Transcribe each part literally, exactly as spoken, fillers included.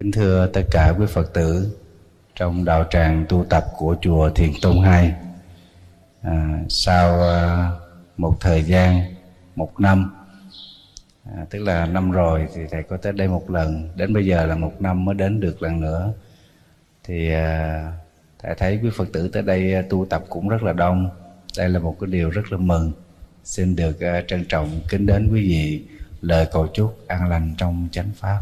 Kính thưa tất cả quý Phật tử trong đạo tràng tu tập của chùa Thiền Tôn hai. À, sau à, một thời gian, một năm, à, tức là năm rồi thì thầy có tới đây một lần, đến bây giờ là một năm mới đến được lần nữa. Thì à, thầy thấy quý Phật tử tới đây tu tập cũng rất là đông. Đây là một cái điều rất là mừng. Xin được à, trân trọng kính đến quý vị lời cầu chúc an lành trong chánh pháp.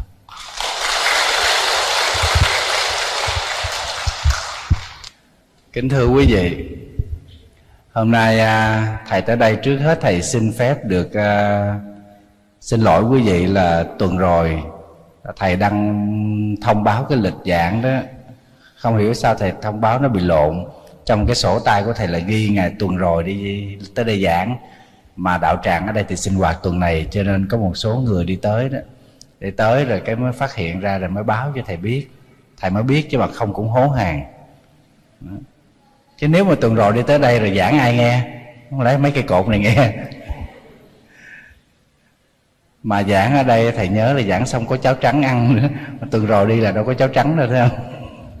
Kính thưa quý vị, hôm nay à, thầy tới đây trước hết thầy xin phép được à, xin lỗi quý vị là tuần rồi thầy đăng thông báo cái lịch giảng đó, không hiểu sao thầy thông báo nó bị lộn. Trong cái sổ tay của thầy là ghi ngày tuần rồi đi tới đây giảng, mà đạo tràng ở đây thì sinh hoạt tuần này, cho nên có một số người đi tới đó, đi tới rồi cái mới phát hiện ra rồi mới báo cho thầy biết. Thầy mới biết chứ mà không cũng hố hàng đó. Chứ nếu mà tuần rồi đi tới đây rồi giảng ai nghe? Không lẽ mấy cây cột này nghe? Mà giảng ở đây thầy nhớ là giảng xong có cháo trắng ăn nữa. Mà tuần rồi đi là đâu có cháo trắng đâu, thấy không?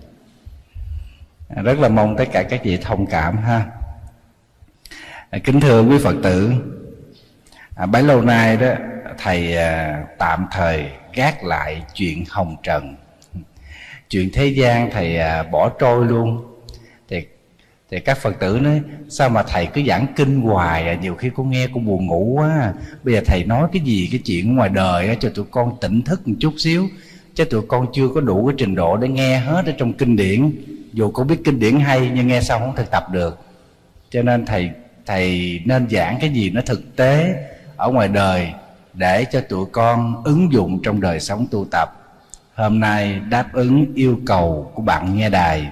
Rất là mong tất cả các vị thông cảm ha. Kính thưa quý Phật tử, à, bấy lâu nay đó thầy à, tạm thời gác lại chuyện hồng trần, chuyện thế gian thầy à, bỏ trôi luôn. Thì Thì các Phật tử nói sao mà thầy cứ giảng kinh hoài à, nhiều khi con nghe con buồn ngủ quá. Bây giờ thầy nói cái gì cái chuyện ngoài đời á, cho tụi con tỉnh thức một chút xíu, chứ tụi con chưa có đủ cái trình độ để nghe hết ở trong kinh điển. Dù con biết kinh điển hay nhưng nghe xong không thực tập được. Cho nên thầy thầy nên giảng cái gì nó thực tế ở ngoài đời để cho tụi con ứng dụng trong đời sống tu tập. Hôm nay đáp ứng yêu cầu của bạn nghe đài,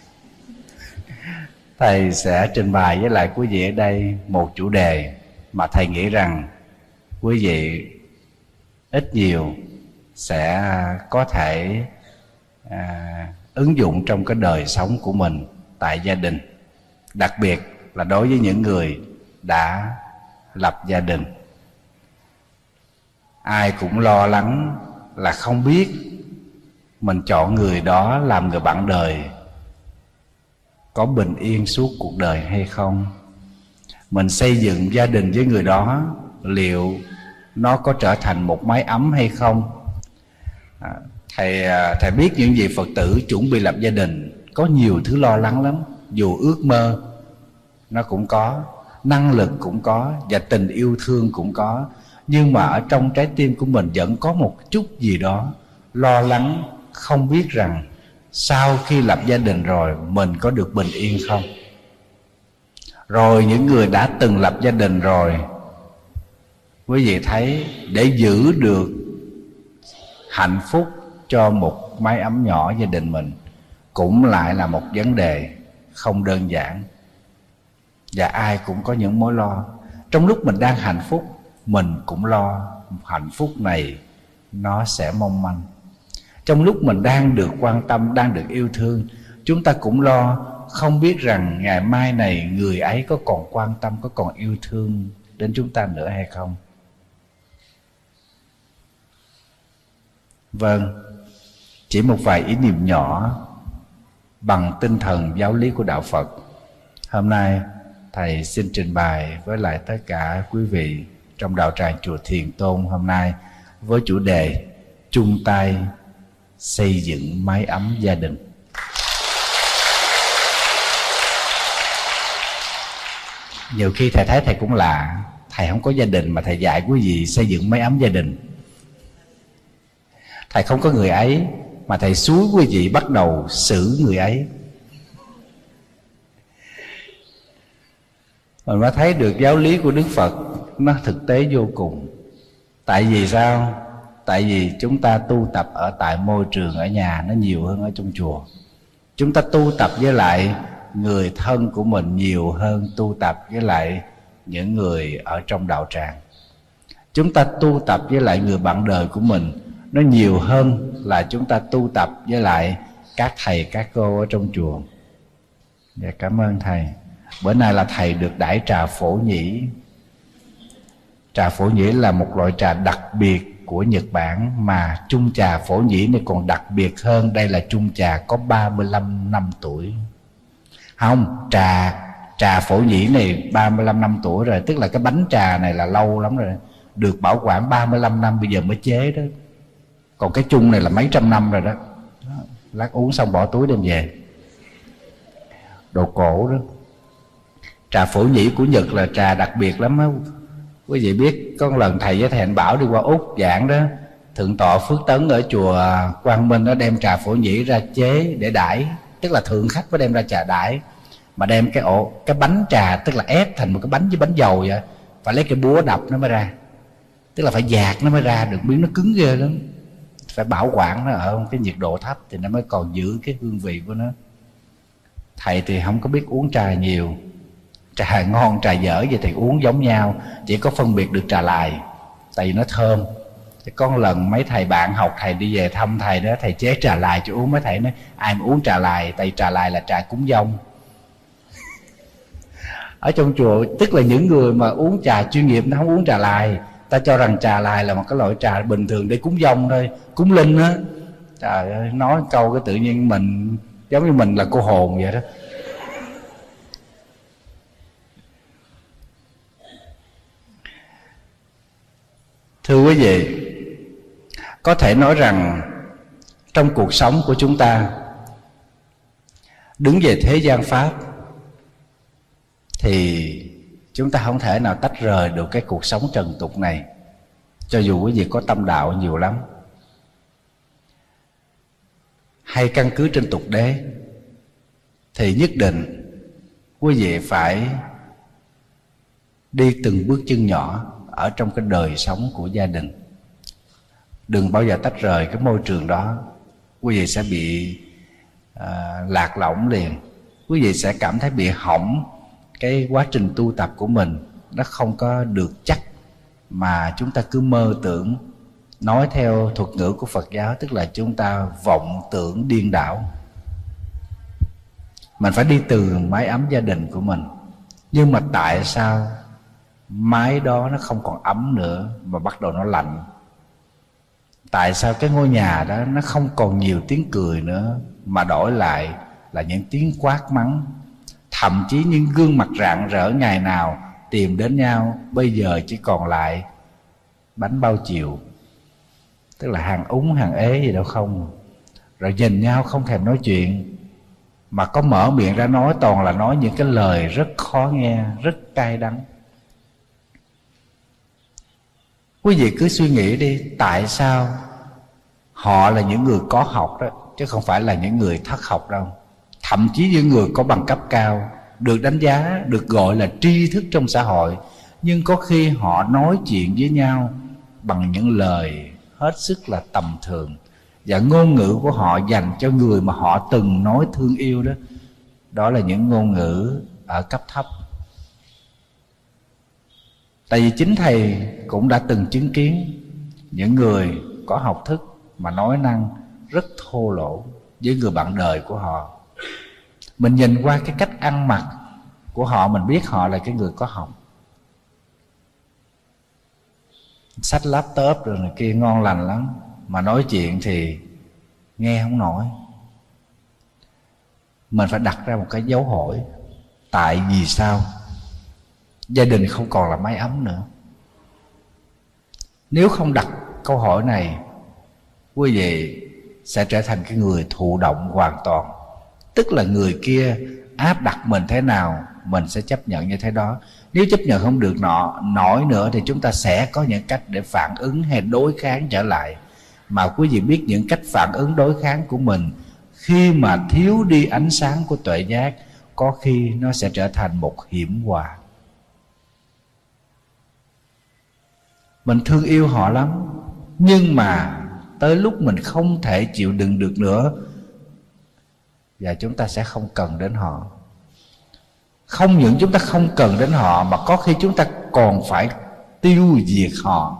thầy sẽ trình bày với lại quý vị ở đây một chủ đề mà thầy nghĩ rằng quý vị ít nhiều sẽ có thể à, ứng dụng trong cái đời sống của mình tại gia đình, đặc biệt là đối với những người đã lập gia đình. Ai cũng lo lắng là không biết mình chọn người đó làm người bạn đời có bình yên suốt cuộc đời hay không. Mình xây dựng gia đình với người đó liệu nó có trở thành một mái ấm hay không. à, Thầy thầy biết những vị Phật tử chuẩn bị lập gia đình có nhiều thứ lo lắng lắm. Dù ước mơ nó cũng có, năng lực cũng có, và tình yêu thương cũng có, nhưng mà ở trong trái tim của mình vẫn có một chút gì đó lo lắng, không biết rằng sau khi lập gia đình rồi mình có được bình yên không. Rồi những người đã từng lập gia đình rồi, quý vị thấy để giữ được hạnh phúc cho một mái ấm nhỏ gia đình mình cũng lại là một vấn đề không đơn giản. Và ai cũng có những mối lo. Trong lúc mình đang hạnh phúc, mình cũng lo hạnh phúc này nó sẽ mong manh. Trong lúc mình đang được quan tâm, đang được yêu thương, chúng ta cũng lo không biết rằng ngày mai này người ấy có còn quan tâm, có còn yêu thương đến chúng ta nữa hay không. Vâng, chỉ một vài ý niệm nhỏ bằng tinh thần giáo lý của đạo Phật, hôm nay thầy xin trình bày với lại tất cả quý vị trong đạo tràng chùa Thiền Tôn hôm nay với chủ đề chung tay xây dựng mái ấm gia đình. Nhiều khi thầy thấy thầy cũng lạ, thầy không có gia đình mà thầy dạy quý vị xây dựng mái ấm gia đình. Thầy không có người ấy mà thầy xúi quý vị bắt đầu xử người ấy. Mình mới thấy được giáo lý của Đức Phật nó thực tế vô cùng. Tại vì sao? Tại vì chúng ta tu tập ở tại môi trường ở nhà nó nhiều hơn ở trong chùa. Chúng ta tu tập với lại người thân của mình nhiều hơn tu tập với lại những người ở trong đạo tràng. Chúng ta tu tập với lại người bạn đời của mình nó nhiều hơn là chúng ta tu tập với lại các thầy các cô ở trong chùa. Dạ, cảm ơn thầy. Bữa nay là thầy được đãi trà phổ nhĩ. Trà phổ nhĩ là một loại trà đặc biệt của Nhật Bản, mà chung trà phổ nhĩ này còn đặc biệt hơn. Đây là chung trà có ba mươi lăm năm tuổi. Không, trà trà phổ nhĩ này ba mươi lăm năm tuổi rồi, tức là cái bánh trà này là lâu lắm rồi, được bảo quản ba mươi lăm năm bây giờ mới chế đó. Còn cái chung này là mấy trăm năm rồi đó. Lát uống xong bỏ túi đem về. Đồ cổ đó. Trà phổ nhĩ của Nhật là trà đặc biệt lắm á. Quý vị biết có một lần thầy với thầy Anh Bảo đi qua Úc giảng đó, Thượng tọa Phước Tấn ở chùa Quang Minh nó đem trà phổ nhĩ ra chế để đãi, tức là thượng khách mới đem ra trà đãi. Mà đem cái ổ cái bánh trà, tức là ép thành một cái bánh với bánh dầu vậy, phải lấy cái búa đập nó mới ra, tức là phải dạt nó mới ra được, miếng nó cứng ghê lắm. Phải bảo quản nó ở cái nhiệt độ thấp thì nó mới còn giữ cái hương vị của nó. Thầy thì không có biết uống trà nhiều, trà ngon trà dở vậy thì uống giống nhau, chỉ có phân biệt được trà lài, tại vì nó thơm. Thì có một lần mấy thầy bạn học thầy đi về thăm thầy đó, thầy chế trà lài cho uống, mấy thầy nói ai mà uống trà lài, tại vì trà lài là trà cúng dông. Ở trong chùa, tức là những người mà uống trà chuyên nghiệp nó không uống trà lài. Ta cho rằng trà lài là một cái loại trà bình thường để cúng dông thôi, cúng linh á. Trời ơi, nói câu cái tự nhiên mình giống như mình là cô hồn vậy đó. Thưa quý vị, có thể nói rằng trong cuộc sống của chúng ta, đứng về thế gian Pháp thì chúng ta không thể nào tách rời được cái cuộc sống trần tục này, cho dù quý vị có tâm đạo nhiều lắm. Hay căn cứ trên tục đế thì nhất định quý vị phải đi từng bước chân nhỏ ở trong cái đời sống của gia đình. Đừng bao giờ tách rời cái môi trường đó, quý vị sẽ bị à, lạc lõng liền. Quý vị sẽ cảm thấy bị hỏng cái quá trình tu tập của mình, nó không có được chắc, mà chúng ta cứ mơ tưởng. Nói theo thuật ngữ của Phật giáo, tức là chúng ta vọng tưởng điên đảo. Mình phải đi từ mái ấm gia đình của mình. Nhưng mà tại sao mái đó nó không còn ấm nữa mà bắt đầu nó lạnh? Tại sao cái ngôi nhà đó nó không còn nhiều tiếng cười nữa mà đổi lại là những tiếng quát mắng? Thậm chí những gương mặt rạng rỡ ngày nào tìm đến nhau, bây giờ chỉ còn lại bánh bao chiều, tức là hàng úng hàng ế gì đâu không. Rồi nhìn nhau không thèm nói chuyện, mà có mở miệng ra nói toàn là nói những cái lời rất khó nghe, rất cay đắng. Quý vị cứ suy nghĩ đi, tại sao họ là những người có học đó, chứ không phải là những người thất học đâu. Thậm chí những người có bằng cấp cao, được đánh giá, được gọi là tri thức trong xã hội, nhưng có khi họ nói chuyện với nhau bằng những lời hết sức là tầm thường. Và ngôn ngữ của họ dành cho người mà họ từng nói thương yêu đó, đó là những ngôn ngữ ở cấp thấp. Tại vì chính thầy cũng đã từng chứng kiến những người có học thức mà nói năng rất thô lỗ với người bạn đời của họ. Mình nhìn qua cái cách ăn mặc của họ, mình biết họ là cái người có học. Xách laptop rồi này kia ngon lành lắm, mà nói chuyện thì nghe không nổi. Mình phải đặt ra một cái dấu hỏi, tại vì sao gia đình không còn là mái ấm nữa? Nếu không đặt câu hỏi này, quý vị sẽ trở thành cái người thụ động hoàn toàn. Tức là người kia áp đặt mình thế nào, mình sẽ chấp nhận như thế đó. Nếu chấp nhận không được nọ nổi nữa thì chúng ta sẽ có những cách để phản ứng hay đối kháng trở lại. Mà quý vị biết những cách phản ứng đối kháng của mình, khi mà thiếu đi ánh sáng của tuệ giác, có khi nó sẽ trở thành một hiểm họa. Mình thương yêu họ lắm, nhưng mà tới lúc mình không thể chịu đựng được nữa, và chúng ta sẽ không cần đến họ. Không những chúng ta không cần đến họ, mà có khi chúng ta còn phải tiêu diệt họ.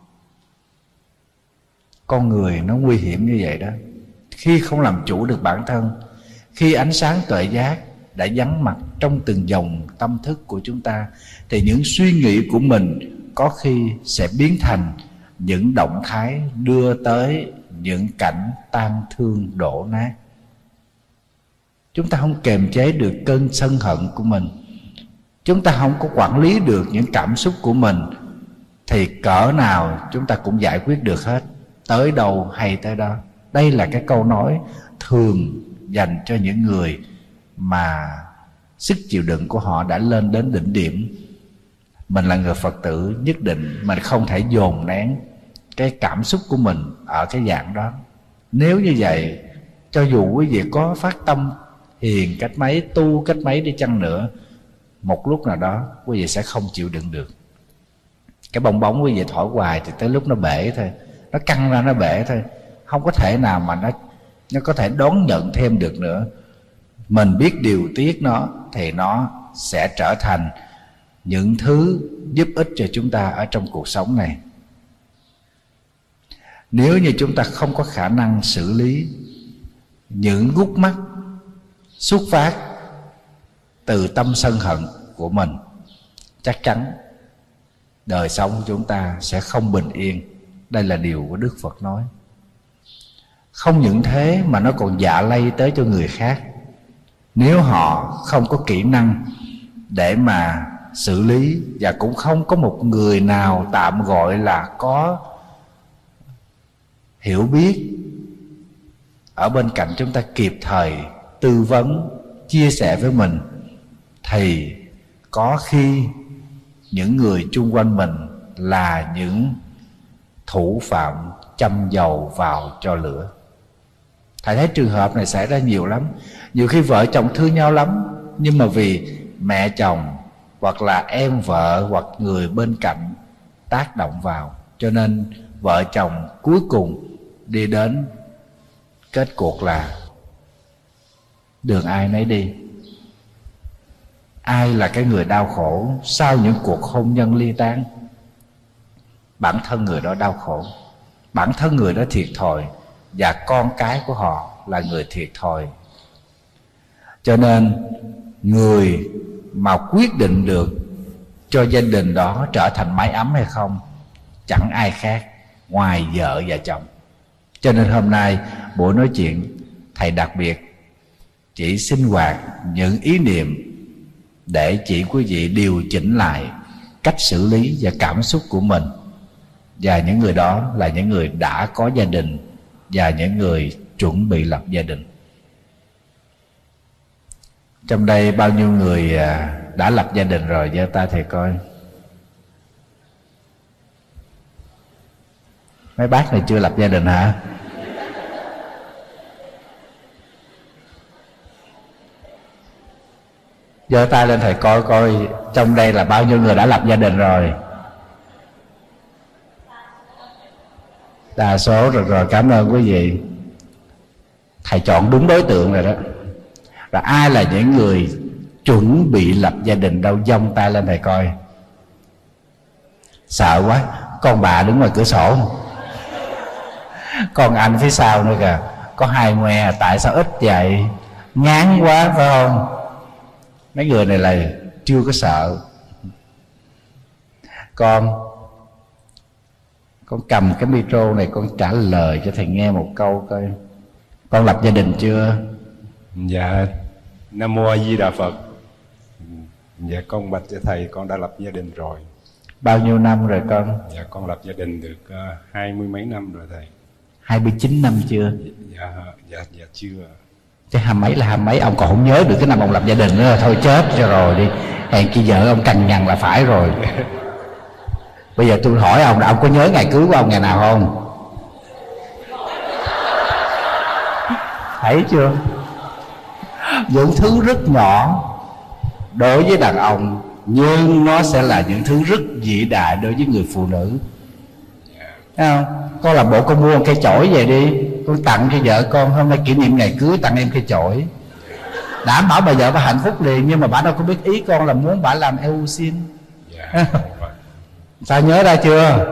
Con người nó nguy hiểm như vậy đó. Khi không làm chủ được bản thân, khi ánh sáng tuệ giác đã vắng mặt trong từng dòng tâm thức của chúng ta, thì những suy nghĩ của mình có khi sẽ biến thành những động thái đưa tới những cảnh tan thương đổ nát. Chúng ta không kiềm chế được cơn sân hận của mình, chúng ta không có quản lý được những cảm xúc của mình, thì cỡ nào chúng ta cũng giải quyết được hết, tới đâu hay tới đó. Đây là cái câu nói thường dành cho những người mà sức chịu đựng của họ đã lên đến đỉnh điểm. Mình là người Phật tử, nhất định mình không thể dồn nén cái cảm xúc của mình ở cái dạng đó. Nếu như vậy, cho dù quý vị có phát tâm hiền cách mấy, tu cách mấy đi chăng nữa, một lúc nào đó quý vị sẽ không chịu đựng được. Cái bong bóng quý vị thổi hoài thì tới lúc nó bể thôi, nó căng ra nó bể thôi, không có thể nào mà nó nó có thể đón nhận thêm được nữa. Mình biết điều tiết nó thì nó sẽ trở thành những thứ giúp ích cho chúng ta ở trong cuộc sống này. Nếu như chúng ta không có khả năng xử lý những gút mắt xuất phát từ tâm sân hận của mình, chắc chắn đời sống của chúng ta sẽ không bình yên. Đây là điều của Đức Phật nói. Không những thế mà nó còn dạ lây tới cho người khác. Nếu họ không có kỹ năng để mà xử lý, và cũng không có một người nào tạm gọi là có hiểu biết ở bên cạnh chúng ta kịp thời tư vấn, chia sẻ với mình, thì có khi những người chung quanh mình là những thủ phạm châm dầu vào cho lửa. Thầy thấy trường hợp này xảy ra nhiều lắm. Nhiều khi vợ chồng thương nhau lắm, nhưng mà vì mẹ chồng hoặc là em vợ hoặc người bên cạnh tác động vào, cho nên vợ chồng cuối cùng đi đến kết cuộc là đường ai nấy đi. Ai là cái người đau khổ sau những cuộc hôn nhân ly tán? Bản thân người đó đau khổ, bản thân người đó thiệt thòi, và con cái của họ là người thiệt thòi. Cho nên người mà quyết định được cho gia đình đó trở thành mái ấm hay không, chẳng ai khác ngoài vợ và chồng. Cho nên hôm nay buổi nói chuyện, thầy đặc biệt chỉ sinh hoạt những ý niệm để chỉ quý vị điều chỉnh lại cách xử lý và cảm xúc của mình. Và những người đó là những người đã có gia đình và những người chuẩn bị lập gia đình. Trong đây bao nhiêu người đã lập gia đình rồi, giơ tay thầy coi. Mấy bác này chưa lập gia đình hả? Giơ tay lên thầy coi coi trong đây là bao nhiêu người đã lập gia đình rồi. Đa số rồi, rồi cảm ơn quý vị. Thầy chọn đúng đối tượng rồi đó. Rồi ai là những người chuẩn bị lập gia đình đâu, giông tay lên thầy coi. Sợ quá, con bà đứng ngoài cửa sổ, con anh phía sau nữa kìa, có hai ngoe, tại sao ít vậy, ngán quá phải không? Mấy người này là chưa có sợ. Con Con cầm cái micro này, con trả lời cho thầy nghe một câu coi. Con lập gia đình chưa? Dạ, Nam Mô A Di Đà Phật. Dạ, con bạch cho thầy, con đã lập gia đình rồi. Bao nhiêu năm rồi con? Dạ, con lập gia đình được uh, hai mươi mấy năm rồi thầy. Hai mươi chín năm chưa? Dạ, dạ, dạ chưa. Chứ hai mấy là hai mấy, ông còn không nhớ được cái năm ông lập gia đình nữa. Thôi chết cho rồi đi, hèn chi vợ ông cằn nhằn là phải rồi. Bây giờ tôi hỏi ông là ông có nhớ ngày cưới của ông ngày nào không? Thấy chưa? Những thứ rất nhỏ đối với đàn ông, nhưng nó sẽ là những thứ rất vĩ đại đối với người phụ nữ. Thấy không? Con làm bộ con mua một cây chổi về đi, con tặng cho vợ con, hôm nay kỷ niệm ngày cưới tặng em cây chổi, đảm bảo bà vợ bà hạnh phúc liền. Nhưng mà bà đâu có biết ý con là muốn bà làm eo xin. Dạ. Ta nhớ ra chưa?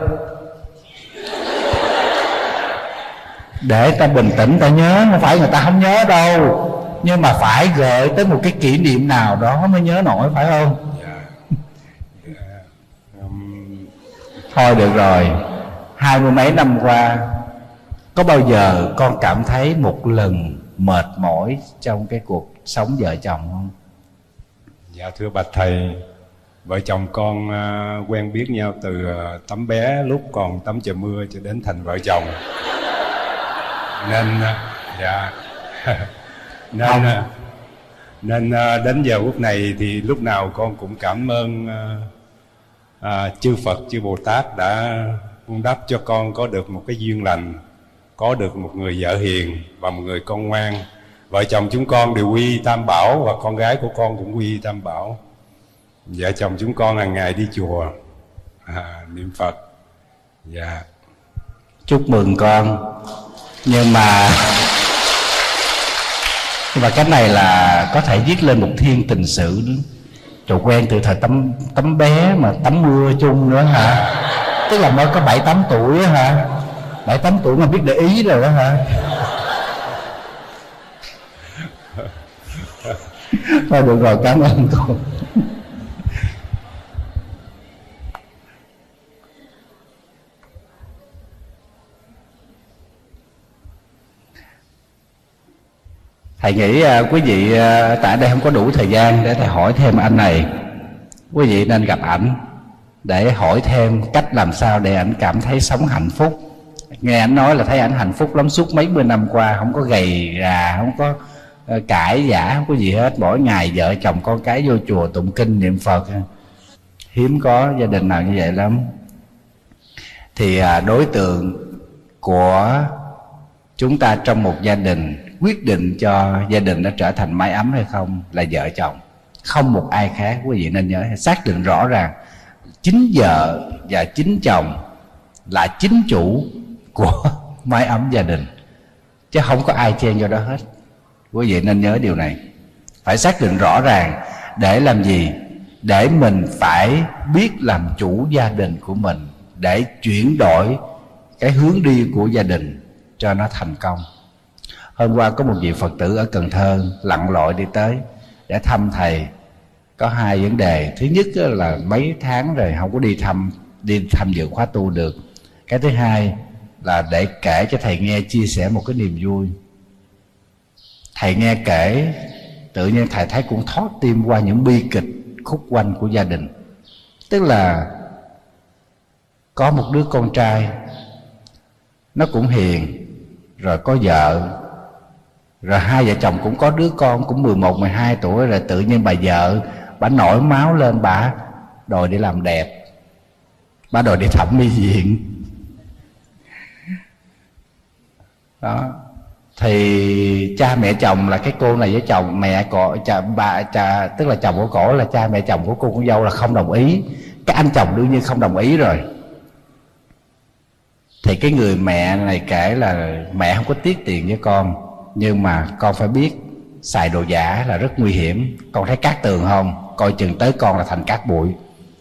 Để ta bình tĩnh ta nhớ, không phải người ta không nhớ đâu, nhưng mà phải gợi tới một cái kỷ niệm nào đó mới nhớ nổi, phải không? Dạ. Dạ. Um... Thôi được rồi, hai mươi mấy năm qua, có bao giờ con cảm thấy một lần mệt mỏi trong cái cuộc sống vợ chồng không? Dạ thưa bạch thầy, vợ chồng con uh, quen biết nhau từ uh, tấm bé lúc còn tắm trời mưa cho đến thành vợ chồng. Nên uh, dạ nên uh, nên uh, đến giờ phút này thì lúc nào con cũng cảm ơn uh, uh, chư Phật, chư Bồ Tát đã vun đắp cho con có được một cái duyên lành, có được một người vợ hiền và một người con ngoan. Vợ chồng chúng con đều quy Tam Bảo và con gái của con cũng quy Tam Bảo. Vợ chồng chúng con hàng ngày đi chùa à, niệm Phật. Dạ. Chúc mừng con. Nhưng mà nhưng mà cái này là có thể viết lên một thiên tình sự nữa. Trời, quen từ thời tấm tấm bé mà tắm mưa chung nữa hả? Tức là mới có bảy tám tuổi hả? Bảy tám tuổi mà biết để ý rồi đó hả? Thôi được rồi, cảm ơn cô. Thầy nghĩ uh, quý vị uh, tại đây không có đủ thời gian để thầy hỏi thêm anh này. Quý vị nên gặp ảnh để hỏi thêm cách làm sao để ảnh cảm thấy sống hạnh phúc. Nghe ảnh nói là thấy ảnh hạnh phúc lắm, suốt mấy mươi năm qua không có gầy gà, không có uh, cãi giả, không có gì hết. Mỗi ngày vợ chồng con cái vô chùa tụng kinh niệm Phật. Hiếm có gia đình nào như vậy lắm. Thì uh, đối tượng của chúng ta trong một gia đình quyết định cho gia đình nó trở thành mái ấm hay không là vợ chồng, không một ai khác. Quý vị nên nhớ, xác định rõ ràng chính vợ và chính chồng là chính chủ của mái ấm gia đình, chứ không có ai chen vô đó hết. Quý vị nên nhớ điều này. Phải xác định rõ ràng. Để làm gì? Để mình phải biết làm chủ gia đình của mình, để chuyển đổi cái hướng đi của gia đình cho nó thành công. Hôm qua có một vị Phật tử ở Cần Thơ lặn lội đi tới để thăm thầy. Có hai vấn đề. Thứ nhất là mấy tháng rồi không có đi thăm đi tham dự khóa tu được. Cái thứ hai là để kể cho thầy nghe, chia sẻ một cái niềm vui. Thầy nghe kể, tự nhiên thầy thấy cũng thót tim qua những bi kịch khúc quanh của gia đình. Tức là có một đứa con trai, nó cũng hiền, rồi có vợ, rồi hai vợ chồng cũng có đứa con cũng mười một, mười hai tuổi. Rồi tự nhiên bà vợ, bà nổi máu lên, bà đòi đi làm đẹp, bà đòi đi thẩm mỹ viện. Đó. Thì cha mẹ chồng là cái cô này với chồng mẹ của cha, bà, cha, tức là chồng của cổ là cha mẹ chồng của cô con dâu là không đồng ý. Cái anh chồng đương nhiên không đồng ý rồi. Thì cái người mẹ này kể là mẹ không có tiếc tiền với con, nhưng mà con phải biết xài đồ giả là rất nguy hiểm. Con thấy cát tường không? Coi chừng tới con là thành cát bụi.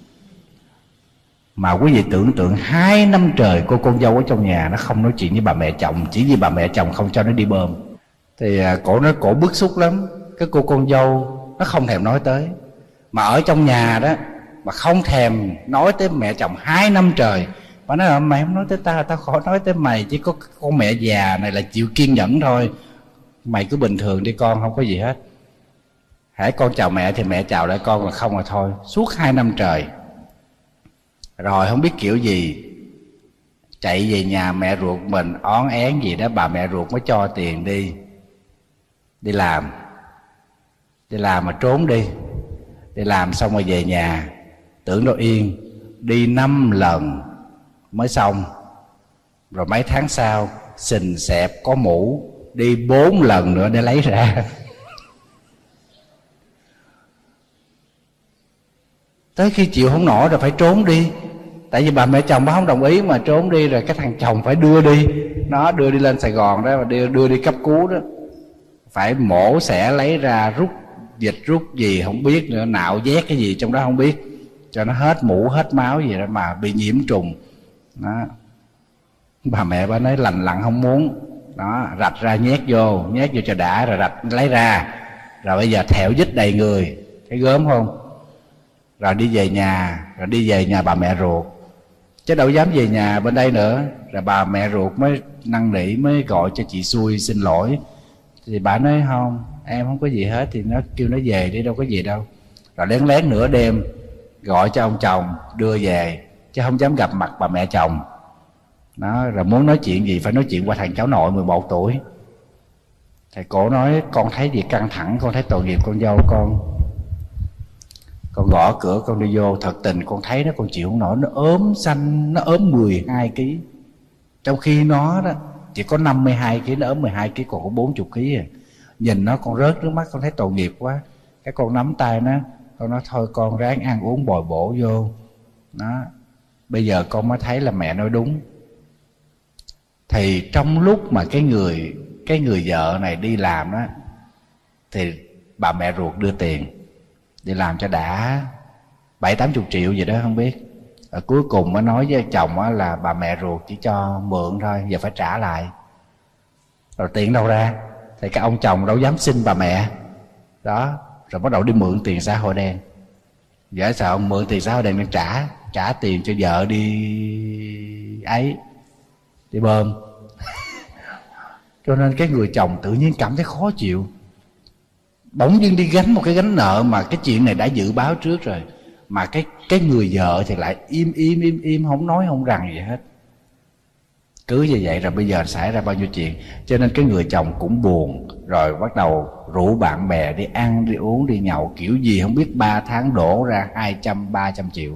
Mà quý vị tưởng tượng hai năm trời cô con dâu ở trong nhà nó không nói chuyện với bà mẹ chồng, chỉ vì bà mẹ chồng không cho nó đi bơm. Thì cổ nói cổ bức xúc lắm. Cái cô con dâu nó không thèm nói tới, mà ở trong nhà đó mà không thèm nói tới mẹ chồng hai năm trời. Bà nói là mày không nói tới tao, tao khỏi nói tới mày. Chỉ có con mẹ già này là chịu kiên nhẫn thôi. Mày cứ bình thường đi con, không có gì hết. Hãy con chào mẹ thì mẹ chào lại con, là không là thôi. Suốt hai năm trời. Rồi không biết kiểu gì chạy về nhà mẹ ruột mình ón én gì đó, bà mẹ ruột mới cho tiền đi Đi làm Đi làm mà trốn đi Đi làm xong rồi về nhà, tưởng đâu yên. Đi năm lần mới xong. Rồi mấy tháng sau xình xẹp có mũ, đi bốn lần nữa để lấy ra. Tới khi chịu không nổi rồi phải trốn đi. Tại vì bà mẹ chồng bà không đồng ý mà trốn đi. Rồi cái thằng chồng phải đưa đi, nó đưa đi lên Sài Gòn đó, và đưa, đưa đi cấp cứu đó. Phải mổ xẻ lấy ra, rút dịch rút gì không biết nữa, nạo vét cái gì trong đó không biết, cho nó hết mũ hết máu gì đó mà bị nhiễm trùng đó. Bà mẹ bà nói lành lặn không muốn đó, rạch ra nhét vô, nhét vô cho đã, rồi rạch lấy ra. Rồi bây giờ thẹo dít đầy người, thấy gớm không? Rồi đi về nhà, rồi đi về nhà bà mẹ ruột. chứ đâu dám về nhà bên đây nữa. Rồi bà mẹ ruột mới năn nỉ, mới gọi cho chị Xui xin lỗi. Thì bà nói không, em không có gì hết. Thì nó kêu nó về đi, đâu có gì đâu. Rồi lén lén nửa đêm gọi cho ông chồng đưa về, chứ không dám gặp mặt bà mẹ chồng. Đó, rồi muốn nói chuyện gì phải nói chuyện qua thằng cháu nội mười một tuổi. Thầy cổ nói con thấy gì căng thẳng, con thấy tội nghiệp con dâu con. Con gõ cửa con đi vô, thật tình con thấy nó, con chịu không nổi. Nó ốm xanh, nó ốm mười hai ký. Trong khi nó đó chỉ có năm mươi hai ký, nó ốm mười hai ký, còn có bốn mươi ký à. Nhìn nó con rớt nước mắt, con thấy tội nghiệp quá. Cái con nắm tay nó, con nói thôi con ráng ăn uống bồi bổ vô. Đó, bây giờ con mới thấy là mẹ nói đúng. Thì trong lúc mà cái người cái người vợ này đi làm đó, thì bà mẹ ruột đưa tiền đi làm cho đã bảy tám chục triệu gì đó không biết. Ở cuối cùng mới nói với chồng là bà mẹ ruột chỉ cho mượn thôi, giờ phải trả lại. Rồi tiền đâu ra? Thì cái ông chồng đâu dám xin bà mẹ đó, rồi bắt đầu đi mượn tiền xã hội đen. Dễ sợ ông mượn tiền xã hội đen để trả trả tiền cho vợ đi ấy, đi bơm. Cho nên cái người chồng tự nhiên cảm thấy khó chịu, bỗng dưng đi gánh một cái gánh nợ mà cái chuyện này đã dự báo trước rồi, mà cái cái người vợ thì lại im im im im không nói không rằng gì hết. Cứ như vậy rồi bây giờ xảy ra bao nhiêu chuyện. Cho nên cái người chồng cũng buồn, rồi bắt đầu rủ bạn bè đi ăn đi uống đi nhậu kiểu gì không biết, ba tháng đổ ra hai trăm ba trăm triệu.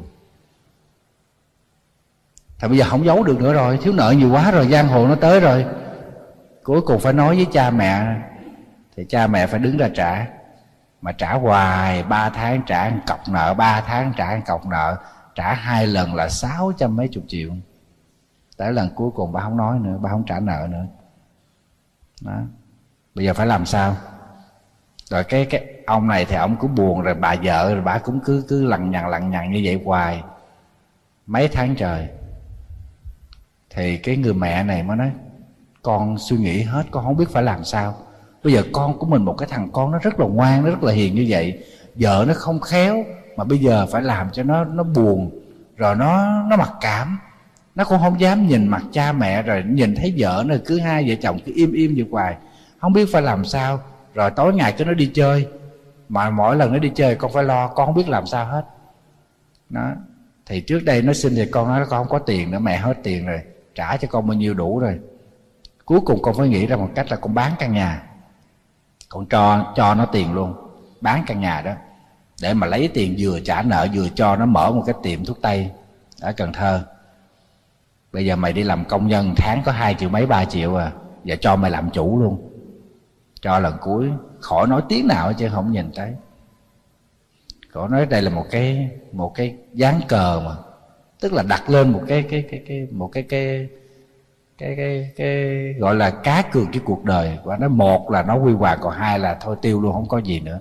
Thì bây giờ không giấu được nữa rồi, thiếu nợ nhiều quá rồi, giang hồ nó tới rồi. Cuối cùng phải nói với cha mẹ, thì cha mẹ phải đứng ra trả. Mà trả hoài, ba tháng trả một cọc nợ, ba tháng trả một cọc nợ, trả hai lần là sáu trăm mấy chục triệu. Tới lần cuối cùng bà không nói nữa, bà không trả nợ nữa. Đó, bây giờ phải làm sao? Rồi cái cái ông này thì ông cũng buồn, rồi bà vợ rồi bà cũng cứ cứ lằng nhằng lằng nhằng như vậy hoài mấy tháng trời. Thì cái người mẹ này mới nói con suy nghĩ hết, con không biết phải làm sao. Bây giờ con của mình, một cái thằng con nó rất là ngoan, nó rất là hiền như vậy, vợ nó không khéo, mà bây giờ phải làm cho nó nó buồn, rồi nó nó mặc cảm, nó cũng không dám nhìn mặt cha mẹ, rồi nhìn thấy vợ nó cứ hai vợ chồng cứ im im vậy hoài, không biết phải làm sao. Rồi tối ngày cứ nó đi chơi, mà mỗi lần nó đi chơi con phải lo, con không biết làm sao hết. Đó, thì trước đây nó xin thì con nói con không có tiền nữa, mẹ hết tiền rồi, trả cho con bao nhiêu đủ rồi. Cuối cùng con phải nghĩ ra một cách là con bán căn nhà, con cho cho nó tiền luôn, bán căn nhà đó để mà lấy tiền vừa trả nợ vừa cho nó mở một cái tiệm thuốc tây ở Cần Thơ. Bây giờ mày đi làm công nhân tháng có hai triệu mấy ba triệu à, giờ cho mày làm chủ luôn. Cho lần cuối khỏi nói tiếng nào chứ không nhìn thấy. Khỏi nói đây là một cái một cái ván cờ mà, tức là đặt lên một cái cái cái cái một cái cái cái cái cái gọi là cá cược cái cuộc đời. Và nó một là nó huy hoàng, còn hai là thôi tiêu luôn, không có gì nữa.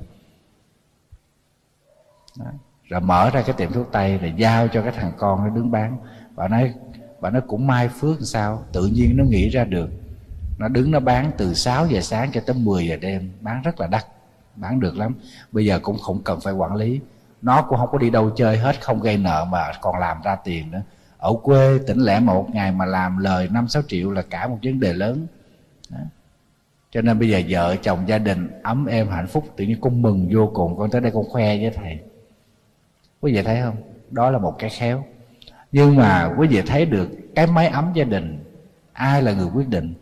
Đó. Rồi mở ra cái tiệm thuốc tây, rồi giao cho cái thằng con nó đứng bán. Bà nói bà nói cũng may phước làm sao, tự nhiên nó nghĩ ra được. Nó đứng nó bán từ sáu giờ sáng cho tới mười giờ đêm, bán rất là đắt, bán được lắm. Bây giờ cũng không cần phải quản lý, nó cũng không có đi đâu chơi hết, không gây nợ mà còn làm ra tiền nữa. Ở quê tỉnh lẻ một ngày mà làm lời năm sáu triệu là cả một vấn đề lớn. Đó. Cho nên bây giờ vợ chồng gia đình ấm êm hạnh phúc, tự nhiên con mừng vô cùng. Con tới đây con khoe với thầy. Quý vị thấy không? Đó là một cái khéo. Nhưng mà quý vị thấy được cái mái ấm gia đình, ai là người quyết định?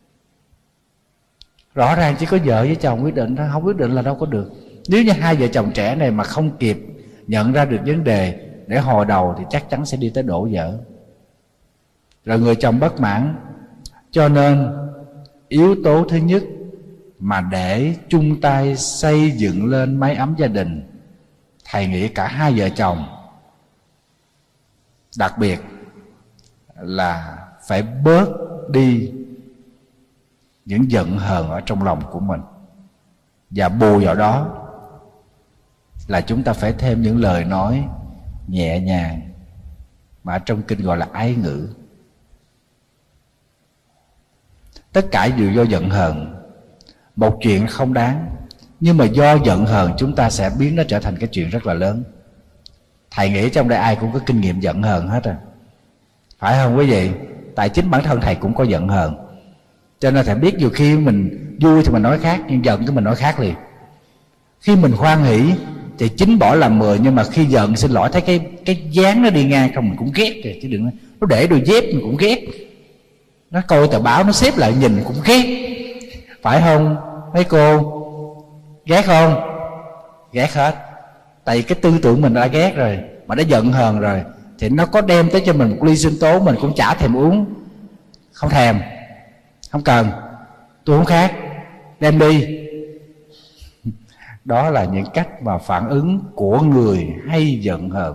Rõ ràng chỉ có vợ với chồng quyết định thôi, không quyết định là đâu có được. Nếu như hai vợ chồng trẻ này mà không kịp nhận ra được vấn đề để hồi đầu thì chắc chắn sẽ đi tới đổ vỡ. Rồi người chồng bất mãn. Cho nên yếu tố thứ nhất mà để chung tay xây dựng lên mái ấm gia đình, thầy nghĩ cả hai vợ chồng đặc biệt là phải bớt đi những giận hờn ở trong lòng của mình. Và bù vào đó là chúng ta phải thêm những lời nói nhẹ nhàng, mà ở trong kinh gọi là ái ngữ. Tất cả đều do giận hờn. Một chuyện không đáng, nhưng mà do giận hờn chúng ta sẽ biến nó trở thành cái chuyện rất là lớn. Thầy nghĩ trong đây ai cũng có kinh nghiệm giận hờn hết à. phải không quý vị? Tại chính bản thân thầy cũng có giận hờn, cho nên thầy biết nhiều khi mình vui thì mình nói khác, nhưng giận thì mình nói khác liền. Khi mình hoan hỷ thì chín bỏ làm mười, nhưng mà khi giận xin lỗi thấy cái cái dáng nó đi ngang không mình cũng ghét kìa, chứ đừng nói nó để đôi dép mình cũng ghét, nó coi tờ báo nó xếp lại nhìn cũng ghét, phải không mấy cô? Ghét không? Ghét hết. Tại vì cái tư tưởng mình đã ghét rồi, mà đã giận hờn rồi, thì nó có đem tới cho mình một ly sinh tố mình cũng chả thèm uống. Không thèm, không cần, tôi không khác, đem đi. Đó là những cách mà phản ứng của người hay giận hờn.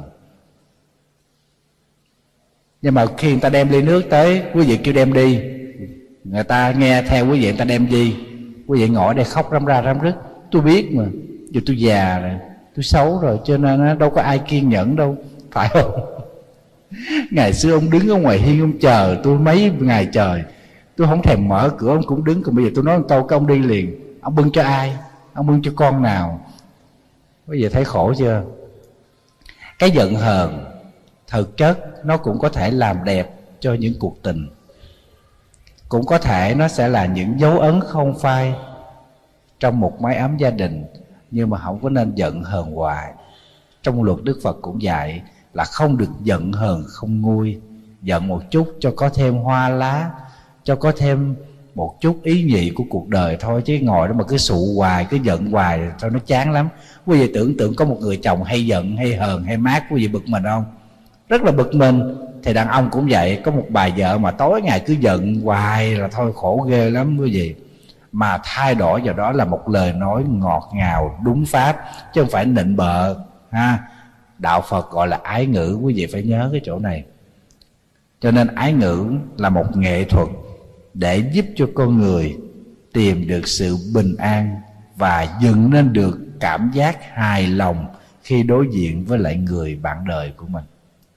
Nhưng mà khi người ta đem ly nước tới, quý vị kêu đem đi, người ta nghe theo quý vị, người ta đem đi, quý vị ngồi đây khóc răm ra răm rứt. Tôi biết mà, giờ tôi già rồi, tôi xấu rồi, cho nên đâu có ai kiên nhẫn đâu, phải không? Ngày xưa ông đứng ở ngoài hiên ông chờ tôi mấy ngày trời, tôi không thèm mở cửa ông cũng đứng. Còn bây giờ tôi nói một câu cái ông đi liền. Ông bưng cho ai? Ông bưng cho con nào? Bây giờ thấy khổ chưa? Cái giận hờn thực chất nó cũng có thể làm đẹp cho những cuộc tình, cũng có thể nó sẽ là những dấu ấn không phai trong một mái ấm gia đình. Nhưng mà không có nên giận hờn hoài. Trong luật Đức Phật cũng dạy là không được giận hờn không nguôi. Giận một chút cho có thêm hoa lá, cho có thêm một chút ý nhị của cuộc đời thôi, chứ ngồi đó mà cứ sụ hoài, cứ giận hoài thôi nó chán lắm. Quý vị tưởng tượng có một người chồng hay giận, hay hờn, hay mát, quý vị bực mình không? Rất là bực mình. Thì đàn ông cũng vậy, có một bà vợ mà tối ngày cứ giận hoài là thôi khổ ghê lắm quý vị. Mà thay đổi vào đó là một lời nói ngọt ngào đúng pháp, chứ không phải nịnh bợ ha. Đạo Phật gọi là ái ngữ, quý vị phải nhớ cái chỗ này. Cho nên ái ngữ là một nghệ thuật để giúp cho con người tìm được sự bình an và dựng nên được cảm giác hài lòng khi đối diện với lại người bạn đời của mình.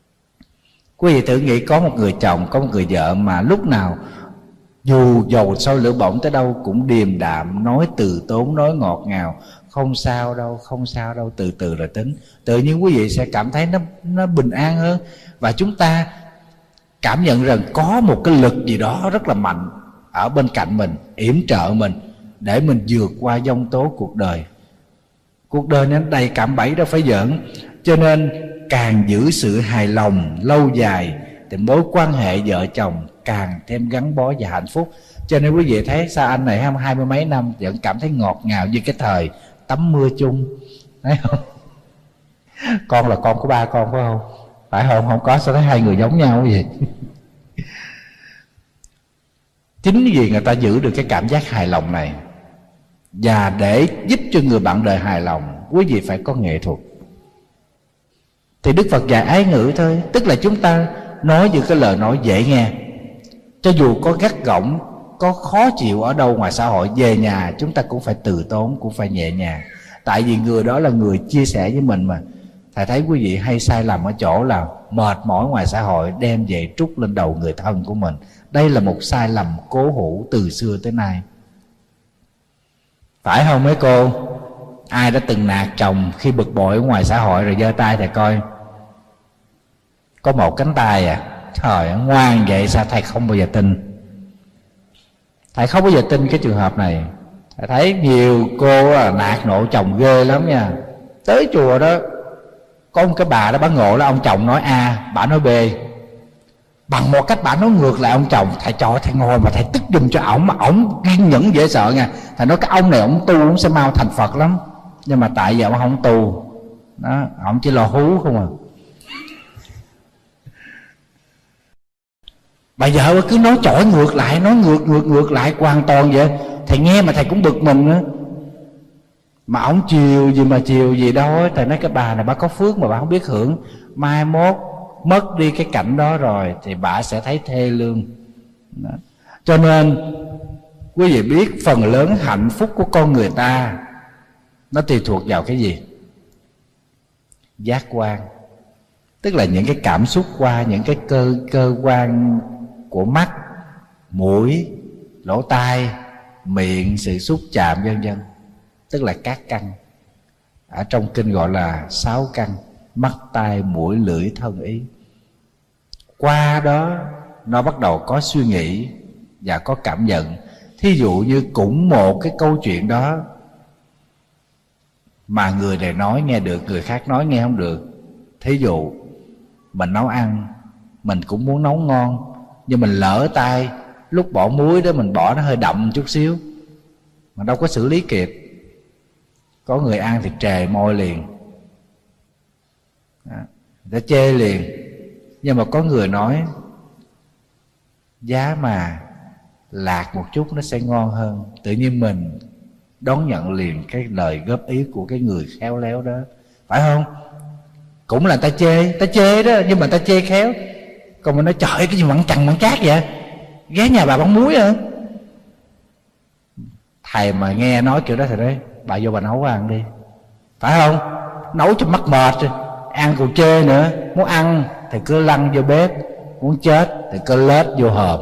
Quý vị thử nghĩ có một người chồng, có một người vợ mà lúc nào dù dầu sôi lửa bỏng tới đâu cũng điềm đạm, nói từ tốn, nói ngọt ngào. Không sao đâu, không sao đâu, từ từ rồi tính. Tự nhiên quý vị sẽ cảm thấy nó, nó bình an hơn. Và chúng ta cảm nhận rằng có một cái lực gì đó rất là mạnh ở bên cạnh mình, yểm trợ mình để mình vượt qua giông tố cuộc đời. Cuộc đời nó đầy cạm bẫy đó phải giỡn. Cho nên càng giữ sự hài lòng lâu dài thì mối quan hệ vợ chồng càng thêm gắn bó và hạnh phúc. Cho nên quý vị thấy sao anh này hai mươi mấy năm vẫn cảm thấy ngọt ngào như cái thời tắm mưa chung, thấy không? Con là con của ba con phải không? Phải không? Không có sao thấy hai người giống nhau cái gì? Chính vì người ta giữ được cái cảm giác hài lòng này, và để giúp cho người bạn đời hài lòng, quý vị phải có nghệ thuật. Thì Đức Phật dạy ái ngữ thôi, tức là chúng ta nói những cái lời nói dễ nghe, cho dù có gắt gỏng, có khó chịu ở đâu ngoài xã hội, về nhà chúng ta cũng phải từ tốn, cũng phải nhẹ nhàng. Tại vì người đó là người chia sẻ với mình mà. Thầy thấy quý vị hay sai lầm ở chỗ là mệt mỏi ngoài xã hội đem về trút lên đầu người thân của mình. Đây là một sai lầm cố hữu từ xưa tới nay. Phải không mấy cô? Ai đã từng nạt chồng khi bực bội ở ngoài xã hội rồi giơ tay thầy coi? Có một cánh tay à? Trời ơi, ngoan vậy sao thầy không bao giờ tin? Thầy không bao giờ tin cái trường hợp này. Thầy thấy nhiều cô là nạt nộ chồng ghê lắm nha. Tới chùa đó có một cái bà đó, bà ngộ là ông chồng nói A, bà nói B. Bằng một cách bà nói ngược lại ông chồng. Thầy cho thầy ngồi mà thầy tức giùm cho ổng, mà ổng kiên nhẫn dễ sợ nha. Thầy nói cái ông này ổng tu ổng sẽ mau thành Phật lắm, nhưng mà tại giờ ổng không tu đó, ổng chỉ lo hú không à. Bà vợ cứ nói chổi ngược lại, nói ngược ngược ngược lại hoàn toàn vậy. Thầy nghe mà thầy cũng bực mình nữa. Mà ổng chiều gì mà chiều gì đâu. Thầy nói cái bà này bà có phước mà bà không biết hưởng. Mai mốt mất đi cái cảnh đó rồi thì bà sẽ thấy thê lương đó. Cho nên quý vị biết phần lớn hạnh phúc của con người ta nó tùy thuộc vào cái gì? Giác quan. Tức là những cái cảm xúc qua những cái cơ cơ quan của mắt, mũi, lỗ tai, miệng, sự xúc chạm vân vân. Tức là các căn. Ở trong kinh gọi là sáu căn: mắt, tai, mũi, lưỡi, thân, ý. qua đó nó bắt đầu có suy nghĩ và có cảm nhận. Thí dụ như cũng một cái câu chuyện đó mà người này nói nghe được, người khác nói nghe không được. Thí dụ mình nấu ăn, mình cũng muốn nấu ngon, nhưng mình lỡ tay lúc bỏ muối đó mình bỏ nó hơi đậm chút xíu, mà đâu có xử lý kịp. Có người ăn thì trề môi liền, đã chê liền. Nhưng mà có người nói giá mà lạc một chút nó sẽ ngon hơn. Tự nhiên mình đón nhận liền cái lời góp ý của cái người khéo léo đó, phải không? Cũng là ta chê, ta chê đó, nhưng mà ta chê khéo. Còn mình nói trời ơi, cái gì mặn chằn mặn chát vậy, ghé nhà bà bán muối hả? Thầy mà nghe nói kiểu đó thầy nói bà vô bà nấu ăn đi, phải không? Nấu cho mắc mệt rồi, ăn còn chê nữa. Muốn ăn thì cứ lăn vô bếp, muốn chết thì cứ lết vô hòm.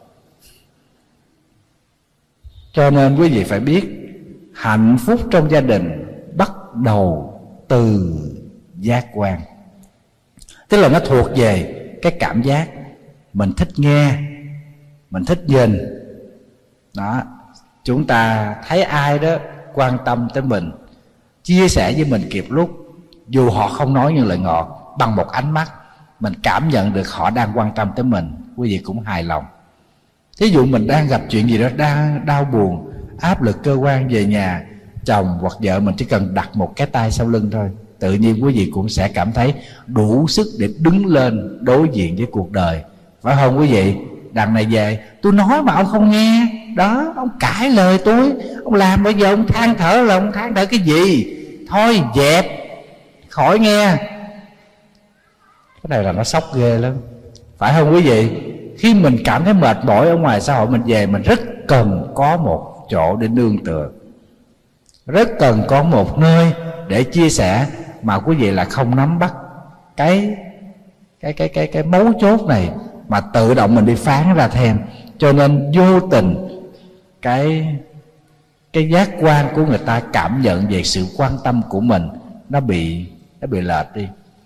Cho nên quý vị phải biết, hạnh phúc trong gia đình bắt đầu từ giác quan. Tức là nó thuộc về cái cảm giác. Mình thích nghe, mình thích nhìn đó. Chúng ta thấy ai đó quan tâm tới mình, chia sẻ với mình kịp lúc, dù họ không nói những lời ngọt, bằng một ánh mắt mình cảm nhận được họ đang quan tâm tới mình, quý vị cũng hài lòng. Thí dụ mình đang gặp chuyện gì đó, đang đau buồn, áp lực cơ quan về nhà, chồng hoặc vợ mình chỉ cần đặt một cái tay sau lưng thôi, tự nhiên quý vị cũng sẽ cảm thấy đủ sức để đứng lên đối diện với cuộc đời, phải không quý vị? Đằng này về tôi nói mà ông không nghe đó, ông cãi lời tôi, ông làm bây giờ ông than thở là ông than thở cái gì? Thôi dẹp, khỏi nghe. Cái này là nó sốc ghê lắm, phải không quý vị? Khi mình cảm thấy mệt mỏi ở ngoài xã hội, mình về mình rất cần có một chỗ để nương tựa, rất cần có một nơi để chia sẻ, mà quý vị là không nắm bắt cái cái cái cái cái mấu chốt này, mà tự động mình đi phán ra thêm. Cho nên vô tình cái cái giác quan của người ta cảm nhận về sự quan tâm của mình nó bị nó bị lệch đi.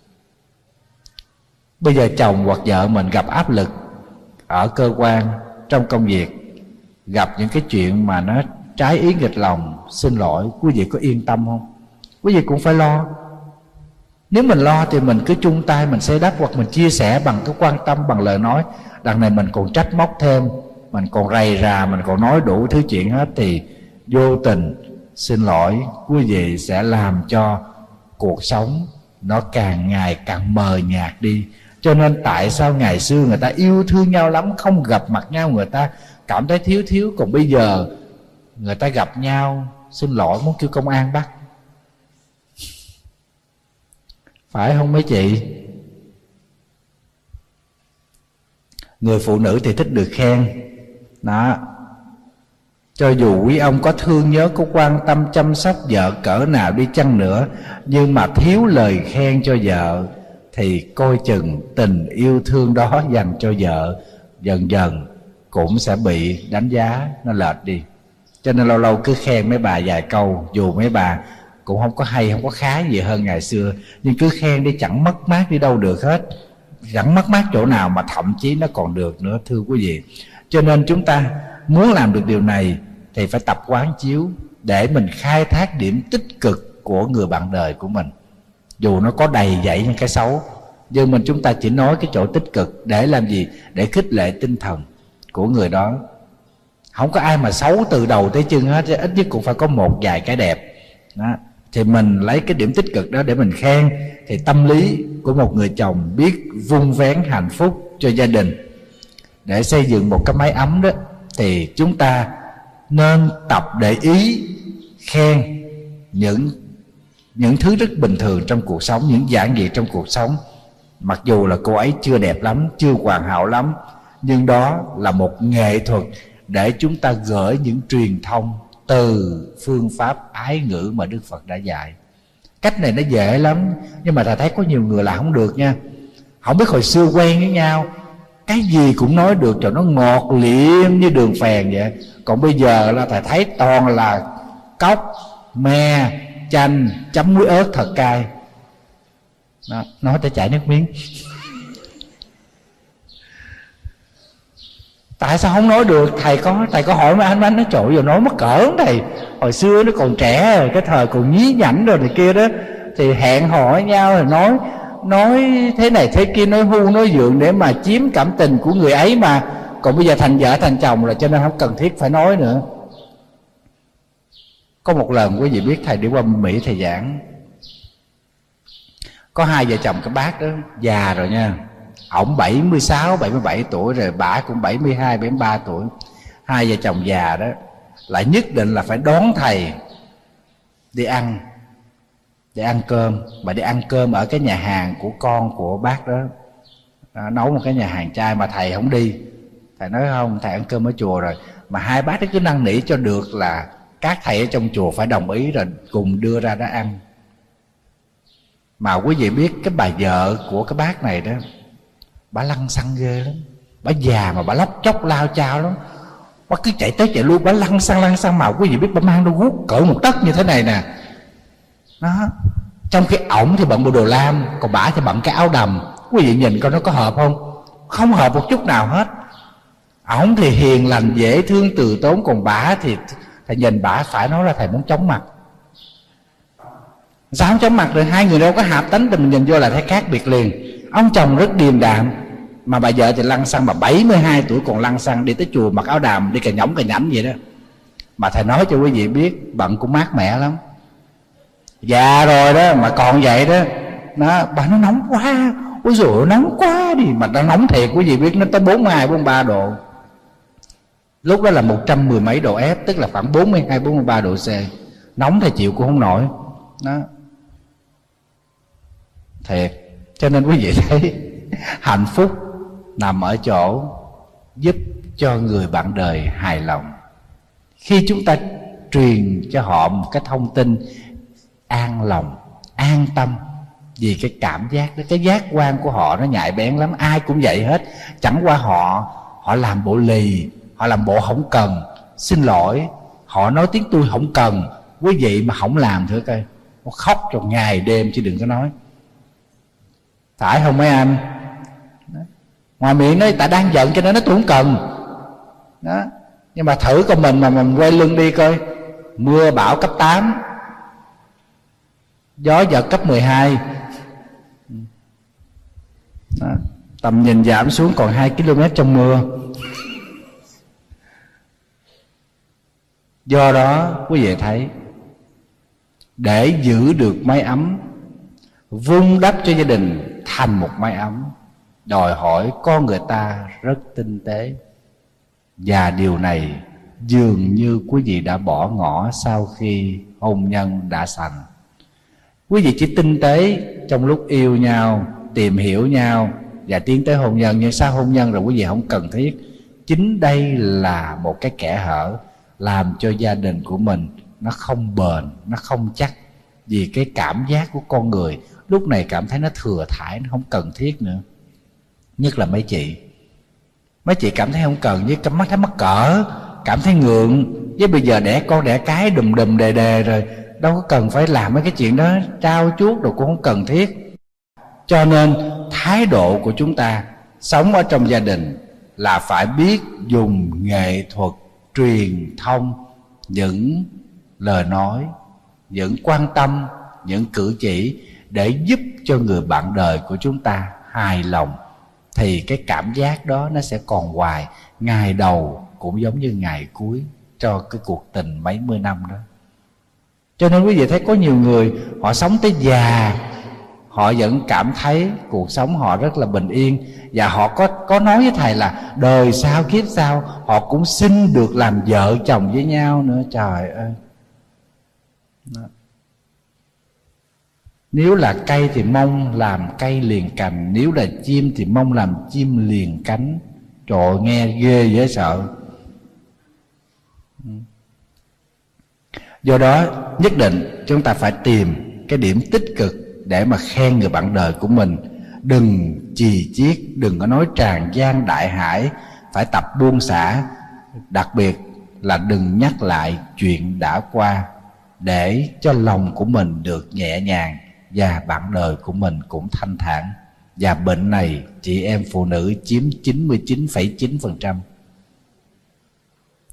Bây giờ chồng hoặc vợ mình gặp áp lực ở cơ quan, trong công việc, gặp những cái chuyện mà nó trái ý nghịch lòng, xin lỗi, quý vị có yên tâm không? Quý vị cũng phải lo. Nếu mình lo thì mình cứ chung tay mình xây đắp, hoặc mình chia sẻ bằng cái quan tâm, bằng lời nói. Đằng này mình còn trách móc thêm, mình còn rầy rà, mình còn nói đủ thứ chuyện hết, thì vô tình, xin lỗi, quý vị sẽ làm cho cuộc sống nó càng ngày càng mờ nhạt đi. Cho nên tại sao ngày xưa người ta yêu thương nhau lắm, không gặp mặt nhau người ta cảm thấy thiếu thiếu, còn bây giờ người ta gặp nhau, xin lỗi, muốn kêu công an bắt, phải không mấy chị? Người phụ nữ thì thích được khen đó. Cho dù quý ông có thương nhớ, có quan tâm chăm sóc vợ cỡ nào đi chăng nữa, nhưng mà thiếu lời khen cho vợ, thì coi chừng tình yêu thương đó dành cho vợ dần dần cũng sẽ bị đánh giá nó lệch đi. Cho nên lâu lâu cứ khen mấy bà vài câu, dù mấy bà cũng không có hay, không có khá gì hơn ngày xưa, nhưng cứ khen đi, chẳng mất mát đi đâu được hết, chẳng mất mát chỗ nào, mà thậm chí nó còn được nữa, thưa quý vị. Cho nên chúng ta muốn làm được điều này thì phải tập quán chiếu để mình khai thác điểm tích cực của người bạn đời của mình, dù nó có đầy dẫy những cái xấu, nhưng mình chúng ta chỉ nói cái chỗ tích cực để làm gì? Để khích lệ tinh thần của người đó. Không có ai mà xấu từ đầu tới chân hết, ít nhất cũng phải có một vài cái đẹp đó. Thì mình lấy cái điểm tích cực đó để mình khen, thì tâm lý của một người chồng biết vun vén hạnh phúc cho gia đình để xây dựng một cái mái ấm đó, thì chúng ta nên tập để ý khen những những thứ rất bình thường trong cuộc sống, những giản dị trong cuộc sống. Mặc dù là cô ấy chưa đẹp lắm, chưa hoàn hảo lắm, nhưng đó là một nghệ thuật để chúng ta gửi những truyền thông từ phương pháp ái ngữ mà Đức Phật đã dạy. Cách này nó dễ lắm, nhưng mà thầy thấy có nhiều người là không được nha. Không biết hồi xưa quen với nhau, cái gì cũng nói được cho nó ngọt liệm như đường phèn vậy. Còn bây giờ là thầy thấy toàn là cốc, me, chanh, chấm muối ớt thật cay đó, nói tới chảy nước miếng. Tại sao không nói được? Thầy có thầy có hỏi mấy anh, anh nói trời ơi, nói mắc cỡ lắm thầy. Hồi xưa nó còn trẻ rồi, cái thời còn nhí nhảnh rồi này kia đó, thì hẹn hò nhau rồi nói nói thế này thế kia, nói hu nói dượng để mà chiếm cảm tình của người ấy mà. Còn bây giờ thành vợ thành chồng rồi, cho nên không cần thiết phải nói nữa. Có một lần quý vị biết thầy đi qua Mỹ thầy giảng, có hai vợ chồng cái bác đó già rồi nha, ổng bảy mươi sáu, bảy mươi bảy tuổi rồi, bả cũng bảy mươi hai, bảy mươi ba tuổi. Hai vợ chồng già đó lại nhất định là phải đón thầy đi ăn, để ăn cơm, mà đi ăn cơm ở cái nhà hàng của con của bác đó. Đó, nấu một cái nhà hàng chay mà thầy không đi. Thầy nói không, thầy ăn cơm ở chùa rồi. Mà hai bác đó cứ năn nỉ cho được là các thầy ở trong chùa phải đồng ý rồi cùng đưa ra đó ăn. Mà quý vị biết cái bà vợ của cái bác này đó, bà lăng xăng ghê lắm. Bà già mà bà lóc chóc lao chao lắm, bà cứ chạy tới chạy lui, bà lăng xăng lăng xăng. Mà quý vị biết bà mang đôi guốc cỡ một tấc như thế này nè đó. Trong khi ổng thì bận bộ đồ lam, còn bả thì bận cái áo đầm. Quý vị nhìn coi nó có hợp không? Không hợp một chút nào hết. Ổng thì hiền lành dễ thương từ tốn, còn bả thì thầy nhìn bả phải nói là thầy muốn chóng mặt. Sao không chóng mặt được? Hai người đâu có hợp tánh, thì mình nhìn vô là thấy khác biệt liền. Ông chồng rất điềm đạm, mà bà vợ thì lăng xăng, bà bảy mươi hai tuổi còn lăng xăng, đi tới chùa mặc áo đàm, đi cà nhõng cà nhảnh vậy đó. Mà thầy nói cho quý vị biết, bận cũng mát mẻ lắm. Già rồi đó mà còn vậy đó. Nó, bà nó nóng quá, ôi dồi ôi, nóng quá đi. Mà nó nóng thiệt, quý vị biết nó tới bốn mươi hai, bốn mươi ba độ. Lúc đó là một trăm mười mấy độ F, tức là khoảng bốn mươi hai, bốn mươi ba độ C. Nóng thì chịu cũng không nổi đó. Thiệt. Cho nên quý vị thấy hạnh phúc nằm ở chỗ giúp cho người bạn đời hài lòng. Khi chúng ta truyền cho họ một cái thông tin an lòng, an tâm, vì cái cảm giác đó, cái giác quan của họ nó nhạy bén lắm. Ai cũng vậy hết. Chẳng qua họ Họ làm bộ lì, họ làm bộ không cần. Xin lỗi, họ nói tiếng tôi không cần. Quý vị mà không làm thử coi, nó khóc cho ngày đêm chứ đừng có nói. Phải không mấy anh? Đó. Ngoài miệng nói tại đang giận cho nên nó tôi không cần đó. Nhưng mà thử con mình mà mình quay lưng đi coi, mưa bão cấp tám, gió giật cấp mười hai đó. Tầm nhìn giảm xuống còn hai ki lô mét trong mưa. Do đó quý vị thấy, để giữ được mái ấm, vun đắp cho gia đình thành một mái ấm, đòi hỏi con người ta rất tinh tế. Và điều này dường như quý vị đã bỏ ngỏ sau khi hôn nhân đã sành. Quý vị chỉ tinh tế trong lúc yêu nhau, tìm hiểu nhau và tiến tới hôn nhân. Nhưng sau hôn nhân rồi quý vị không cần thiết. Chính đây là một cái kẽ hở làm cho gia đình của mình nó không bền, nó không chắc. Vì cái cảm giác của con người lúc này cảm thấy nó thừa thãi, nó không cần thiết nữa. Nhất là mấy chị. Mấy chị cảm thấy không cần, với cảm thấy mắc cỡ, cảm thấy ngượng. Với bây giờ đẻ con đẻ cái đùm đùm đề đề rồi, đâu có cần phải làm mấy cái chuyện đó trao chuốt đồ cũng không cần thiết. Cho nên thái độ của chúng ta sống ở trong gia đình là phải biết dùng nghệ thuật truyền thông những lời nói, những quan tâm, những cử chỉ để giúp cho người bạn đời của chúng ta hài lòng. Thì cái cảm giác đó nó sẽ còn hoài, ngày đầu cũng giống như ngày cuối cho cái cuộc tình mấy mươi năm đó. Cho nên quý vị thấy có nhiều người họ sống tới già, họ vẫn cảm thấy cuộc sống họ rất là bình yên. Và họ có, có nói với thầy là đời sau kiếp sau họ cũng xin được làm vợ chồng với nhau nữa. Trời ơi đó. Nếu là cây thì mong làm cây liền cành, nếu là chim thì mong làm chim liền cánh. Trời ơi, nghe ghê dễ sợ. Do đó nhất định chúng ta phải tìm cái điểm tích cực để mà khen người bạn đời của mình. Đừng chì chiết, đừng có nói tràn gian đại hải. Phải tập buông xả. Đặc biệt là đừng nhắc lại chuyện đã qua, để cho lòng của mình được nhẹ nhàng và bạn đời của mình cũng thanh thản. Và bệnh này chị em phụ nữ chiếm chín mươi chín phẩy chín phần trăm.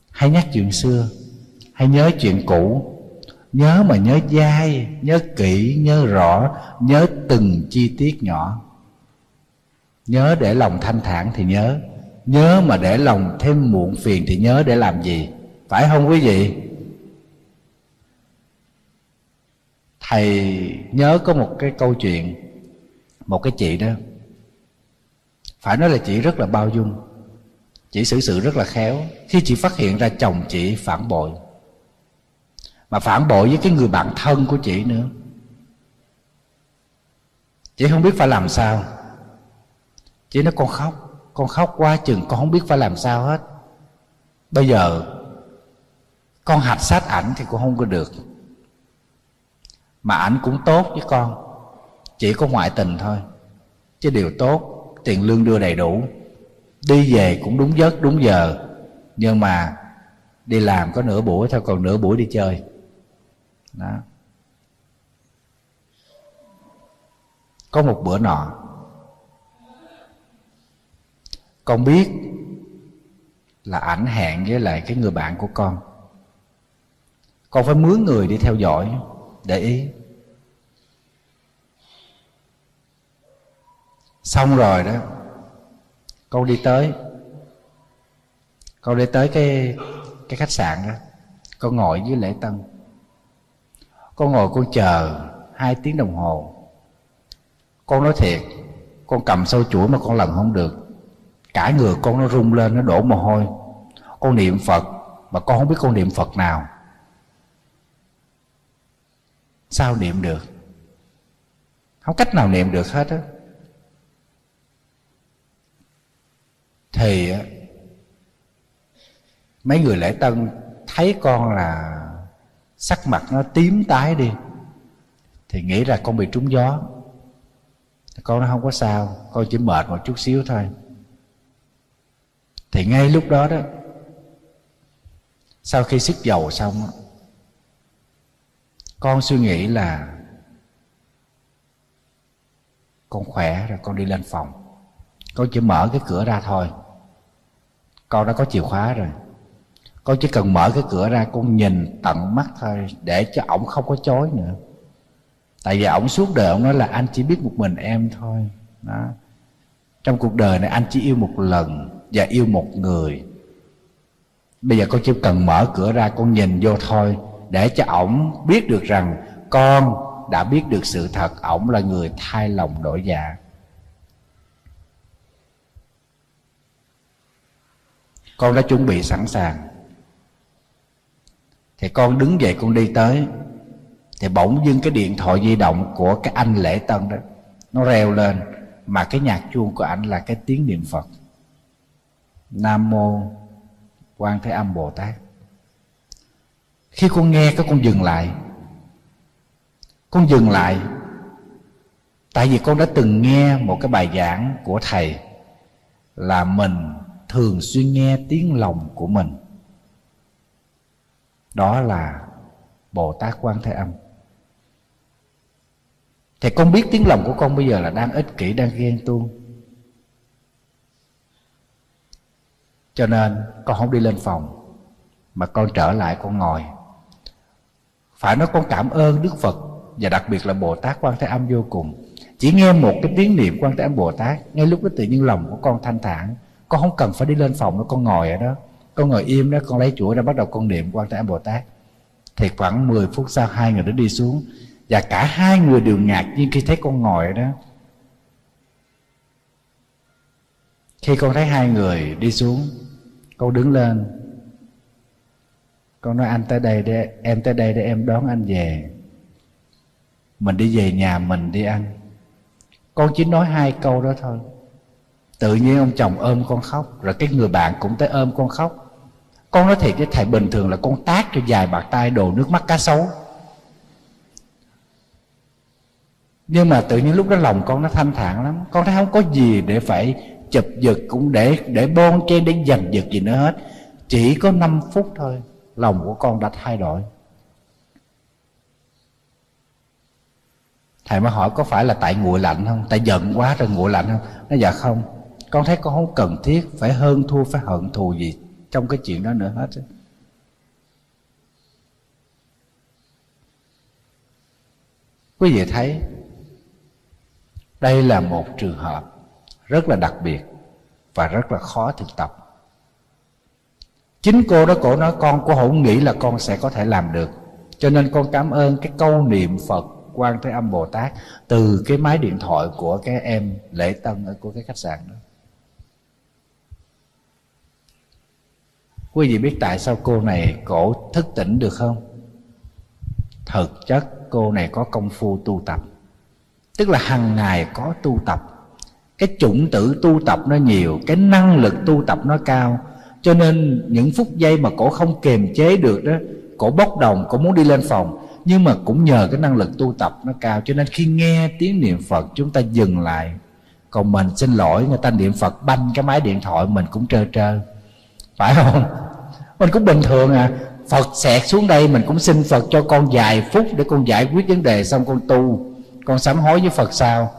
hay nhắc chuyện xưa, hay nhớ chuyện cũ. Nhớ mà nhớ dai, nhớ kỹ, nhớ rõ, nhớ từng chi tiết nhỏ. Nhớ để lòng thanh thản thì nhớ, nhớ mà để lòng thêm muộn phiền thì nhớ để làm gì? Phải không quý vị? Thầy nhớ có một cái câu chuyện, một cái chị đó, phải nói là chị rất là bao dung, chị xử sự rất là khéo. Khi chị phát hiện ra chồng chị phản bội, mà phản bội với cái người bạn thân của chị nữa, chị không biết phải làm sao. Chị nói con khóc, con khóc quá chừng, con không biết phải làm sao hết. Bây giờ con hạch sách ảnh thì con không có được, mà ảnh cũng tốt với con, chỉ có ngoại tình thôi, chứ điều tốt, tiền lương đưa đầy đủ, đi về cũng đúng giấc đúng giờ, nhưng mà đi làm có nửa buổi thôi, còn nửa buổi đi chơi đó. Có một bữa nọ, con biết là ảnh hẹn với lại cái người bạn của con, con phải mướn người đi theo dõi để ý. Xong rồi đó, con đi tới con đi tới cái cái khách sạn đó, con ngồi dưới lễ tân, con ngồi con chờ hai tiếng đồng hồ. Con nói thiệt, con cầm sâu chuỗi mà con lần không được, cả người con nó rung lên, nó đổ mồ hôi. Con niệm Phật mà con không biết con niệm Phật nào. Sao niệm được? Không cách nào niệm được hết á. Thì mấy người lễ tân thấy con là sắc mặt nó tím tái đi, thì nghĩ là con bị trúng gió. Con nó không có sao, con chỉ mệt một chút xíu thôi. Thì ngay lúc đó đó, sau khi xức dầu xong, con suy nghĩ là con khỏe rồi, con đi lên phòng. Con chỉ mở cái cửa ra thôi, con đã có chìa khóa rồi. Con chỉ cần mở cái cửa ra, con nhìn tận mắt thôi, để cho ổng không có chối nữa. Tại vì ổng suốt đời ổng nói là anh chỉ biết một mình em thôi đó. Trong cuộc đời này anh chỉ yêu một lần và yêu một người. Bây giờ con chỉ cần mở cửa ra, con nhìn vô thôi, để cho ổng biết được rằng con đã biết được sự thật, ổng là người thay lòng đổi dạ. Con đã chuẩn bị sẵn sàng. Thì con đứng dậy, con đi tới, thì bỗng dưng cái điện thoại di động của cái anh lễ tân đó nó reo lên, mà cái nhạc chuông của anh là cái tiếng niệm Phật: Nam Mô Quan Thế Âm Bồ Tát. Khi con nghe cái con dừng lại, con dừng lại tại vì con đã từng nghe một cái bài giảng của thầy là mình thường xuyên nghe tiếng lòng của mình, đó là Bồ Tát Quan Thế Âm. Thì con biết tiếng lòng của con bây giờ là đang ích kỷ, đang ghen tuông, cho nên con không đi lên phòng, mà con trở lại, con ngồi. Phải nói con cảm ơn Đức Phật và đặc biệt là Bồ Tát Quan Thế Âm vô cùng. Chỉ nghe một cái tiếng niệm Quan Thế Âm Bồ Tát, ngay lúc đó tự nhiên lòng của con thanh thản. Con không cần phải đi lên phòng nữa, con ngồi ở đó, con ngồi im đó, con lấy chuỗi ra bắt đầu con niệm Quan Thế Âm Bồ Tát. Thì khoảng mười phút sau, hai người đó đi xuống, và cả hai người đều ngạc nhiên khi thấy con ngồi ở đó. Khi con thấy hai người đi xuống, con đứng lên, con nói anh tới đây để em tới đây để em đón anh về, mình đi về nhà mình đi anh. Con chỉ nói hai câu đó thôi, tự nhiên ông chồng ôm con khóc, rồi cái người bạn cũng tới ôm con khóc. Con nói thiệt với thầy, bình thường là con tát cho dài bạc tay đổ nước mắt cá sấu, nhưng mà tự nhiên lúc đó lòng con nó thanh thản lắm. Con thấy không có gì để phải chụp giật, cũng để để bon chen, để giành giật gì nữa hết. Chỉ có năm phút thôi, lòng của con đã thay đổi. Thầy mới hỏi có phải là tại nguội lạnh không, tại giận quá rồi nguội lạnh không? Nó dạ không, con thấy con không cần thiết phải hơn thua, phải hận thù gì trong cái chuyện đó nữa hết. Quý vị thấy đây là một trường hợp rất là đặc biệt và rất là khó thực tập. Chính cô đó, cổ nói con cô không nghĩ là con sẽ có thể làm được, cho nên con cảm ơn cái câu niệm Phật Quan Thế Âm Bồ Tát từ cái máy điện thoại của cái em lễ tân ở của cái khách sạn đó. Quý vị biết tại sao cô này cổ thức tỉnh được không? Thực chất cô này có công phu tu tập, tức là hàng ngày có tu tập. Cái chủng tử tu tập nó nhiều, cái năng lực tu tập nó cao, cho nên những phút giây mà cổ không kiềm chế được đó, cổ bốc đồng, cổ muốn đi lên phòng, nhưng mà cũng nhờ cái năng lực tu tập nó cao, cho nên khi nghe tiếng niệm Phật chúng ta dừng lại. Còn mình xin lỗi, người ta niệm Phật banh cái máy điện thoại mình cũng trơ trơ, phải không? Mình cũng bình thường à. Phật xẹt xuống đây mình cũng xin Phật cho con vài phút để con giải quyết vấn đề, xong con tu, con sám hối với Phật sao?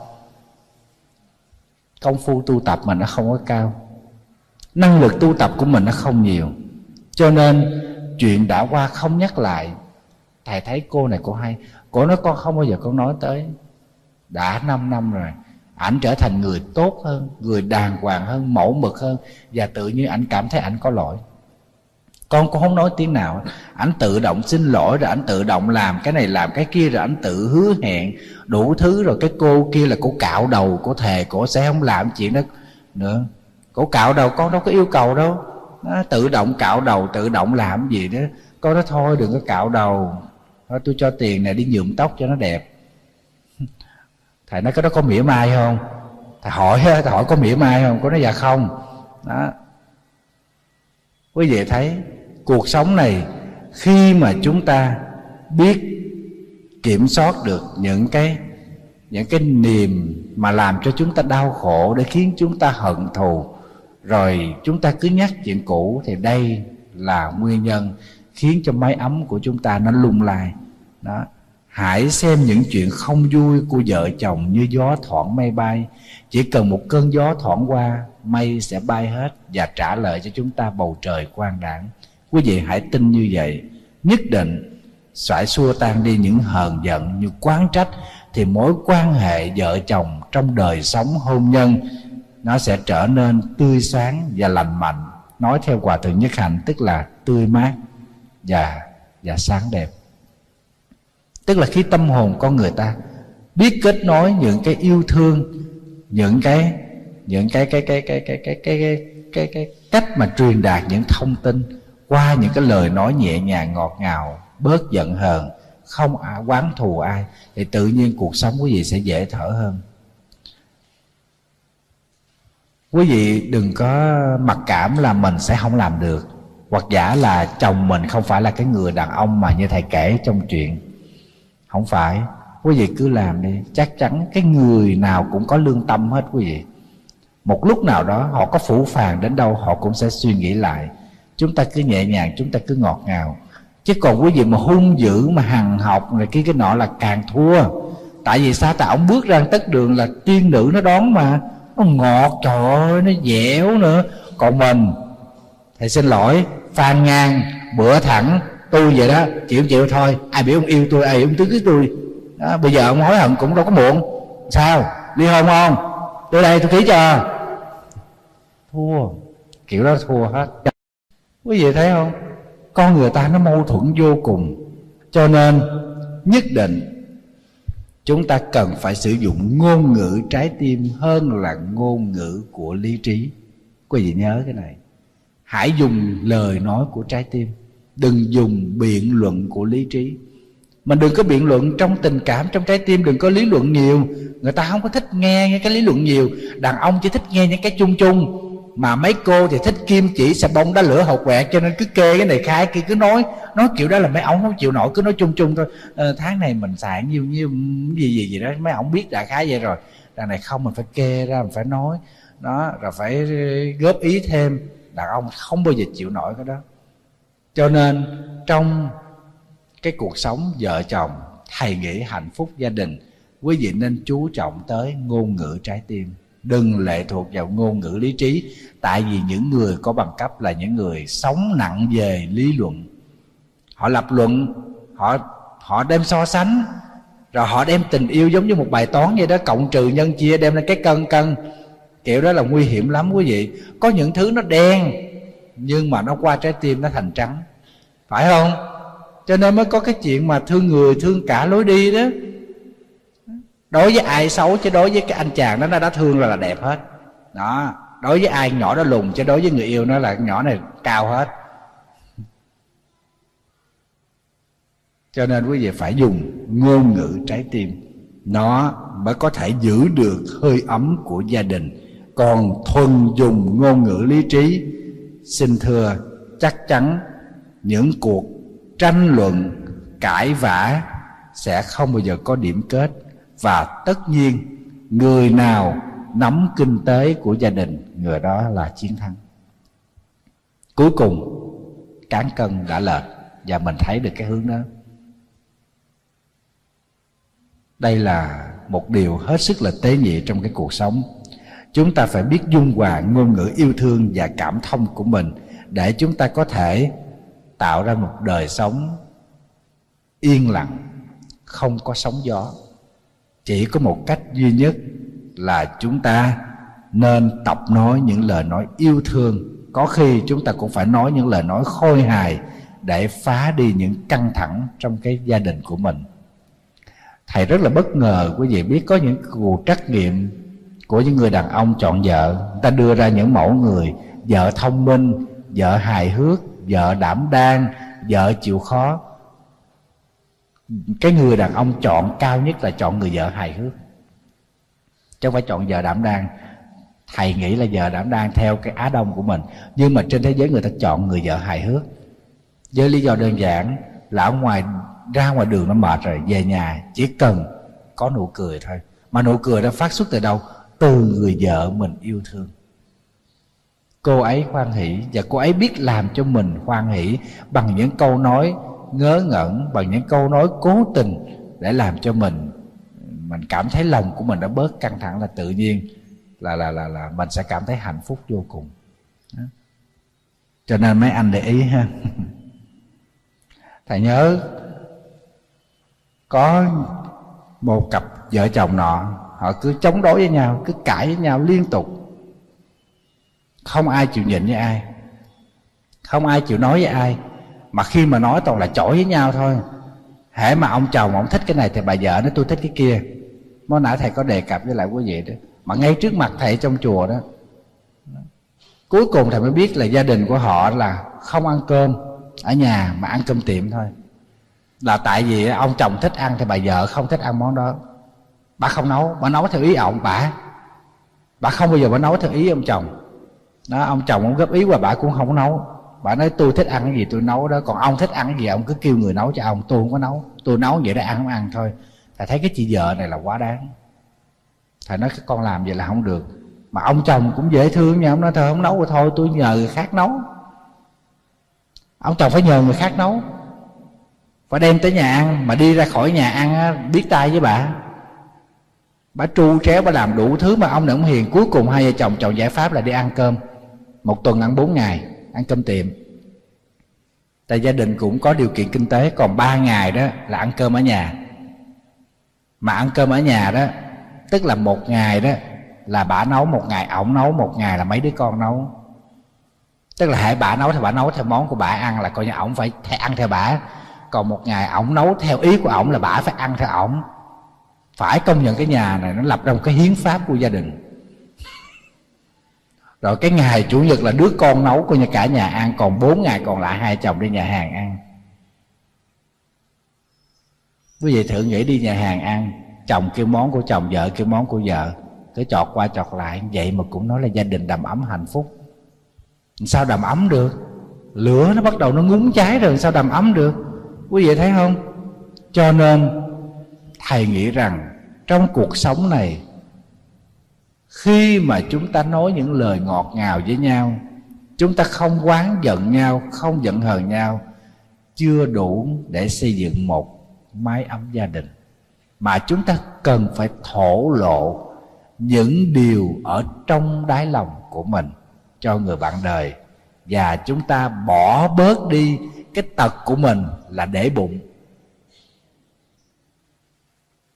Công phu tu tập mình nó không có cao, năng lực tu tập của mình nó không nhiều, cho nên chuyện đã qua không nhắc lại. Thầy thấy cô này cô hay, cô nói con không bao giờ con nói tới. Đã năm năm rồi, ảnh trở thành người tốt hơn, người đàng hoàng hơn, mẫu mực hơn, và tự nhiên ảnh cảm thấy ảnh có lỗi. Con cũng không nói tiếng nào, ảnh tự động xin lỗi, rồi ảnh tự động làm cái này làm cái kia, rồi ảnh tự hứa hẹn đủ thứ. Rồi cái cô kia là cô cạo đầu, cô thề cổ sẽ không làm chuyện đó nữa. Cổ cạo đầu, con đâu có yêu cầu đâu, nó tự động cạo đầu, tự động làm gì đó. Con nói thôi đừng có cạo đầu, thôi tôi cho tiền này đi nhuộm tóc cho nó đẹp. Thầy nói cái đó có mỉa mai không? Thầy hỏi, thầy hỏi có mỉa mai không? Cô nói dạ không. Đó. Quý vị thấy cuộc sống này, khi mà chúng ta biết kiểm soát được những cái những cái niềm mà làm cho chúng ta đau khổ, để khiến chúng ta hận thù, rồi chúng ta cứ nhắc chuyện cũ, thì đây là nguyên nhân khiến cho mái ấm của chúng ta nó lung lay. Đó. Hãy xem những chuyện không vui của vợ chồng như gió thoảng mây bay. Chỉ cần một cơn gió thoảng qua, mây sẽ bay hết và trả lời cho chúng ta bầu trời quang đãng. Quý vị hãy tin như vậy, nhất định phải xua tan đi những hờn giận như oán trách, thì mối quan hệ vợ chồng trong đời sống hôn nhân nó sẽ trở nên tươi sáng và lành mạnh. Nói theo Hòa Thượng Nhất Hạnh, tức là tươi mát và, và sáng đẹp. Tức là khi tâm hồn con người ta biết kết nối những cái yêu thương, những cái những cái cái cái cái cái cái cái cái cái cái cách mà truyền đạt những thông tin qua những cái lời nói nhẹ nhàng ngọt ngào, bớt giận hờn, không oán thù ai, thì tự nhiên cuộc sống quý vị sẽ dễ thở hơn. Quý vị đừng có mặc cảm là mình sẽ không làm được, hoặc giả là chồng mình không phải là cái người đàn ông mà như thầy kể trong chuyện. Không phải. Quý vị cứ làm đi, chắc chắn cái người nào cũng có lương tâm hết quý vị. Một lúc nào đó họ có phũ phàng đến đâu họ cũng sẽ suy nghĩ lại. Chúng ta cứ nhẹ nhàng, chúng ta cứ ngọt ngào. Chứ còn quý vị mà hung dữ, mà hằn học này kia cái nọ là càng thua. Tại vì sao? Tại ông bước ra tất đường là tiên nữ nó đón mà, nó ngọt, trời ơi, nó dẻo nữa. Còn mình, thầy xin lỗi, phàn nàn, bữa thẳng, tôi vậy đó, chịu chịu thôi. Ai biết ông yêu tôi, ai ông tứ tôi đó, bây giờ ông hối hận cũng đâu có muộn. Sao? Ly hôn không? Tôi đây tôi ký cho. Thua, kiểu đó thua hết. Quý vị thấy không? Con người ta nó mâu thuẫn vô cùng. Cho nên nhất định chúng ta cần phải sử dụng ngôn ngữ trái tim hơn là ngôn ngữ của lý trí. Quý vị nhớ cái này. Hãy dùng lời nói của trái tim, đừng dùng biện luận của lý trí. Mình đừng có biện luận trong tình cảm, trong trái tim đừng có lý luận nhiều. Người ta không có thích nghe những cái lý luận nhiều. Đàn ông chỉ thích nghe những cái chung chung, mà mấy cô thì thích kim chỉ xà bông đá lửa hột quẹt, cho nên cứ kê cái này khai kia, cứ nói nói kiểu đó là mấy ổng không chịu nổi, cứ nói chung chung thôi. Ờ, tháng này mình xài nhiêu nhiêu gì gì gì đó, mấy ổng biết đại khái vậy rồi. Đằng này không, mình phải kê ra, mình phải nói đó, rồi phải góp ý thêm. Đàn ông không bao giờ chịu nổi cái đó. Cho nên trong cái cuộc sống vợ chồng, thầy nghĩ hạnh phúc gia đình, quý vị nên chú trọng tới ngôn ngữ trái tim, đừng lệ thuộc vào ngôn ngữ lý trí. Tại vì những người có bằng cấp là những người sống nặng về lý luận. Họ lập luận, họ họ đem so sánh, Rồi họ đem tình yêu giống như một bài toán vậy đó, cộng trừ nhân chia đem lên cái cân cân. Kiểu đó là nguy hiểm lắm quý vị. Có những thứ nó đen nhưng mà nó qua trái tim nó thành trắng, phải không? Cho nên mới có cái chuyện mà thương người thương cả lối đi đó. Đối với ai xấu chứ đối với cái anh chàng đó nó đã thương rồi là đẹp hết đó. Đối với ai nhỏ đó lùn chứ đối với người yêu nó là nhỏ này cao hết. Cho nên quý vị phải dùng ngôn ngữ trái tim, nó mới có thể giữ được hơi ấm của gia đình. Còn thuần dùng ngôn ngữ lý trí, xin thưa chắc chắn những cuộc tranh luận cãi vã sẽ không bao giờ có điểm kết. Và tất nhiên người nào nắm kinh tế của gia đình, người đó là chiến thắng. Cuối cùng cán cân đã lệch và mình thấy được cái hướng đó. Đây là một điều hết sức là tế nhị trong cái cuộc sống. Chúng ta phải biết dung hòa ngôn ngữ yêu thương và cảm thông của mình để chúng ta có thể tạo ra một đời sống yên lặng, không có sóng gió. Chỉ có một cách duy nhất là chúng ta nên tập nói những lời nói yêu thương. Có khi chúng ta cũng phải nói những lời nói khôi hài để phá đi những căng thẳng trong cái gia đình của mình. Thầy rất là bất ngờ quý vị biết có những cuộc trắc nghiệm của những người đàn ông chọn vợ. Người ta đưa ra những mẫu người: vợ thông minh, vợ hài hước, vợ đảm đang, vợ chịu khó. Cái người đàn ông chọn cao nhất là chọn người vợ hài hước, chứ không phải chọn vợ đảm đang. Thầy nghĩ là vợ đảm đang theo cái Á Đông của mình, nhưng mà trên thế giới người ta chọn người vợ hài hước với lý do đơn giản là ở ngoài ra ngoài đường nó mệt rồi, về nhà chỉ cần có nụ cười thôi. Mà nụ cười đó phát xuất từ đâu? Từ người vợ mình yêu thương. Cô ấy hoan hỷ và cô ấy biết làm cho mình hoan hỷ bằng những câu nói ngớ ngẩn, bằng những câu nói cố tình để làm cho mình mình cảm thấy lòng của mình đã bớt căng thẳng, là tự nhiên là là là là mình sẽ cảm thấy hạnh phúc vô cùng. Đó. Cho nên mấy anh để ý ha. Thầy nhớ có một cặp vợ chồng nọ, họ cứ chống đối với nhau, cứ cãi với nhau liên tục. Không ai chịu nhịn với ai, không ai chịu nói với ai, mà khi mà nói toàn là chổi với nhau thôi. Hễ mà ông chồng ông thích cái này thì bà vợ nói tôi thích cái kia. Mới nãy thầy có đề cập với lại quý vị đó, mà ngay trước mặt thầy trong chùa đó. Cuối cùng thầy mới biết là gia đình của họ là không ăn cơm ở nhà mà ăn cơm tiệm thôi. Là tại vì ông chồng thích ăn thì bà vợ không thích ăn món đó. Bà không nấu, bà nấu theo ý ông. Bà Bà không bao giờ bà nấu theo ý ông chồng đó. Ông chồng ông góp ý qua bà cũng không nấu. Bà nói tôi thích ăn cái gì tôi nấu đó, còn ông thích ăn cái gì ông cứ kêu người nấu cho ông. Tôi không có nấu, tôi nấu vậy để ăn không ăn thôi. Thầy thấy cái chị vợ này là quá đáng. Thầy nói cái con làm vậy là không được. Mà ông chồng cũng dễ thương nha, ông nói thôi không nấu rồi thôi tôi nhờ người khác nấu. Ông chồng phải nhờ người khác nấu, phải đem tới nhà ăn. Mà đi ra khỏi nhà ăn á, biết tay với bà. Bà tru tréo, bà làm đủ thứ mà ông này ông hiền. Cuối cùng hai vợ chồng chọn giải pháp là đi ăn cơm. Một tuần ăn bốn ngày, ăn cơm tiệm. Tại gia đình cũng có điều kiện kinh tế. Còn ba ngày đó là ăn cơm ở nhà. Mà ăn cơm ở nhà đó tức là một ngày đó là bà nấu, một ngày ổng nấu, một ngày là mấy đứa con nấu. Tức là hễ bà nấu thì bà nấu theo món của bà ăn, là coi như ổng phải ăn theo bà. Còn một ngày ổng nấu theo ý của ổng là bà phải ăn theo ổng. Phải công nhận cái nhà này nó lập ra một cái hiến pháp của gia đình. Rồi cái ngày chủ nhật là đứa con nấu coi như cả nhà ăn. Còn bốn ngày còn lại hai chồng đi nhà hàng ăn. Quý vị thử nghĩ đi nhà hàng ăn, chồng kêu món của chồng, vợ kêu món của vợ, cứ chọt qua chọt lại vậy mà cũng nói là gia đình đầm ấm hạnh phúc. Sao đầm ấm được? Lửa nó bắt đầu nó ngúng cháy rồi, sao đầm ấm được? Quý vị thấy không? Cho nên thầy nghĩ rằng trong cuộc sống này, khi mà chúng ta nói những lời ngọt ngào với nhau, chúng ta không oán giận nhau, không giận hờn nhau, chưa đủ để xây dựng một mái ấm gia đình. Mà chúng ta cần phải thổ lộ những điều ở trong đáy lòng của mình cho người bạn đời. Và chúng ta bỏ bớt đi cái tật của mình là để bụng.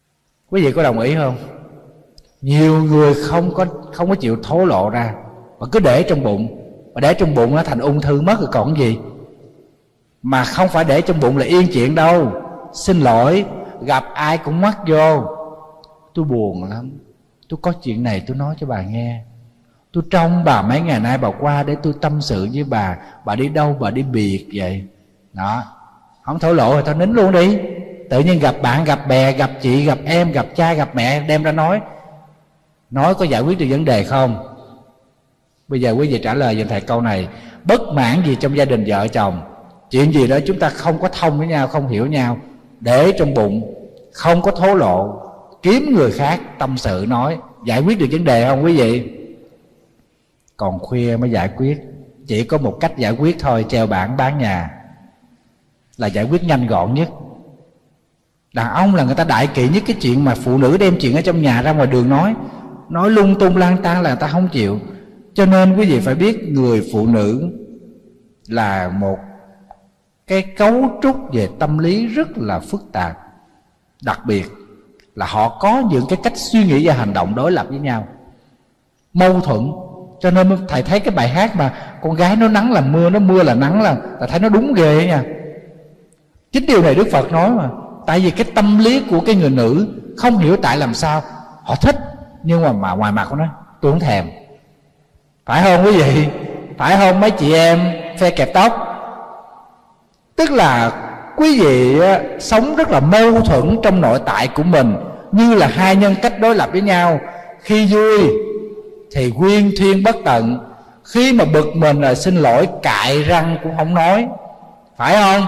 Quý vị có đồng ý không? Nhiều người không có không có chịu thổ lộ ra, mà cứ để trong bụng, mà để trong bụng nó thành ung thư mất rồi còn gì. Mà không phải để trong bụng là yên chuyện đâu. Xin lỗi, gặp ai cũng mắc vô. Tôi buồn lắm, tôi có chuyện này tôi nói cho bà nghe. Tôi trông bà mấy ngày nay bà qua để tôi tâm sự với bà. Bà đi đâu bà đi biệt vậy đó. Không thổ lộ thì thôi nín luôn đi. Tự nhiên gặp bạn, gặp bè, gặp chị, gặp em, gặp cha, gặp mẹ đem ra nói. Nói có giải quyết được vấn đề không? Bây giờ quý vị trả lời dùm thầy câu này. Bất mãn gì trong gia đình vợ chồng, chuyện gì đó chúng ta không có thông với nhau, không hiểu nhau, để trong bụng, không có thổ lộ, kiếm người khác tâm sự nói, giải quyết được vấn đề không quý vị? Còn khuya mới giải quyết. Chỉ có một cách giải quyết thôi, treo bảng bán nhà là giải quyết nhanh gọn nhất. Đàn ông là người ta đại kỵ nhất cái chuyện mà phụ nữ đem chuyện ở trong nhà ra ngoài đường nói. Nói lung tung lang tan là người ta không chịu. Cho nên quý vị phải biết người phụ nữ là một cái cấu trúc về tâm lý rất là phức tạp. Đặc biệt là họ có những cái cách suy nghĩ và hành động đối lập với nhau, mâu thuẫn. Cho nên thầy thấy cái bài hát mà con gái nó nắng là mưa, nó mưa là nắng là, là thấy nó đúng ghê ấy nha. Chính điều này Đức Phật nói mà. Tại vì cái tâm lý của cái người nữ không hiểu tại làm sao họ thích, nhưng mà, mà ngoài mặt của nó tôi không thèm. Phải không quý vị? Phải không mấy chị em phe kẹp tóc? Tức là quý vị sống rất là mâu thuẫn trong nội tại của mình, như là hai nhân cách đối lập với nhau. Khi vui thì quyên thuyên bất tận, khi mà bực mình là xin lỗi cại răng cũng không nói. Phải không?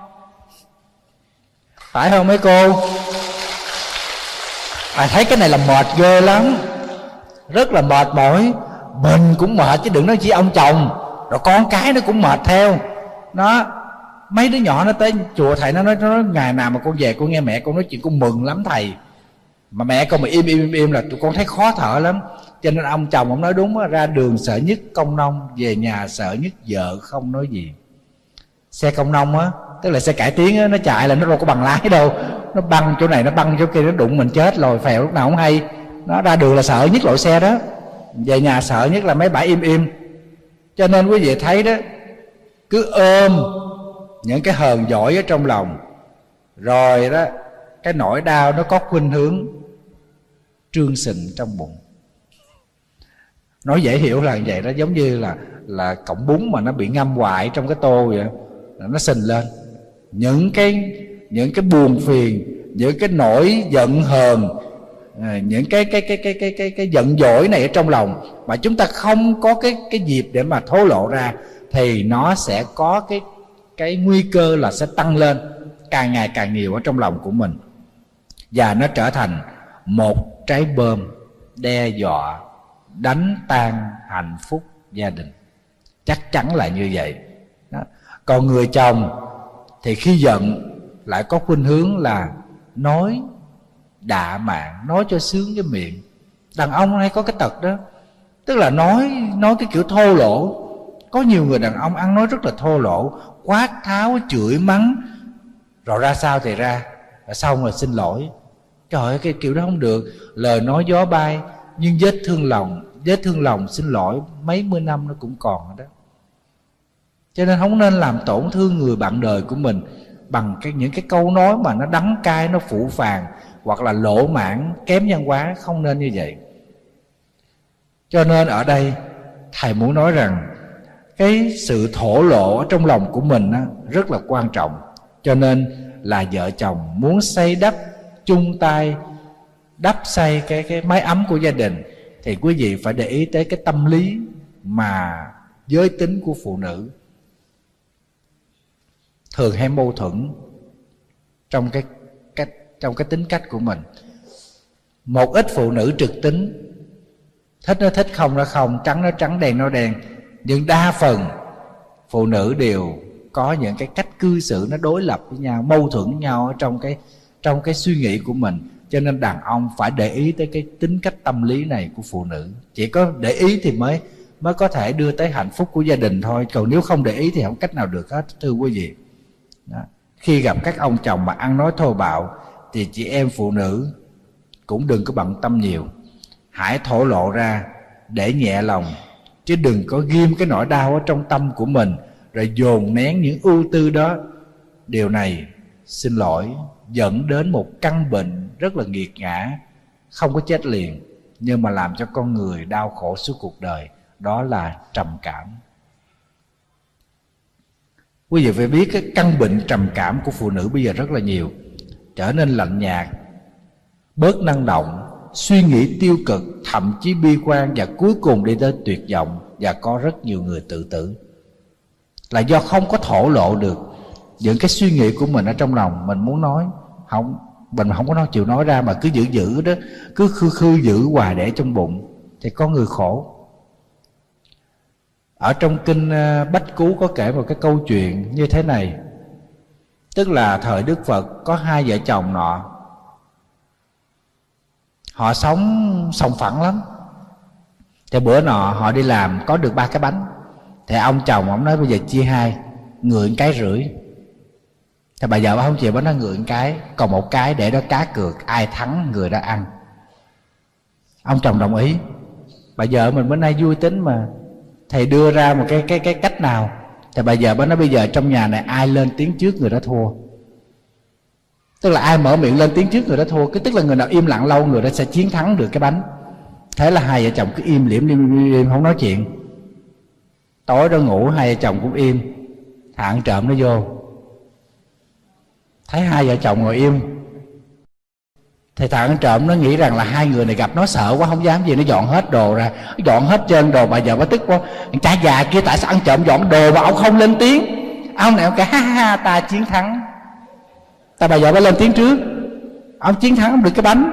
Phải không mấy cô? À, thấy cái này là mệt ghê lắm, rất là mệt mỏi. Mình cũng mệt chứ đừng nói chỉ ông chồng, rồi con cái nó cũng mệt theo. Nó mấy đứa nhỏ nó tới chùa thầy, nó nói, nó nói ngày nào mà con về con nghe mẹ con nói chuyện con mừng lắm thầy, mà mẹ con mà im im im im là tụi con thấy khó thở lắm. Cho nên ông chồng ông nói đúng đó, ra đường sợ nhất công nông, về nhà sợ nhất vợ không nói gì. Xe công nông á, tức là xe cải tiến á, nó chạy là nó đâu có bằng lái đâu, nó băng chỗ này nó băng chỗ kia, nó đụng mình chết rồi, phèo lúc nào không hay. Nó ra đường là sợ nhất loại xe đó, về nhà sợ nhất là mấy bãi im im. Cho nên quý vị thấy đó, cứ ôm những cái hờn giỏi ở trong lòng, rồi đó cái nỗi đau nó có khuynh hướng trương sình trong bụng. Nói dễ hiểu là vậy đó, giống như là là cọng bún mà nó bị ngâm hoài trong cái tô vậy, nó sình lên. Những cái những cái buồn phiền, những cái nỗi giận hờn, những cái cái cái cái cái cái cái giận dỗi này ở trong lòng mà chúng ta không có cái cái dịp để mà thổ lộ ra, thì nó sẽ có cái cái nguy cơ là sẽ tăng lên càng ngày càng nhiều ở trong lòng của mình, và nó trở thành một trái bom đe dọa đánh tan hạnh phúc gia đình. Chắc chắn là như vậy đó. Còn người chồng thì khi giận lại có khuynh hướng là nói đạ mạn, nói cho sướng với miệng. Đàn ông hay có cái tật đó, tức là nói nói cái kiểu thô lỗ. Có nhiều người đàn ông ăn nói rất là thô lỗ, quát tháo, chửi mắng, rồi ra sao thì ra, rồi xong rồi xin lỗi. Trời ơi, cái kiểu đó không được. Lời nói gió bay, nhưng vết thương lòng, vết thương lòng xin lỗi mấy mươi năm nó cũng còn đó. Cho nên không nên làm tổn thương người bạn đời của mình bằng cái, những cái câu nói mà nó đắng cay, nó phũ phàng, hoặc là lỗ mãn, kém văn hóa. Không nên như vậy. Cho nên ở đây thầy muốn nói rằng cái sự thổ lộ trong lòng của mình á, rất là quan trọng. Cho nên là vợ chồng muốn xây đắp chung tay đắp xây cái, cái mái ấm của gia đình, thì quý vị phải để ý tới cái tâm lý mà giới tính của phụ nữ thường hay mâu thuẫn trong cái, cái, trong cái tính cách của mình. Một ít phụ nữ trực tính, thích nó thích, không nó không, trắng nó trắng, đen nó đen. Nhưng đa phần phụ nữ đều có những cái cách cư xử nó đối lập với nhau, mâu thuẫn nhau ở trong cái, trong cái suy nghĩ của mình. Cho nên đàn ông phải để ý tới cái tính cách tâm lý này của phụ nữ. Chỉ có để ý thì mới mới có thể đưa tới hạnh phúc của gia đình thôi. Còn nếu không để ý thì không cách nào được hết, thưa quý vị. Đó. Khi gặp các ông chồng mà ăn nói thô bạo thì chị em phụ nữ cũng đừng có bận tâm nhiều. Hãy thổ lộ ra để nhẹ lòng, chứ đừng có ghim cái nỗi đau ở trong tâm của mình rồi dồn nén những ưu tư đó. Điều này, xin lỗi, dẫn đến một căn bệnh rất là nghiệt ngã, không có chết liền, nhưng mà làm cho con người đau khổ suốt cuộc đời. Đó là trầm cảm. Quý vị phải biết cái căn bệnh trầm cảm của phụ nữ bây giờ rất là nhiều. Trở nên lạnh nhạt, bớt năng động, suy nghĩ tiêu cực, thậm chí bi quan, và cuối cùng đi tới tuyệt vọng. Và có rất nhiều người tự tử là do không có thổ lộ được những cái suy nghĩ của mình ở trong lòng. Mình muốn nói, không, mình không có nói, chịu nói ra, mà cứ giữ giữ đó, cứ khư khư giữ hoài để trong bụng, thì có người khổ. Ở trong kinh Bách Cú có kể một cái câu chuyện như thế này. Tức là thời Đức Phật có hai vợ chồng nọ, họ sống sòng phẳng lắm. Thì bữa nọ họ đi làm có được ba cái bánh. Thì ông chồng ông nói bây giờ chia hai, người một cái rưỡi. Thì bà vợ bà không chịu, bà nói người một cái, còn một cái để đó cá cược, ai thắng người đó ăn. Ông chồng đồng ý. Bà vợ mình bữa nay vui tính mà, thầy đưa ra một cái cái cái cách nào. Thì bà vợ bà nói bây giờ trong nhà này ai lên tiếng trước người đó thua. Tức là ai mở miệng lên tiếng trước người đó thua. Cái tức là người nào im lặng lâu người đó sẽ chiến thắng được cái bánh. Thế là hai vợ chồng cứ im liễm im, im, im không nói chuyện. Tối đó ngủ hai vợ chồng cũng im. Thằng ăn trộm nó vô, thấy hai vợ chồng ngồi im, thì thằng ăn trộm nó nghĩ rằng là hai người này gặp nó sợ quá không dám gì, nó dọn hết đồ ra, nó dọn hết trên đồ. Bà vợ bà tức quá, cha già kia tại sao ăn trộm dọn đồ mà ông không lên tiếng? Ông này ông kể ha ha ta chiến thắng. Ta bà vợ bà lên tiếng trước, ông chiến thắng ông được cái bánh.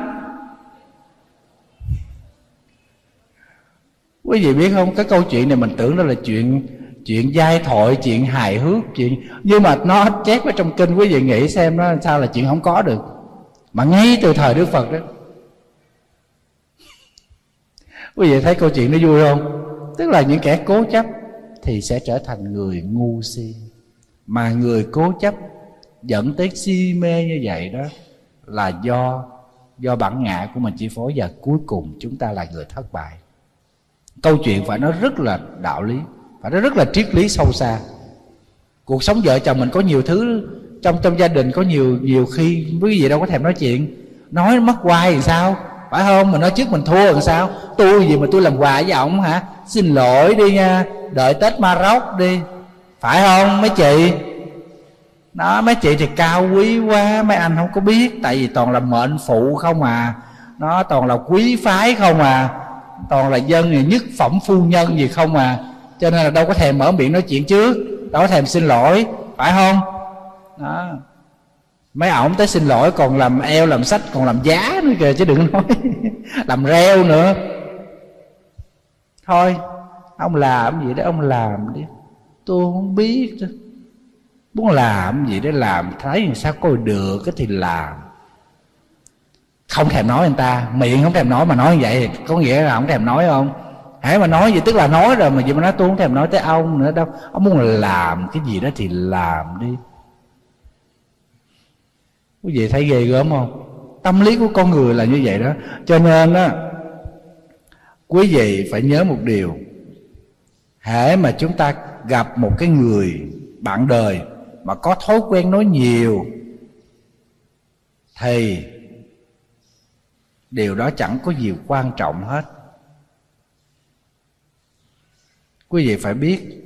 Quý vị biết không, cái câu chuyện này mình tưởng đó là chuyện chuyện giai thoại, chuyện hài hước, chuyện, nhưng mà nó chép ở trong kinh. Quý vị nghĩ xem nó sao là chuyện không có được, mà ngay từ thời Đức Phật đó. Quý vị thấy câu chuyện nó vui không? Tức là những kẻ cố chấp thì sẽ trở thành người ngu si. Mà người cố chấp dẫn tới si mê như vậy đó là do do bản ngã của mình chi phối, và cuối cùng chúng ta là người thất bại. Câu chuyện phải nói rất là đạo lý, phải nói rất là triết lý sâu xa. Cuộc sống vợ chồng mình có nhiều thứ, trong trong gia đình có nhiều nhiều khi quý vị đâu có thèm nói chuyện, nói mất hoài thì sao, phải không? Mình nói trước mình thua làm sao? Tôi gì mà tôi làm quà với ổng hả? Xin lỗi đi nha, đợi Tết Maroc đi, phải không mấy chị? Đó, mấy chị thì cao quý quá, mấy anh không có biết, tại vì toàn là mệnh phụ không à, nó toàn là quý phái không à, toàn là dân thì nhất phẩm phu nhân gì không à, cho nên là đâu có thèm mở miệng nói chuyện trước, đâu có thèm xin lỗi, phải không? Đó, mấy ổng tới xin lỗi còn làm eo làm sách, còn làm giá nữa kìa, chứ đừng nói làm reo nữa. Thôi ông làm gì đó ông làm đi, tôi không biết nữa. Muốn làm gì để làm, thấy làm sao coi được cái thì làm. Không thèm nói người ta, miệng không thèm nói mà nói như vậy có nghĩa là không thèm nói không? Hãy mà nói gì tức là nói rồi, mà gì mà nói tôi không thèm nói tới ông nữa đâu. Ông muốn làm cái gì đó thì làm đi. Quý vị thấy ghê gớm không? Tâm lý của con người là như vậy đó. Cho nên á, quý vị phải nhớ một điều. Hễ mà chúng ta gặp một cái người bạn đời mà có thói quen nói nhiều thì điều đó chẳng có gì quan trọng hết. Quý vị phải biết,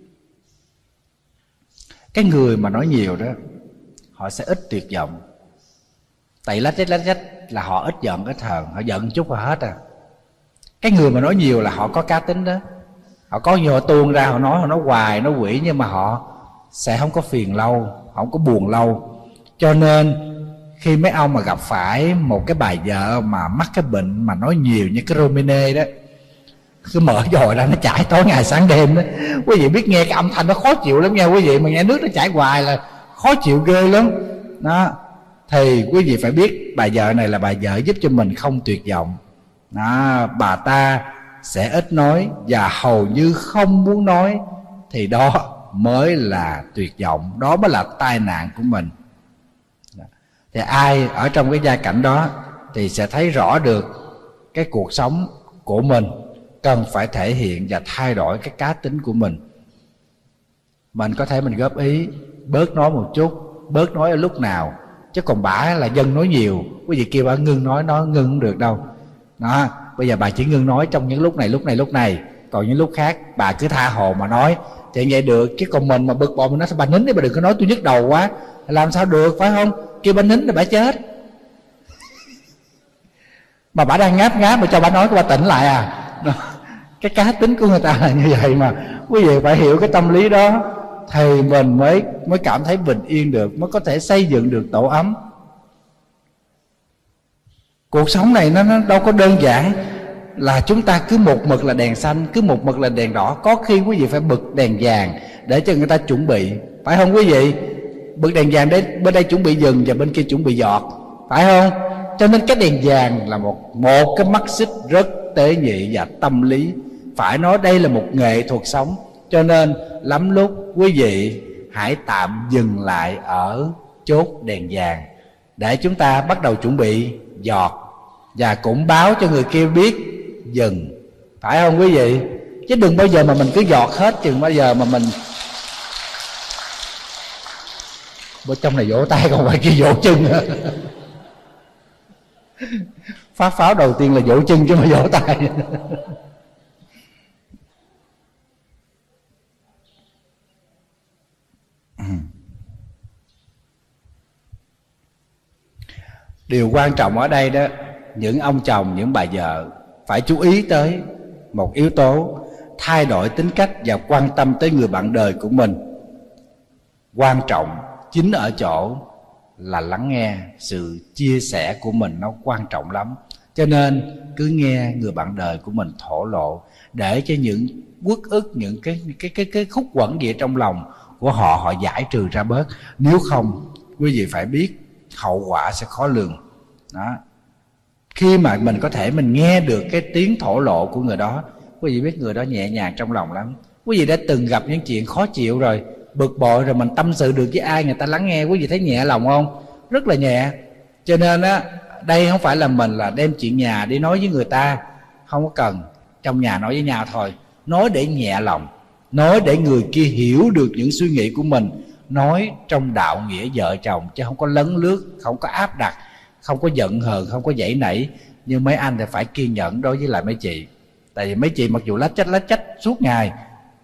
cái người mà nói nhiều đó họ sẽ ít tuyệt vọng. Tại lách chết lách chết là họ ít giận ít hờn, họ giận chút là hết à. Cái người mà nói nhiều là họ có cá tính đó, họ có nhiều họ tuôn ra, họ nói họ nói hoài nói quỷ, nhưng mà họ sẽ không có phiền lâu, không có buồn lâu. Cho nên khi mấy ông mà gặp phải một cái bà vợ mà mắc cái bệnh mà nói nhiều như cái Romine đó, cứ mở dòi ra nó chảy tối ngày sáng đêm đó, quý vị biết nghe cái âm thanh nó khó chịu lắm nha quý vị, mà nghe nước nó chảy hoài là khó chịu ghê lắm đó. Thì quý vị phải biết bà vợ này là bà vợ giúp cho mình không tuyệt vọng đó. Bà ta sẽ ít nói và hầu như không muốn nói, thì đó mới là tuyệt vọng, đó mới là tai nạn của mình. Thì ai ở trong cái gia cảnh đó thì sẽ thấy rõ được cái cuộc sống của mình cần phải thể hiện và thay đổi cái cá tính của mình. Mình có thể mình góp ý, bớt nói một chút, bớt nói ở lúc nào. Chứ còn bả là dân nói nhiều, quý vị kêu bả ngưng nói, nó ngưng không được đâu. Đó, bây giờ bà chỉ ngưng nói trong những lúc này, lúc này, lúc này. Còn những lúc khác bà cứ tha hồ mà nói thì vậy được. Chứ còn mình mà bực bội mình nói sao bà nín đi, bà đừng có nói tôi nhức đầu quá, làm sao được, phải không? Kêu bà nín là bà chết. Mà bà đang ngáp ngáp mà cho bà nói cái bà tỉnh lại à. Cái cá tính của người ta là như vậy mà. Quý vị phải hiểu cái tâm lý đó thì mình mới mới cảm thấy bình yên được, mới có thể xây dựng được tổ ấm. Cuộc sống này nó, nó đâu có đơn giản là chúng ta cứ một mực là đèn xanh, cứ một mực là đèn đỏ. Có khi quý vị phải bật đèn vàng để cho người ta chuẩn bị, phải không quý vị? Bật đèn vàng để bên đây chuẩn bị dừng và bên kia chuẩn bị giọt, phải không? Cho nên cái đèn vàng là một một cái mắt xích rất tế nhị và tâm lý. Phải nói đây là một nghệ thuật sống. Cho nên lắm lúc quý vị hãy tạm dừng lại ở chốt đèn vàng để chúng ta bắt đầu chuẩn bị giọt, và cũng báo cho người kia biết dừng, phải không quý vị? Chứ đừng bao giờ mà mình cứ giọt hết chừng bao giờ mà mình bữa trong này vỗ tay còn phải kia vỗ chân. Phát pháo đầu tiên là vỗ chân chứ mà vỗ tay. Điều quan trọng ở đây đó, những ông chồng, những bà vợ phải chú ý tới một yếu tố: thay đổi tính cách và quan tâm tới người bạn đời của mình. Quan trọng chính ở chỗ là lắng nghe. Sự chia sẻ của mình nó quan trọng lắm. Cho nên cứ nghe người bạn đời của mình thổ lộ, để cho những uất ức, những cái cái cái cái khúc quẩn gì trong lòng của họ họ giải trừ ra bớt. Nếu không, quý vị phải biết hậu quả sẽ khó lường. Đó. Khi mà mình có thể mình nghe được cái tiếng thổ lộ của người đó, quý vị biết người đó nhẹ nhàng trong lòng lắm. Quý vị đã từng gặp những chuyện khó chịu rồi, bực bội rồi, mình tâm sự được với ai, người ta lắng nghe, quý vị thấy nhẹ lòng không? Rất là nhẹ. Cho nên á, đây không phải là mình là đem chuyện nhà đi nói với người ta. Không có cần. Trong nhà nói với nhau thôi. Nói để nhẹ lòng, nói để người kia hiểu được những suy nghĩ của mình, nói trong đạo nghĩa vợ chồng, chứ không có lấn lướt, không có áp đặt, không có giận hờn, không có giãy nảy. Nhưng mấy anh thì phải kiên nhẫn đối với lại mấy chị. Tại vì mấy chị mặc dù lách trách lách trách suốt ngày,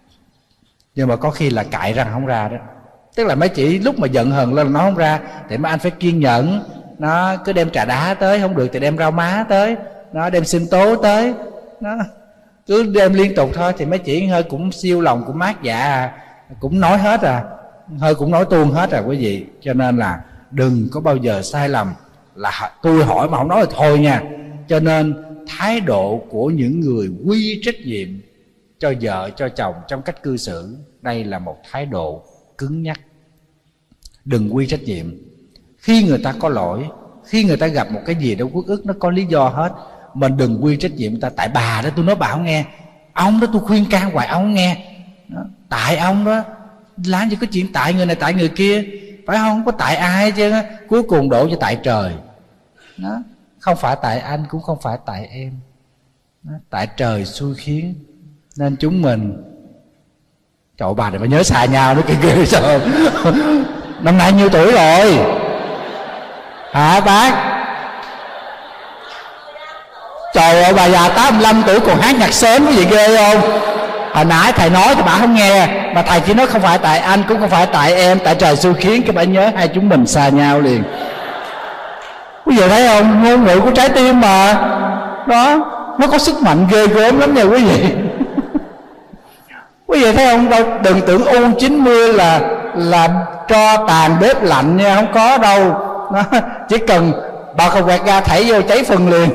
nhưng mà có khi là cại răng không ra đó. Tức là mấy chị lúc mà giận hờn lên nó không ra, thì mấy anh phải kiên nhẫn. Nó cứ đem trà đá tới, không được thì đem rau má tới, nó đem sinh tố tới, nó cứ đem liên tục thôi. Thì mấy chị hơi cũng siêu lòng, cũng mát dạ, cũng nói hết à, hơi cũng nói tuôn hết à quý vị. Cho nên là đừng có bao giờ sai lầm là tôi hỏi mà không nói là thôi nha. Cho nên thái độ của những người quy trách nhiệm cho vợ cho chồng trong cách cư xử, đây là một thái độ cứng nhắc. Đừng quy trách nhiệm. Khi người ta có lỗi, khi người ta gặp một cái gì đó uất ức, nó có lý do hết. Mình đừng quy trách nhiệm người ta. Tại bà đó tôi nói bà không nghe, ông đó tôi khuyên can hoài ông không nghe đó. Tại ông đó, làm gì có chuyện tại người này tại người kia, phải không? Không có tại ai chứ. Cuối cùng đổ cho tại trời đó. Không phải tại anh, cũng không phải tại em đó. Tại trời xui khiến. Nên chúng mình, trời bà này phải nhớ xa nhau nữa kìa kìa sao. Năm nay nhiêu tuổi rồi hả bác? Trời ơi, bà già tám mươi lăm tuổi còn hát nhạc sớm, cái gì ghê không? Hồi nãy thầy nói thì bà không nghe, mà thầy chỉ nói không phải tại anh, cũng không phải tại em, tại trời xui khiến. Cái bà nhớ hai chúng mình xa nhau liền. Quý vị thấy không? Ngôn ngữ của trái tim mà đó, nó có sức mạnh ghê gớm lắm nha quý vị. Quý vị thấy không? Đâu, đừng tưởng U chín mươi là là cho tàn bếp lạnh nha, không có đâu. Nó chỉ cần bà không quẹt ra thảy vô cháy phần liền.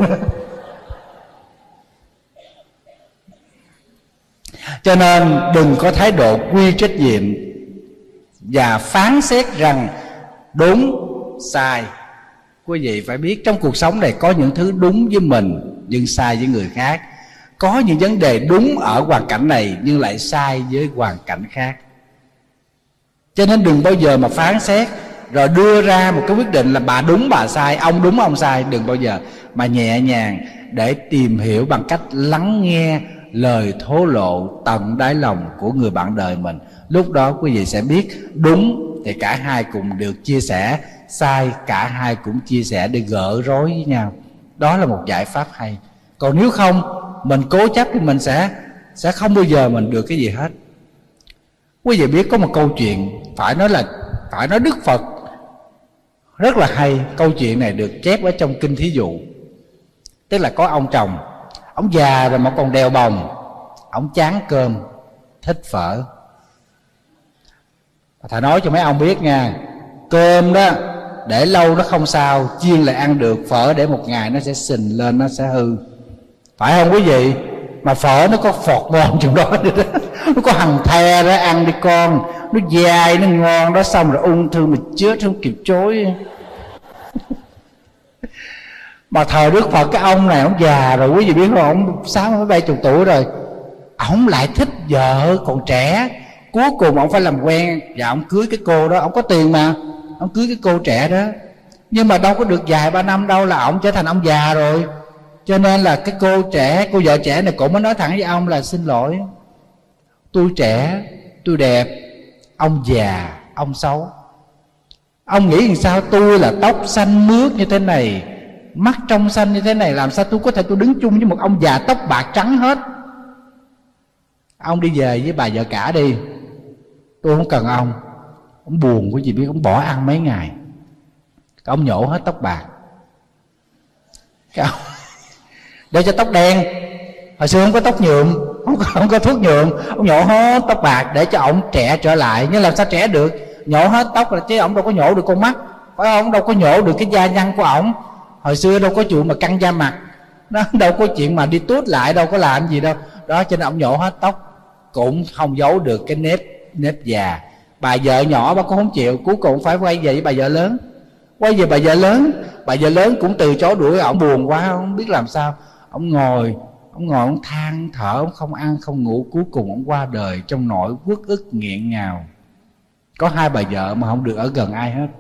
Cho nên đừng có thái độ quy trách nhiệm và phán xét rằng đúng sai. Quý vị phải biết trong cuộc sống này có những thứ đúng với mình nhưng sai với người khác. Có những vấn đề đúng ở hoàn cảnh này nhưng lại sai với hoàn cảnh khác. Cho nên đừng bao giờ mà phán xét rồi đưa ra một cái quyết định là bà đúng bà sai, ông đúng ông sai. Đừng bao giờ mà nhẹ nhàng để tìm hiểu bằng cách lắng nghe lời thổ lộ tận đáy lòng của người bạn đời mình. Lúc đó quý vị sẽ biết đúng thì cả hai cùng được chia sẻ, sai cả hai cũng chia sẻ để gỡ rối với nhau. Đó là một giải pháp hay. Còn nếu không, mình cố chấp thì mình sẽ sẽ không bao giờ mình được cái gì hết. Quý vị biết có một câu chuyện phải nói là phải nói Đức Phật rất là hay. Câu chuyện này được chép ở trong Kinh Thí Dụ. Tức là có ông chồng, ông già rồi mà còn đèo bồng, ông chán cơm, thích phở. Thầy nói cho mấy ông biết nha, cơm đó để lâu nó không sao, chiên lại ăn được. Phở để một ngày nó sẽ sình lên, nó sẽ hư. Phải không quý vị? Mà phở nó có phọt ngon chừng đó, nó có hằng the đó, ăn đi con, nó dai, nó ngon đó. Xong rồi ung thư mà chết không kịp chối. Mà thời Đức Phật, cái ông này ông già rồi, quý vị biết không, ông sáu mươi bảy chục tuổi rồi, ông lại thích vợ còn trẻ. Cuối cùng ông phải làm quen và ông cưới cái cô đó. Ông có tiền mà, ông cưới cái cô trẻ đó. Nhưng mà đâu có được vài ba năm đâu là ông trở thành ông già rồi. Cho nên là cái cô trẻ, cô vợ trẻ này, cô mới nói thẳng với ông là xin lỗi, tôi trẻ, tôi đẹp, ông già, ông xấu. Ông nghĩ làm sao? Tôi là tóc xanh mướt như thế này, mắt trong xanh như thế này, làm sao tôi có thể tôi đứng chung với một ông già tóc bạc trắng hết? Ông đi về với bà vợ cả đi, tôi không cần ông. Ông buồn quý vị biết, ông bỏ ăn mấy ngày, ông nhổ hết tóc bạc. Cái ông để cho tóc đen. Hồi xưa không có tóc nhuộm, không có, không có thuốc nhuộm, ông nhổ hết tóc bạc để cho ông trẻ trở lại. Nhưng làm sao trẻ được? Nhổ hết tóc là chứ ông đâu có nhổ được con mắt, phải không? Đâu có nhổ được cái da nhăn của ổng. Hồi xưa đâu có chuyện mà căng da mặt, nó đâu có chuyện mà đi tuốt lại, đâu có làm gì đâu. Đó, cho nên ông nhổ hết tóc cũng không giấu được cái nếp nếp già. Bà vợ nhỏ bà cũng không chịu, cuối cùng phải quay về với bà vợ lớn. Quay về bà vợ lớn, bà vợ lớn cũng từ chối đuổi ổng, buồn quá không biết làm sao. Ông ngồi, ông ngồi ông than thở, ông không ăn không ngủ. Cuối cùng ông qua đời trong nỗi uất ức nghẹn ngào. Có hai bà vợ mà không được ở gần ai hết.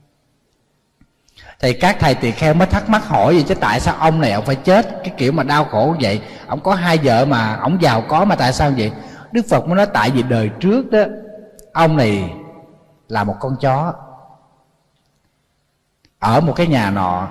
Thì các thầy tỳ kheo mới thắc mắc hỏi gì chứ tại sao ông này ông phải chết cái kiểu mà đau khổ vậy? Ông có hai vợ mà, ông giàu có mà tại sao vậy? Đức Phật mới nói tại vì đời trước đó, ông này là một con chó ở một cái nhà nọ,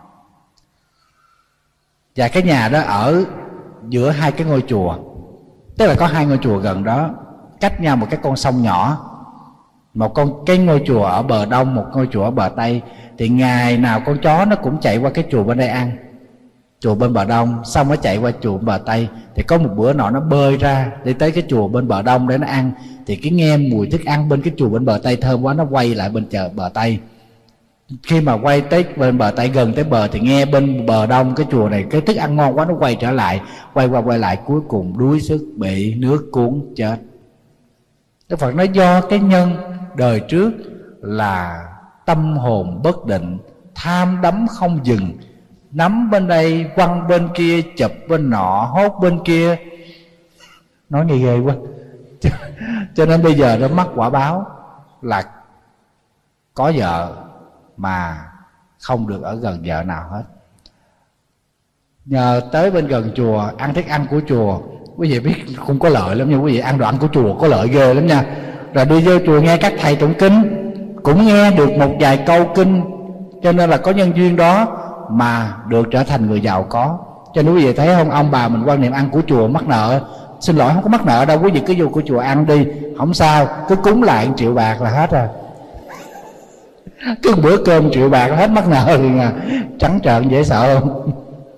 và cái nhà đó ở giữa hai cái ngôi chùa. Tức là có hai ngôi chùa gần đó, cách nhau một cái con sông nhỏ. Một con cái ngôi chùa ở bờ đông, một ngôi chùa ở bờ tây. Thì ngày nào con chó nó cũng chạy qua cái chùa bên đây ăn, chùa bên bờ đông, xong nó chạy qua chùa bờ tây. Thì có một bữa nọ nó bơi ra để tới cái chùa bên bờ đông để nó ăn. Thì cái nghe mùi thức ăn bên cái chùa bên bờ tây thơm quá, nó quay lại bên chợ bờ tây. Khi mà quay tới bên bờ tây, gần tới bờ, thì nghe bên bờ đông cái chùa này cái thức ăn ngon quá, nó quay trở lại, quay qua quay lại, cuối cùng đuối sức bị nước cuốn chết. Đức Phật nói do cái nhân đời trước là tâm hồn bất định, tham đắm không dừng, nắm bên đây quăng bên kia, chụp bên nọ hốt bên kia. Nói nghe ghê quá. Cho nên bây giờ nó mắc quả báo là có vợ mà không được ở gần vợ nào hết. Nhờ tới bên gần chùa, ăn thức ăn của chùa, quý vị biết không có lợi lắm nha quý vị. Ăn đồ ăn của chùa có lợi ghê lắm nha. Rồi đi vô chùa nghe các thầy tụng kinh, cũng nghe được một vài câu kinh. Cho nên là có nhân duyên đó mà được trở thành người giàu có. Cho nên quý vị thấy không, ông bà mình quan niệm ăn của chùa mắc nợ. Xin lỗi, không có mắc nợ đâu, quý vị cứ vô của chùa ăn đi, không sao, cứ cúng lại một triệu bạc là hết rồi. Cứ bữa cơm triệu bạc là hết mắc nợ thì à, trắng trợn dễ sợ không?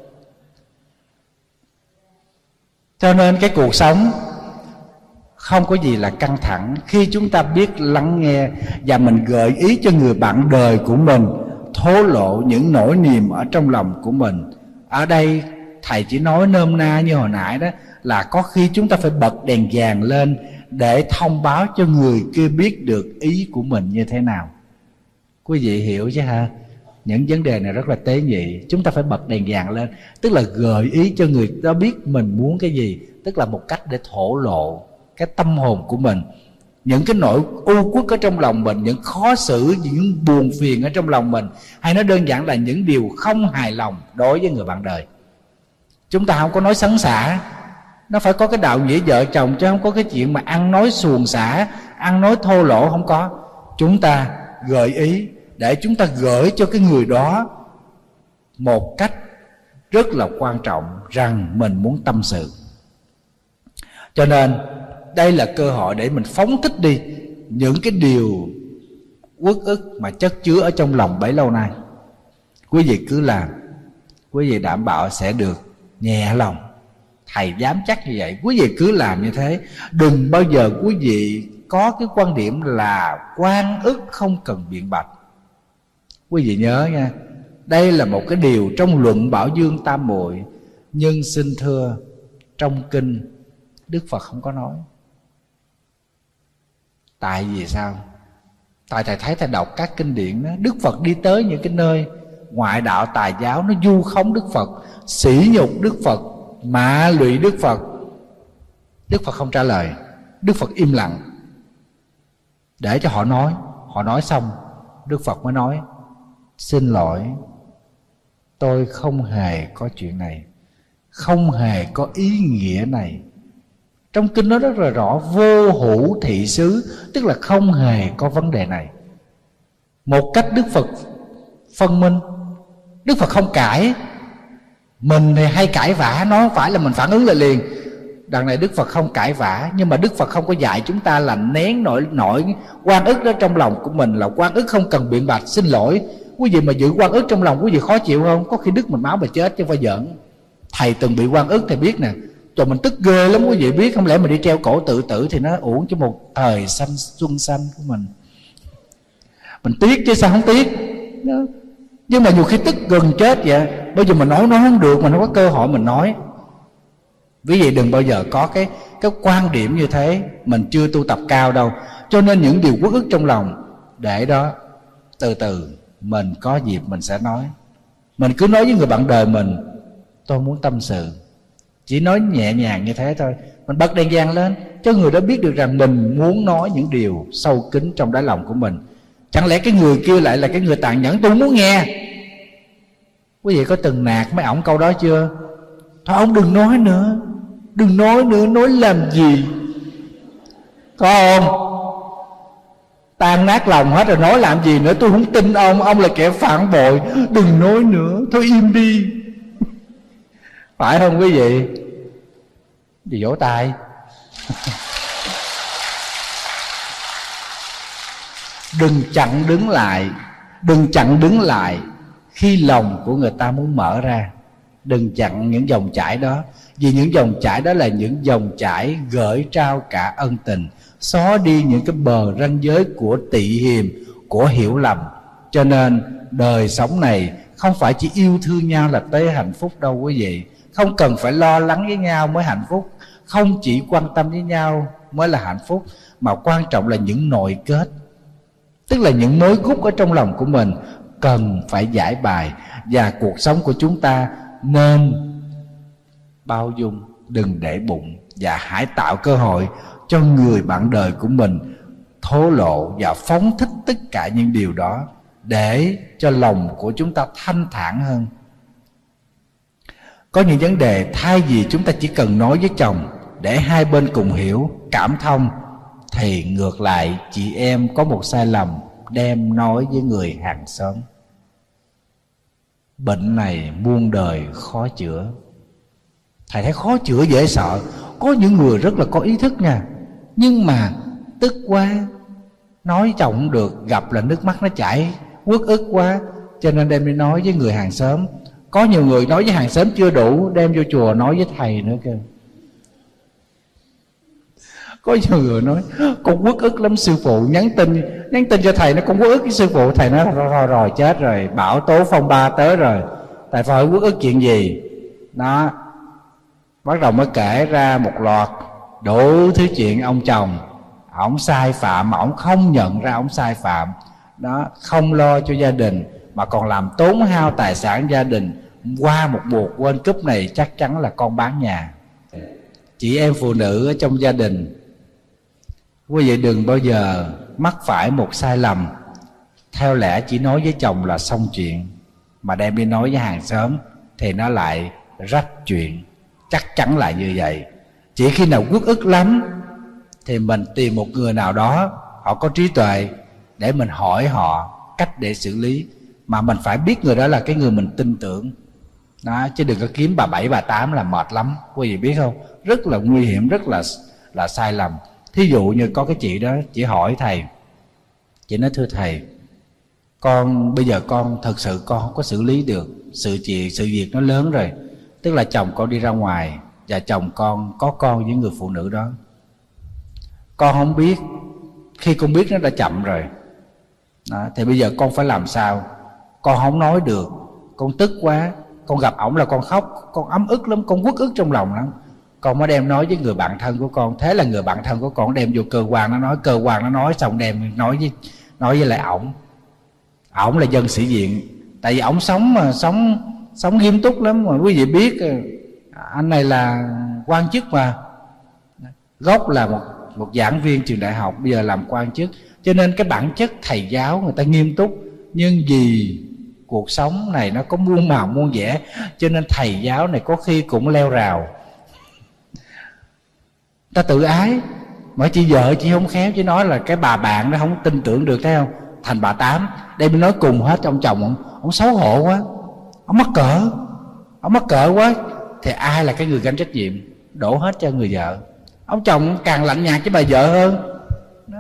Cho nên cái cuộc sống không có gì là căng thẳng khi chúng ta biết lắng nghe và mình gợi ý cho người bạn đời của mình thổ lộ những nỗi niềm ở trong lòng của mình. Ở đây thầy chỉ nói nôm na như hồi nãy đó, là có khi chúng ta phải bật đèn vàng lên để thông báo cho người kia biết được ý của mình như thế nào. Quý vị hiểu chứ ha? Những vấn đề này rất là tế nhị. Chúng ta phải bật đèn vàng lên, tức là gợi ý cho người đó biết mình muốn cái gì, tức là một cách để thổ lộ cái tâm hồn của mình. những cái nỗi u uất ở trong lòng mình, những khó xử, những buồn phiền ở trong lòng mình, hay nó đơn giản là những điều không hài lòng đối với người bạn đời. Chúng ta không có nói sấn xả, nó phải có cái đạo nghĩa vợ chồng, chứ không có cái chuyện mà ăn nói xuồng xả, ăn nói thô lỗ, không có. Chúng ta gợi ý để chúng ta gửi cho cái người đó một cách rất là quan trọng rằng mình muốn tâm sự. Cho nên đây là cơ hội để mình phóng thích đi những cái điều uất ức mà chất chứa ở trong lòng bấy lâu nay. Quý vị cứ làm, quý vị đảm bảo sẽ được nhẹ lòng. Thầy dám chắc như vậy. Quý vị cứ làm như thế. Đừng bao giờ quý vị có cái quan điểm là oan ức không cần biện bạch. Quý vị nhớ nha, đây là một cái điều trong luận Bảo Dương Tam Muội. Nhưng xin thưa, trong kinh Đức Phật không có nói. Tại vì sao? Tại thầy thấy thầy đọc các kinh điển đó, Đức Phật đi tới những cái nơi ngoại đạo tà giáo, nó vu khống Đức Phật, sỉ nhục Đức Phật, mạ lụy Đức Phật. Đức Phật không trả lời, Đức Phật im lặng để cho họ nói. Họ nói xong, Đức Phật mới nói: xin lỗi, tôi không hề có chuyện này, không hề có ý nghĩa này. Trong kinh nó rất là rõ, vô hữu thị xứ, tức là không hề có vấn đề này. Một cách Đức Phật phân minh. Đức Phật không cãi. Mình thì hay cãi vã, nó không phải là mình phản ứng lại liền. Đằng này Đức Phật không cãi vã, nhưng mà Đức Phật không có dạy chúng ta là nén nỗi nỗi oan ức đó trong lòng của mình, là oan ức không cần biện bạch. Xin lỗi, quý vị mà giữ oan ức trong lòng quý vị khó chịu không? Có khi đứt mình máu mà chết chứ không phải giỡn. Thầy từng bị oan ức thầy biết nè, rồi mình tức ghê lắm quý vị biết. Không lẽ mình đi treo cổ tự tử thì nó uổng cho một thời xanh xuân xanh của mình. Mình tiếc chứ sao không tiếc. Nhưng mà nhiều khi tức gần chết vậy, bây giờ mình nói nói không được, mình không có cơ hội mình nói. Quý vị đừng bao giờ có cái cái quan điểm như thế. Mình chưa tu tập cao đâu. Cho nên những điều uất ức trong lòng, để đó từ từ mình có dịp mình sẽ nói. Mình cứ nói với người bạn đời mình: tôi muốn tâm sự. Chỉ nói nhẹ nhàng như thế thôi. Mình bật đèn vàng lên cho người đó biết được rằng mình muốn nói những điều sâu kín trong đáy lòng của mình. Chẳng lẽ cái người kia lại là cái người tàn nhẫn? Tôi không muốn nghe. Quý vị có từng nạt mấy ổng câu đó chưa? Thôi ông đừng nói nữa, đừng nói nữa, nói làm gì? Có không? Tan nát lòng hết rồi, nói làm gì nữa? Tôi không tin ông, ông là kẻ phản bội, đừng nói nữa, thôi im đi. Phải không quý vị? Gì vỗ tay? Đừng chặn đứng lại, đừng chặn đứng lại khi lòng của người ta muốn mở ra. Đừng chặn những dòng chảy đó. Vì những dòng chảy đó là những dòng chảy gửi trao cả ân tình, xóa đi những cái bờ ranh giới của tị hiềm, của hiểu lầm. Cho nên đời sống này không phải chỉ yêu thương nhau là tới hạnh phúc đâu quý vị. Không cần phải lo lắng với nhau mới hạnh phúc, không chỉ quan tâm với nhau mới là hạnh phúc, mà quan trọng là những nội kết, tức là những mối gút ở trong lòng của mình cần phải giải bài. Và cuộc sống của chúng ta nên bao dung, đừng để bụng, và hãy tạo cơ hội cho người bạn đời của mình thổ lộ và phóng thích tất cả những điều đó, để cho lòng của chúng ta thanh thản hơn. Có những vấn đề thay vì chúng ta chỉ cần nói với chồng để hai bên cùng hiểu, cảm thông, thì ngược lại chị em có một sai lầm đem nói với người hàng xóm. Bệnh này muôn đời khó chữa. Thầy thấy khó chữa dễ sợ. Có những người rất là có ý thức nha, nhưng mà tức quá, nói chồng không được, gặp là nước mắt nó chảy, uất ức quá, cho nên đem đi nói với người hàng xóm. Có nhiều người nói với hàng xóm chưa đủ, đem vô chùa nói với thầy nữa cơ. Có nhiều người nói con uất ức lắm sư phụ, nhắn tin nhắn tin cho thầy nó con uất ức với sư phụ. Thầy nói rồi, rồi rồi chết rồi, bão tố phong ba tới rồi, thầy phải uất ức chuyện gì đó. Bắt đầu mới kể ra một loạt đủ thứ chuyện ông chồng ổng sai phạm mà ổng không nhận ra ổng sai phạm đó, không lo cho gia đình mà còn làm tốn hao tài sản gia đình. Qua một buộc quên cúp này chắc chắn là con bán nhà. Chị em phụ nữ ở trong gia đình, Quý vị đừng bao giờ mắc phải một sai lầm theo lẽ chỉ nói với chồng là xong chuyện, mà đem đi nói với hàng xóm thì nó lại rách chuyện. Chắc chắn là như vậy. Chỉ khi nào uất ức lắm thì mình tìm một người nào đó họ có trí tuệ để mình hỏi họ cách để xử lý, mà mình phải biết người đó là cái người mình tin tưởng đó, chứ đừng có kiếm bà bảy bà tám là mệt lắm. Quý vị biết không, rất là nguy hiểm, rất là là sai lầm. Thí dụ như có cái chị đó, chị hỏi thầy, chị nói thưa thầy, con bây giờ con thật sự con không có xử lý được sự chuyện sự việc nó lớn rồi, tức là chồng con đi ra ngoài và chồng con có con với người phụ nữ đó. Con không biết, khi con biết nó đã chậm rồi đó, thì bây giờ con phải làm sao? Con không nói được, con tức quá, con gặp ổng là con khóc, con ấm ức lắm, con uất ức trong lòng lắm. Con mới đem nói với người bạn thân của con. Thế là người bạn thân của con đem vô cơ quan nó nói, cơ quan nó nói xong đem nói với nói với lại ổng. Ổng là dân sĩ diện, tại vì ổng sống mà sống sống nghiêm túc lắm mà quý vị biết, anh này là quan chức mà, gốc là một một giảng viên trường đại học, bây giờ làm quan chức, cho nên cái bản chất thầy giáo người ta nghiêm túc, nhưng vì cuộc sống này nó có muôn màu muôn vẻ, cho nên thầy giáo này có khi cũng leo rào. Ta tự ái, mà chị vợ chị không khéo, chị nói là cái bà bạn nó không tin tưởng được, thấy không? Thành bà tám, đem nói cùng hết. Ông chồng ông, ông xấu hổ quá, ông mắc cỡ, ông mắc cỡ quá, thì ai là cái người gánh trách nhiệm? Đổ hết cho người vợ. Ông chồng càng lạnh nhạt với bà vợ hơn đó.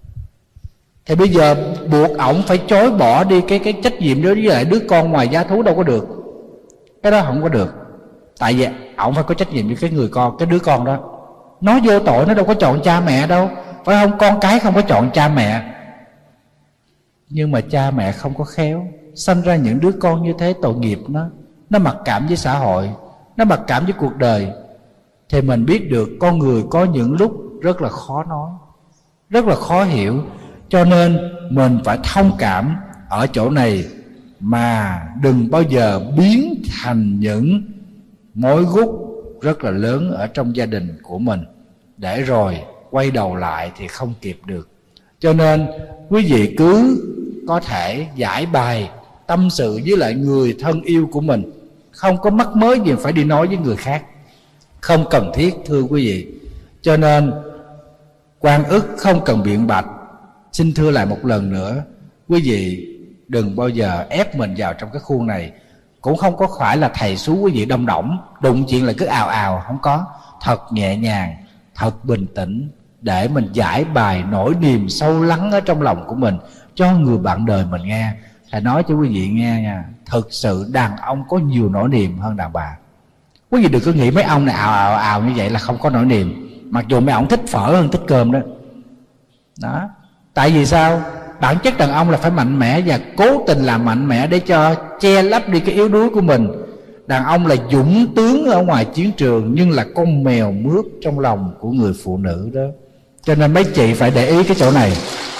Thì bây giờ buộc ổng phải chối bỏ đi cái cái trách nhiệm đó với lại đứa con ngoài giá thú đâu có được. Cái đó không có được, tại vì ổng phải có trách nhiệm với cái người con, cái đứa con đó. Nó vô tội, nó đâu có chọn cha mẹ đâu, phải không? Con cái không có chọn cha mẹ, nhưng mà cha mẹ không có khéo, sanh ra những đứa con như thế, tội nghiệp nó. Nó mặc cảm với xã hội, nó mặc cảm với cuộc đời. Thì mình biết được con người có những lúc rất là khó nói, rất là khó hiểu. Cho nên mình phải thông cảm ở chỗ này, mà đừng bao giờ biến thành những mối gút rất là lớn ở trong gia đình của mình, để rồi quay đầu lại thì không kịp được. Cho nên quý vị cứ có thể giải bài tâm sự với lại người thân yêu của mình, không có mắc mớ gì phải đi nói với người khác, không cần thiết, thưa quý vị. Cho nên oan ức không cần biện bạch. Xin thưa lại một lần nữa, quý vị đừng bao giờ ép mình vào trong cái khuôn này. Cũng không có phải là thầy xú quý vị đông đỏng, đụng chuyện là cứ ào ào, không có. Thật nhẹ nhàng, thật bình tĩnh, để mình giải bài nỗi niềm sâu lắng ở trong lòng của mình cho người bạn đời mình nghe. Thầy nói cho quý vị nghe nha, thực sự đàn ông có nhiều nỗi niềm hơn đàn bà. Quý vị đừng có nghĩ mấy ông này ào ào ào như vậy là không có nỗi niềm. Mặc dù mấy ông thích phở hơn thích cơm đó. Đó. Tại vì sao? Bản chất đàn ông là phải mạnh mẽ, và cố tình làm mạnh mẽ để cho che lấp đi cái yếu đuối của mình. Đàn ông là dũng tướng ở ngoài chiến trường, nhưng là con mèo mướp trong lòng của người phụ nữ đó. Cho nên mấy chị phải để ý cái chỗ này.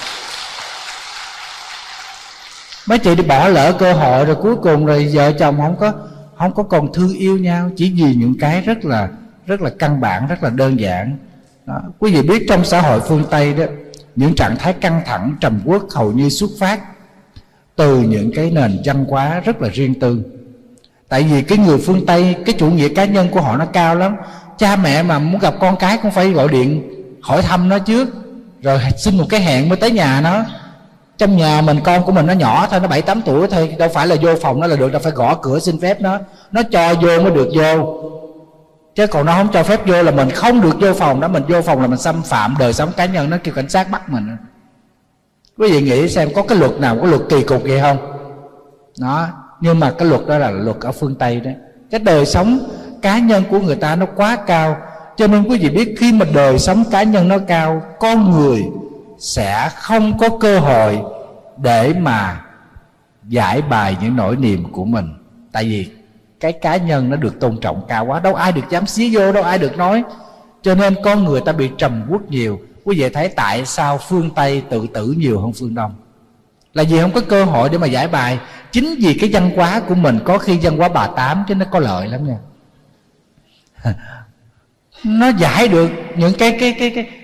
Mấy chị đi bỏ lỡ cơ hội rồi cuối cùng rồi vợ chồng không có không có còn thương yêu nhau, chỉ vì những cái rất là rất là căn bản, rất là đơn giản đó. Quý vị biết trong xã hội phương Tây đó, những trạng thái căng thẳng trầm uất hầu như xuất phát từ những cái nền văn hóa rất là riêng tư. Tại vì cái người phương Tây, cái chủ nghĩa cá nhân của họ nó cao lắm. Cha mẹ mà muốn gặp con cái cũng phải gọi điện hỏi thăm nó trước, rồi xin một cái hẹn mới tới nhà nó. Trong nhà mình con của mình nó nhỏ thôi, nó bảy tám tuổi thôi, đâu phải là vô phòng nó là được, đâu phải gõ cửa xin phép nó. Nó cho vô mới được vô, chứ còn nó không cho phép vô là mình không được vô phòng đó. Mình vô phòng là mình xâm phạm đời sống cá nhân, nó kêu cảnh sát bắt mình. Quý vị nghĩ xem có cái luật nào có luật kỳ cục vậy không? Đó. Nhưng mà cái luật đó là luật ở phương Tây đó. Cái đời sống cá nhân của người ta nó quá cao, cho nên quý vị biết khi mà đời sống cá nhân nó cao, con người sẽ không có cơ hội để mà giải bài những nỗi niềm của mình. Tại vì cái cá nhân nó được tôn trọng cao quá, đâu ai được dám xía vô, đâu ai được nói. Cho nên con người ta bị trầm uất nhiều. Quý vị thấy tại sao phương Tây tự tử nhiều hơn phương Đông? Là vì không có cơ hội để mà giải bài. Chính vì cái văn hóa của mình có khi văn hóa bà tám, chứ nó có lợi lắm nha. Nó giải được những cái cái cái cái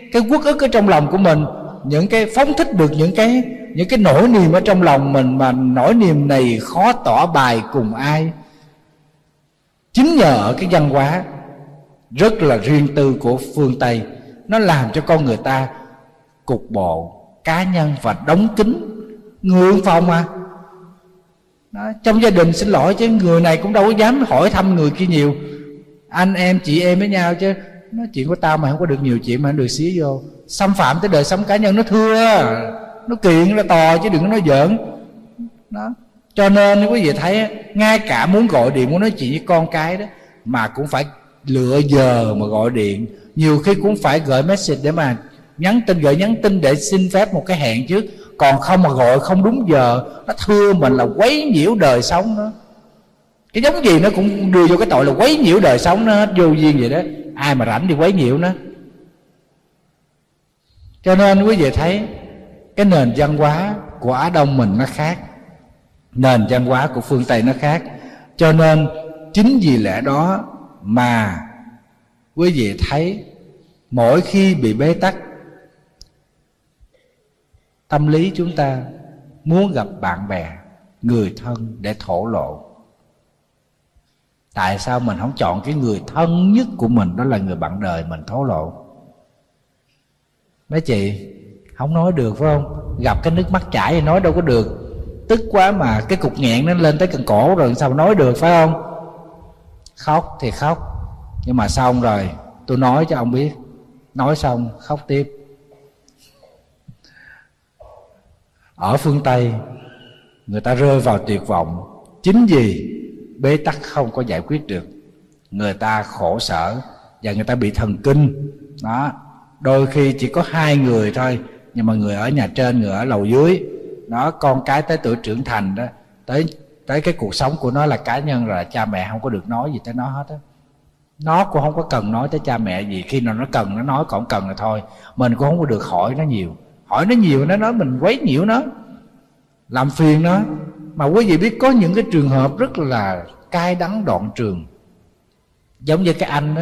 cái uất ức ở trong lòng của mình, những cái phóng thích được những cái những cái nỗi niềm ở trong lòng mình, mà nỗi niềm này khó tỏ bài cùng ai. Chính nhờ ở cái văn hóa rất là riêng tư của phương Tây, nó làm cho con người ta cục bộ, cá nhân và đóng kín, ngượng phòng mà. Đó, trong gia đình xin lỗi chứ người này cũng đâu có dám hỏi thăm người kia nhiều, anh em chị em với nhau chứ nói chuyện của tao mà không có được nhiều chuyện mà không được xía vô, xâm phạm tới đời sống cá nhân nó thưa, nó kiện nó tò chứ đừng có nói giỡn. Đó, cho nên quý vị thấy ngay cả muốn gọi điện muốn nói chuyện với con cái đó mà cũng phải lựa giờ mà gọi điện, nhiều khi cũng phải gửi message để mà nhắn tin, gửi nhắn tin để xin phép một cái hẹn trước, còn không mà gọi không đúng giờ nó thưa mình là quấy nhiễu đời sống đó. Cái giống gì nó cũng đưa vô cái tội là quấy nhiễu đời sống nó hết, vô duyên vậy đó, ai mà rảnh thì quấy nhiễu nó. Cho nên quý vị thấy cái nền văn hóa của Á Đông mình nó khác, nền văn hóa của phương Tây nó khác. Cho nên chính vì lẽ đó mà quý vị thấy mỗi khi bị bế tắc, tâm lý chúng ta muốn gặp bạn bè, người thân để thổ lộ. Tại sao mình không chọn cái người thân nhất của mình, đó là người bạn đời mình thổ lộ? Mấy chị không nói được phải không? Gặp cái nước mắt chảy thì nói đâu có được, tức quá mà cái cục nghẹn nó lên tới cần cổ rồi sao mà nói được, phải không? Khóc thì khóc, nhưng mà xong rồi tôi nói cho ông biết, nói xong khóc tiếp. Ở phương Tây người ta rơi vào tuyệt vọng chính vì bế tắc không có giải quyết được, người ta khổ sở và người ta bị thần kinh. Đó, đôi khi chỉ có hai người thôi, nhưng mà người ở nhà trên, người ở lầu dưới. Đó, con cái tới tuổi trưởng thành đó, tới tới cái cuộc sống của nó là cá nhân rồi, cha mẹ không có được nói gì tới nó hết á. Nó cũng không có cần nói tới cha mẹ gì, khi nào nó cần nó nói, còn cần là thôi. Mình cũng không có được hỏi nó nhiều, hỏi nó nhiều nó nói mình quấy nhiễu nó, làm phiền nó. Mà quý vị biết có những cái trường hợp rất là cay đắng đoạn trường, giống như cái anh đó,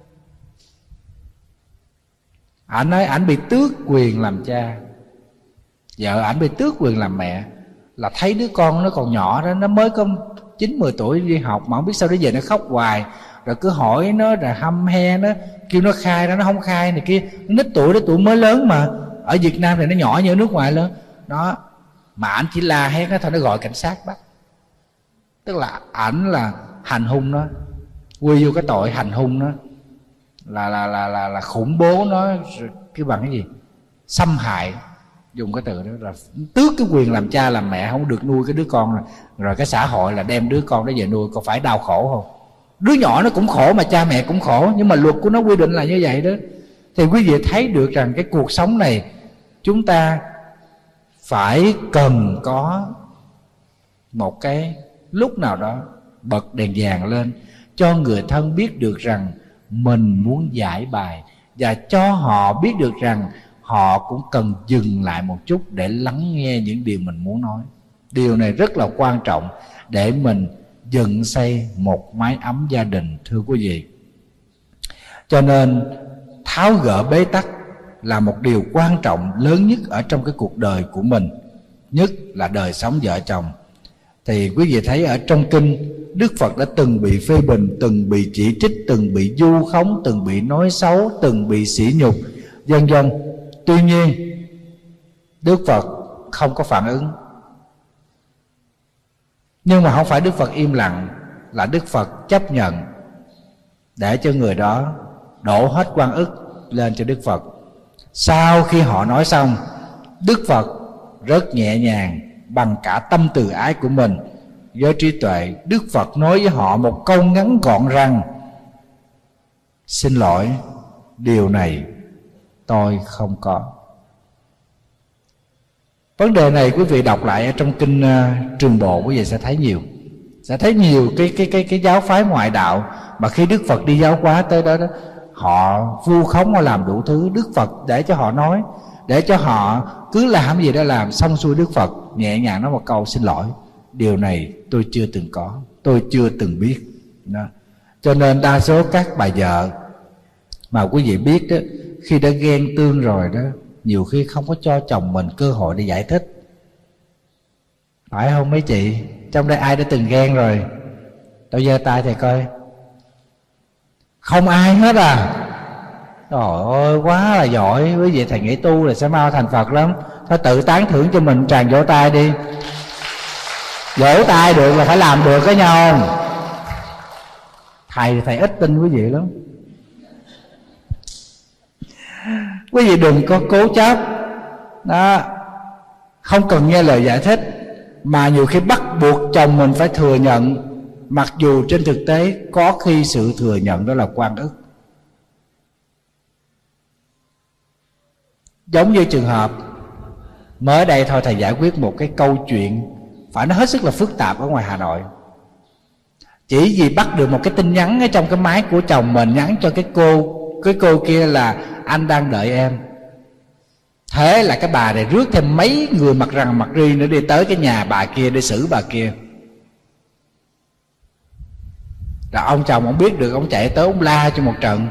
ảnh nói ảnh bị tước quyền làm cha, vợ ảnh bị tước quyền làm mẹ, là thấy đứa con nó còn nhỏ đó, nó mới có chín mười tuổi đi học mà không biết sao đến giờ nó khóc hoài, rồi cứ hỏi nó rồi hăm he nó, kêu nó khai ra nó không khai này kia. Nó nít tuổi đó, tuổi mới lớn mà, ở Việt Nam thì nó nhỏ như ở nước ngoài lớn đó, mà ảnh chỉ la hét nó thôi, nó gọi cảnh sát bắt. Tức là ảnh là hành hung nó, quy vô cái tội hành hung nó, là là là là, là khủng bố nó, cái bằng cái gì, xâm hại, dùng cái từ đó là tước cái quyền làm cha làm mẹ, không được nuôi cái đứa con rồi. Rồi cái xã hội là đem đứa con đó về nuôi, có phải đau khổ không? Đứa nhỏ nó cũng khổ mà cha mẹ cũng khổ, nhưng mà luật của nó quy định là như vậy đó. Thì quý vị thấy được rằng cái cuộc sống này chúng ta phải cần có một cái lúc nào đó bật đèn vàng lên, cho người thân biết được rằng mình muốn giải bài, và cho họ biết được rằng họ cũng cần dừng lại một chút để lắng nghe những điều mình muốn nói. Điều này rất là quan trọng để mình dựng xây một mái ấm gia đình, thưa quý vị. Cho nên tháo gỡ bế tắc là một điều quan trọng lớn nhất ở trong cái cuộc đời của mình, nhất là đời sống vợ chồng. Thì quý vị thấy ở trong kinh, Đức Phật đã từng bị phê bình, từng bị chỉ trích, từng bị vu khống, từng bị nói xấu, từng bị sỉ nhục, vân vân. Tuy nhiên Đức Phật không có phản ứng. Nhưng mà không phải Đức Phật im lặng, là Đức Phật chấp nhận để cho người đó đổ hết oan ức lên cho Đức Phật. Sau khi họ nói xong, Đức Phật rất nhẹ nhàng bằng cả tâm từ ái của mình, với trí tuệ, Đức Phật nói với họ một câu ngắn gọn rằng: xin lỗi, điều này tôi không có. Vấn đề này quý vị đọc lại ở trong kinh uh, Trường Bộ, quý vị sẽ thấy nhiều, sẽ thấy nhiều cái cái cái cái giáo phái ngoại đạo mà khi Đức Phật đi giáo hóa tới đó, đó họ vu khống, họ làm đủ thứ. Đức Phật để cho họ nói, để cho họ cứ làm gì đó làm, xong xuôi Đức Phật nhẹ nhàng nói một câu: xin lỗi, điều này tôi chưa từng có, tôi chưa từng biết đó. Cho nên đa số các bà vợ mà quý vị biết đó, khi đã ghen tương rồi đó, nhiều khi không có cho chồng mình cơ hội để giải thích. Phải không mấy chị? Trong đây ai đã từng ghen rồi? Tôi giơ tay thì coi. Không ai hết à? Trời ơi, quá là giỏi. Quý vị thầy nghĩ tu là sẽ mau thành Phật lắm. Thôi tự tán thưởng cho mình tràn vỗ tay đi. Vỗ tay được là phải làm được đó nhau không? Thầy thì thầy ít tin quý vị lắm. Quý vị đừng có cố chấp đó, không cần nghe lời giải thích, mà nhiều khi bắt buộc chồng mình phải thừa nhận, mặc dù trên thực tế có khi sự thừa nhận đó là oan ức. Giống như trường hợp mới đây thôi, thầy giải quyết một cái câu chuyện phải nói hết sức là phức tạp ở ngoài Hà Nội. Chỉ vì bắt được một cái tin nhắn ở trong cái máy của chồng mình, nhắn cho cái cô cái cô kia là anh đang đợi em. Thế là cái bà này rước thêm mấy người mặt rằn mặt ri nữa đi tới cái nhà bà kia để xử bà kia. Rồi ông chồng ông biết được, ông chạy tới ông la cho một trận.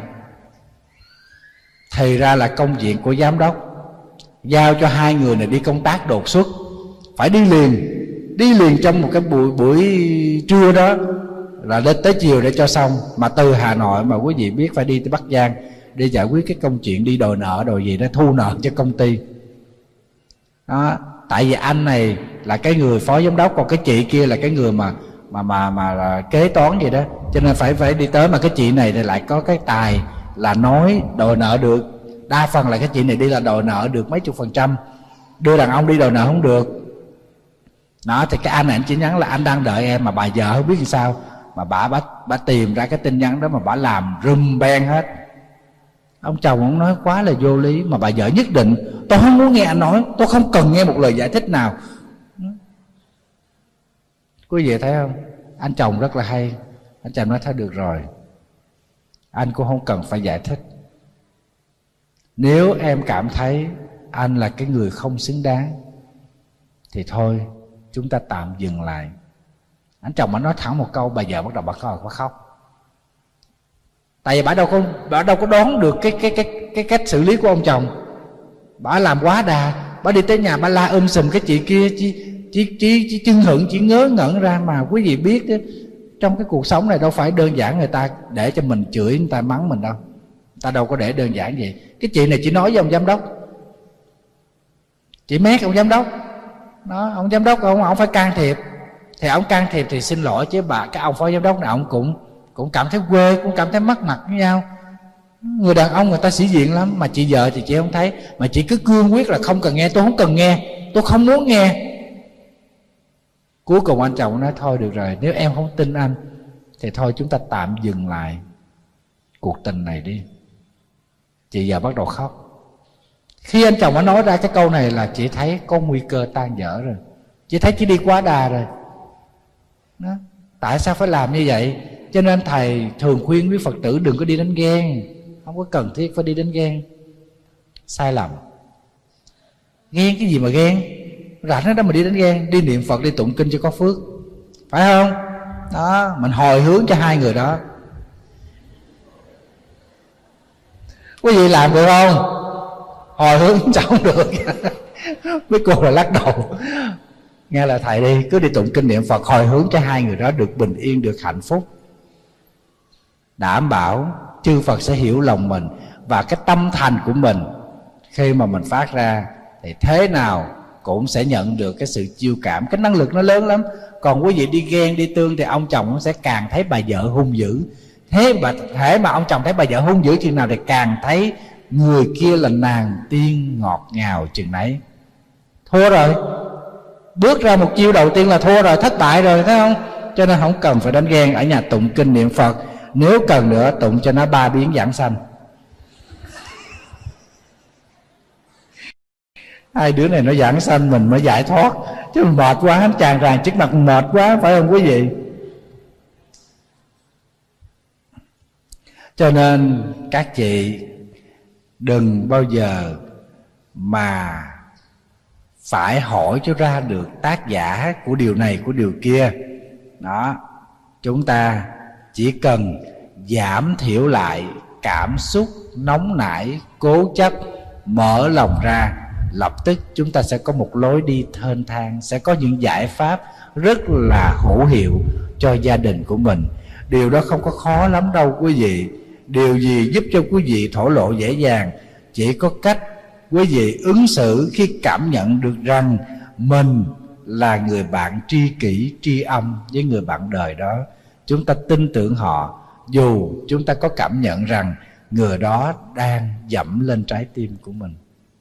Thì ra là công việc của giám đốc giao cho hai người này đi công tác đột xuất, phải đi liền, đi liền trong một cái buổi buổi trưa đó, là đến tới chiều để cho xong. Mà từ Hà Nội mà quý vị biết phải đi tới Bắc Giang để giải quyết cái công chuyện đi đòi nợ đòi gì đó, thu nợ cho công ty đó. Tại vì anh này là cái người phó giám đốc, còn cái chị kia là cái người mà mà mà mà là kế toán gì đó, cho nên phải phải đi tới. Mà cái chị này thì lại có cái tài là nói đòi nợ được. Đa phần là cái chị này đi là đòi nợ được mấy chục phần trăm, đưa đàn ông đi đòi nợ không được đó. Thì cái anh này anh chỉ nhắn là anh đang đợi em, mà bà vợ không biết làm sao mà bà bà, bà tìm ra cái tin nhắn đó mà bà làm rùm beng hết. Ông chồng ông nói quá là vô lý, mà bà vợ nhất định tôi không muốn nghe anh nói, tôi không cần nghe một lời giải thích nào. Quý vị thấy không? Anh chồng rất là hay. Anh chồng nói thôi được rồi, anh cũng không cần phải giải thích. Nếu em cảm thấy anh là cái người không xứng đáng thì thôi chúng ta tạm dừng lại. Anh chồng anh nói thẳng một câu, bà vợ bắt đầu bà khóc, bà khóc. Tại vì bà đâu có bà đâu có đoán được cái cái cái cái cách xử lý của ông chồng. Bà làm quá đà, bà đi tới nhà bà la um sùm cái chị kia, chỉ chỉ chỉ, chỉ chưng hửng, chỉ ngớ ngẩn ra. Mà quý vị biết đó, trong cái cuộc sống này đâu phải đơn giản người ta để cho mình chửi, người ta mắng mình đâu. Người ta đâu có để đơn giản vậy. Cái chị này chỉ nói với ông giám đốc, chị mét ông giám đốc đó, ông giám đốc ông ông phải can thiệp. Thì ông can thiệp thì xin lỗi chứ bà cái ông phó giám đốc này ông cũng cũng cảm thấy quê, cũng cảm thấy mất mặt với nhau. Người đàn ông người ta sĩ diện lắm, mà chị vợ thì chị không thấy, mà chị cứ cương quyết là không cần nghe, tôi không cần nghe, tôi không muốn nghe. Cuối cùng anh chồng nói thôi được rồi, nếu em không tin anh thì thôi chúng ta tạm dừng lại cuộc tình này đi. Chị vợ bắt đầu khóc. Khi anh chồng đã nói ra cái câu này là chị thấy có nguy cơ tan vỡ rồi, chị thấy chị đi quá đà rồi đó. Tại sao phải làm như vậy? Cho nên thầy thường khuyên quý Phật tử đừng có đi đánh ghen. Không có cần thiết phải đi đánh ghen. Sai lầm. Ghen cái gì mà ghen? Rảnh đó mà đi đánh ghen. Đi niệm Phật, đi tụng kinh cho có phước, phải không? Đó, mình hồi hướng cho hai người đó. Quý vị làm được không? Hồi hướng sao không được? Mấy cô là lắc đầu. Nghe là thầy đi, cứ đi tụng kinh niệm Phật, hồi hướng cho hai người đó được bình yên, được hạnh phúc. Đảm bảo chư Phật sẽ hiểu lòng mình và cái tâm thành của mình. Khi mà mình phát ra thì thế nào cũng sẽ nhận được cái sự chiêu cảm. Cái năng lực nó lớn lắm. Còn quý vị đi ghen đi tương thì ông chồng nó sẽ càng thấy bà vợ hung dữ. Thế mà thể mà ông chồng thấy bà vợ hung dữ chừng nào thì càng thấy người kia là nàng tiên ngọt ngào chừng nấy. Thua rồi. Bước ra một chiêu đầu tiên là thua rồi, thất bại rồi, thấy không? Cho nên không cần phải đánh ghen. Ở nhà tụng kinh niệm Phật, nếu cần nữa tụng cho nó ba biến giảng sanh. Hai đứa này nó giảng sanh, mình mới giải thoát. Chứ mình mệt quá, tràn tràn trước mặt mệt quá, phải không quý vị? Cho nên các chị đừng bao giờ mà phải hỏi cho ra được tác giả của điều này của điều kia đó. Chúng ta chỉ cần giảm thiểu lại cảm xúc nóng nảy, cố chấp, mở lòng ra, lập tức chúng ta sẽ có một lối đi thênh thang, sẽ có những giải pháp rất là hữu hiệu cho gia đình của mình. Điều đó không có khó lắm đâu quý vị. Điều gì giúp cho quý vị thổ lộ dễ dàng? Chỉ có cách quý vị ứng xử khi cảm nhận được rằng mình là người bạn tri kỷ, tri âm với người bạn đời đó. Chúng ta tin tưởng họ, dù chúng ta có cảm nhận rằng người đó đang dẫm lên trái tim của mình.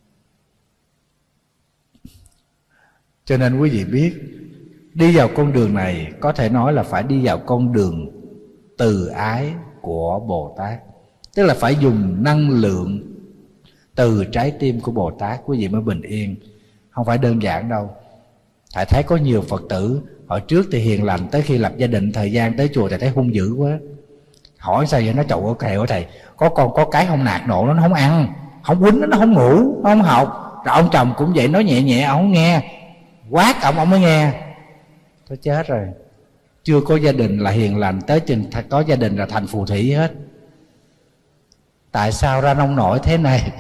Cho nên quý vị biết, đi vào con đường này có thể nói là phải đi vào con đường từ ái của Bồ Tát. Tức là phải dùng năng lượng từ trái tim của Bồ Tát quý vị mới bình yên. Không phải đơn giản đâu. Thầy thấy có nhiều Phật tử hồi trước thì hiền lành, tới khi lập gia đình thời gian tới chùa thầy thấy hung dữ quá. Hỏi sao vậy? Nó chậu ở kèo thầy, có con có cái không nạt nộ, nó không ăn, không quýnh nó, nó không ngủ, nó không học. Rồi ông chồng cũng vậy, nói nhẹ nhẹ ông không nghe, quát ông ông mới nghe. Tôi chết rồi. Chưa có gia đình là hiền lành, tới chừng có gia đình là thành phù thủy hết. Tại sao ra nông nổi thế này?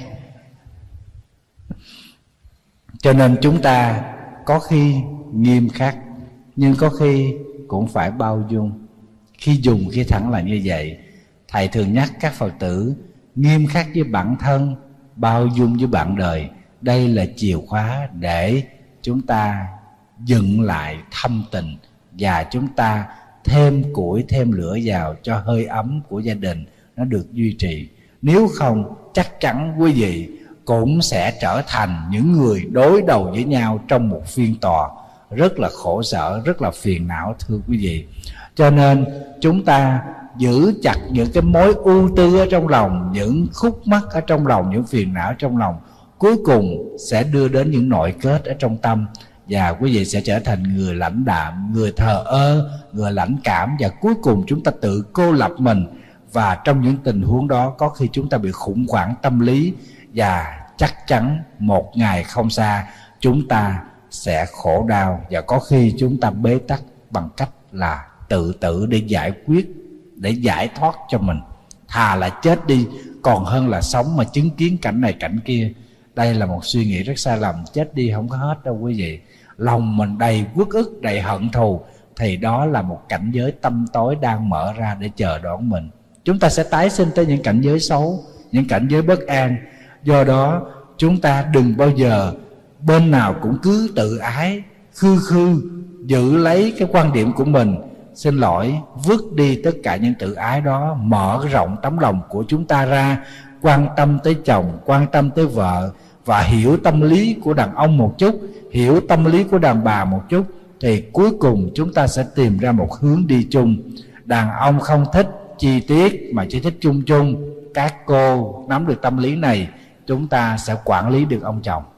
Cho nên chúng ta có khi nghiêm khắc, nhưng có khi cũng phải bao dung. Khi dùng khi thẳng là như vậy. Thầy thường nhắc các Phật tử nghiêm khắc với bản thân, bao dung với bạn đời. Đây là chìa khóa để chúng ta dựng lại thâm tình, và chúng ta thêm củi thêm lửa vào cho hơi ấm của gia đình nó được duy trì. Nếu không chắc chắn quý vị cũng sẽ trở thành những người đối đầu với nhau trong một phiên tòa rất là khổ sở, rất là phiền não, thưa quý vị. Cho nên chúng ta giữ chặt những cái mối ưu tư ở trong lòng, những khúc mắc ở trong lòng, những phiền não trong lòng, cuối cùng sẽ đưa đến những nội kết ở trong tâm. Và quý vị sẽ trở thành người lãnh đạm, người thờ ơ, người lãnh cảm. Và cuối cùng chúng ta tự cô lập mình. Và trong những tình huống đó có khi chúng ta bị khủng hoảng tâm lý. Và chắc chắn một ngày không xa chúng ta sẽ khổ đau. Và có khi chúng ta bế tắc bằng cách là tự tử để giải quyết, để giải thoát cho mình. Thà là chết đi còn hơn là sống mà chứng kiến cảnh này cảnh kia. Đây là một suy nghĩ rất sai lầm. Chết đi không có hết đâu quý vị. Lòng mình đầy uất ức, đầy hận thù, thì đó là một cảnh giới tâm tối đang mở ra để chờ đón mình. Chúng ta sẽ tái sinh tới những cảnh giới xấu, những cảnh giới bất an. Do đó chúng ta đừng bao giờ bên nào cũng cứ tự ái, khư khư, giữ lấy cái quan điểm của mình. Xin lỗi, vứt đi tất cả những tự ái đó, mở rộng tấm lòng của chúng ta ra, quan tâm tới chồng, quan tâm tới vợ, và hiểu tâm lý của đàn ông một chút, hiểu tâm lý của đàn bà một chút, thì cuối cùng chúng ta sẽ tìm ra một hướng đi chung. Đàn ông không thích chi tiết mà chỉ thích chung chung. Các cô nắm được tâm lý này, chúng ta sẽ quản lý được ông chồng.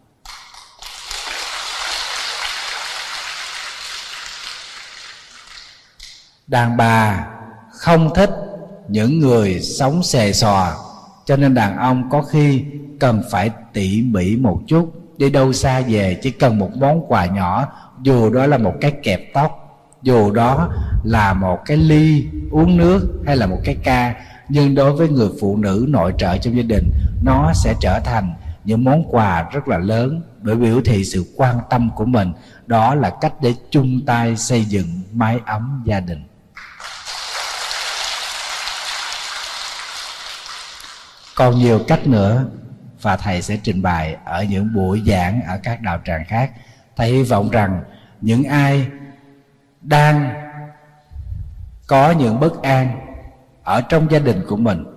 Đàn bà không thích những người sống xề xòa, cho nên đàn ông có khi cần phải tỉ mỉ một chút. Đi đâu xa về chỉ cần một món quà nhỏ, dù đó là một cái kẹp tóc, dù đó là một cái ly uống nước, hay là một cái ca. Nhưng đối với người phụ nữ nội trợ trong gia đình, nó sẽ trở thành những món quà rất là lớn, để biểu thị sự quan tâm của mình. Đó là cách để chung tay xây dựng mái ấm gia đình. Còn nhiều cách nữa, và thầy sẽ trình bày ở những buổi giảng ở các đạo tràng khác. Thầy hy vọng rằng những ai đang có những bất an ở trong gia đình của mình,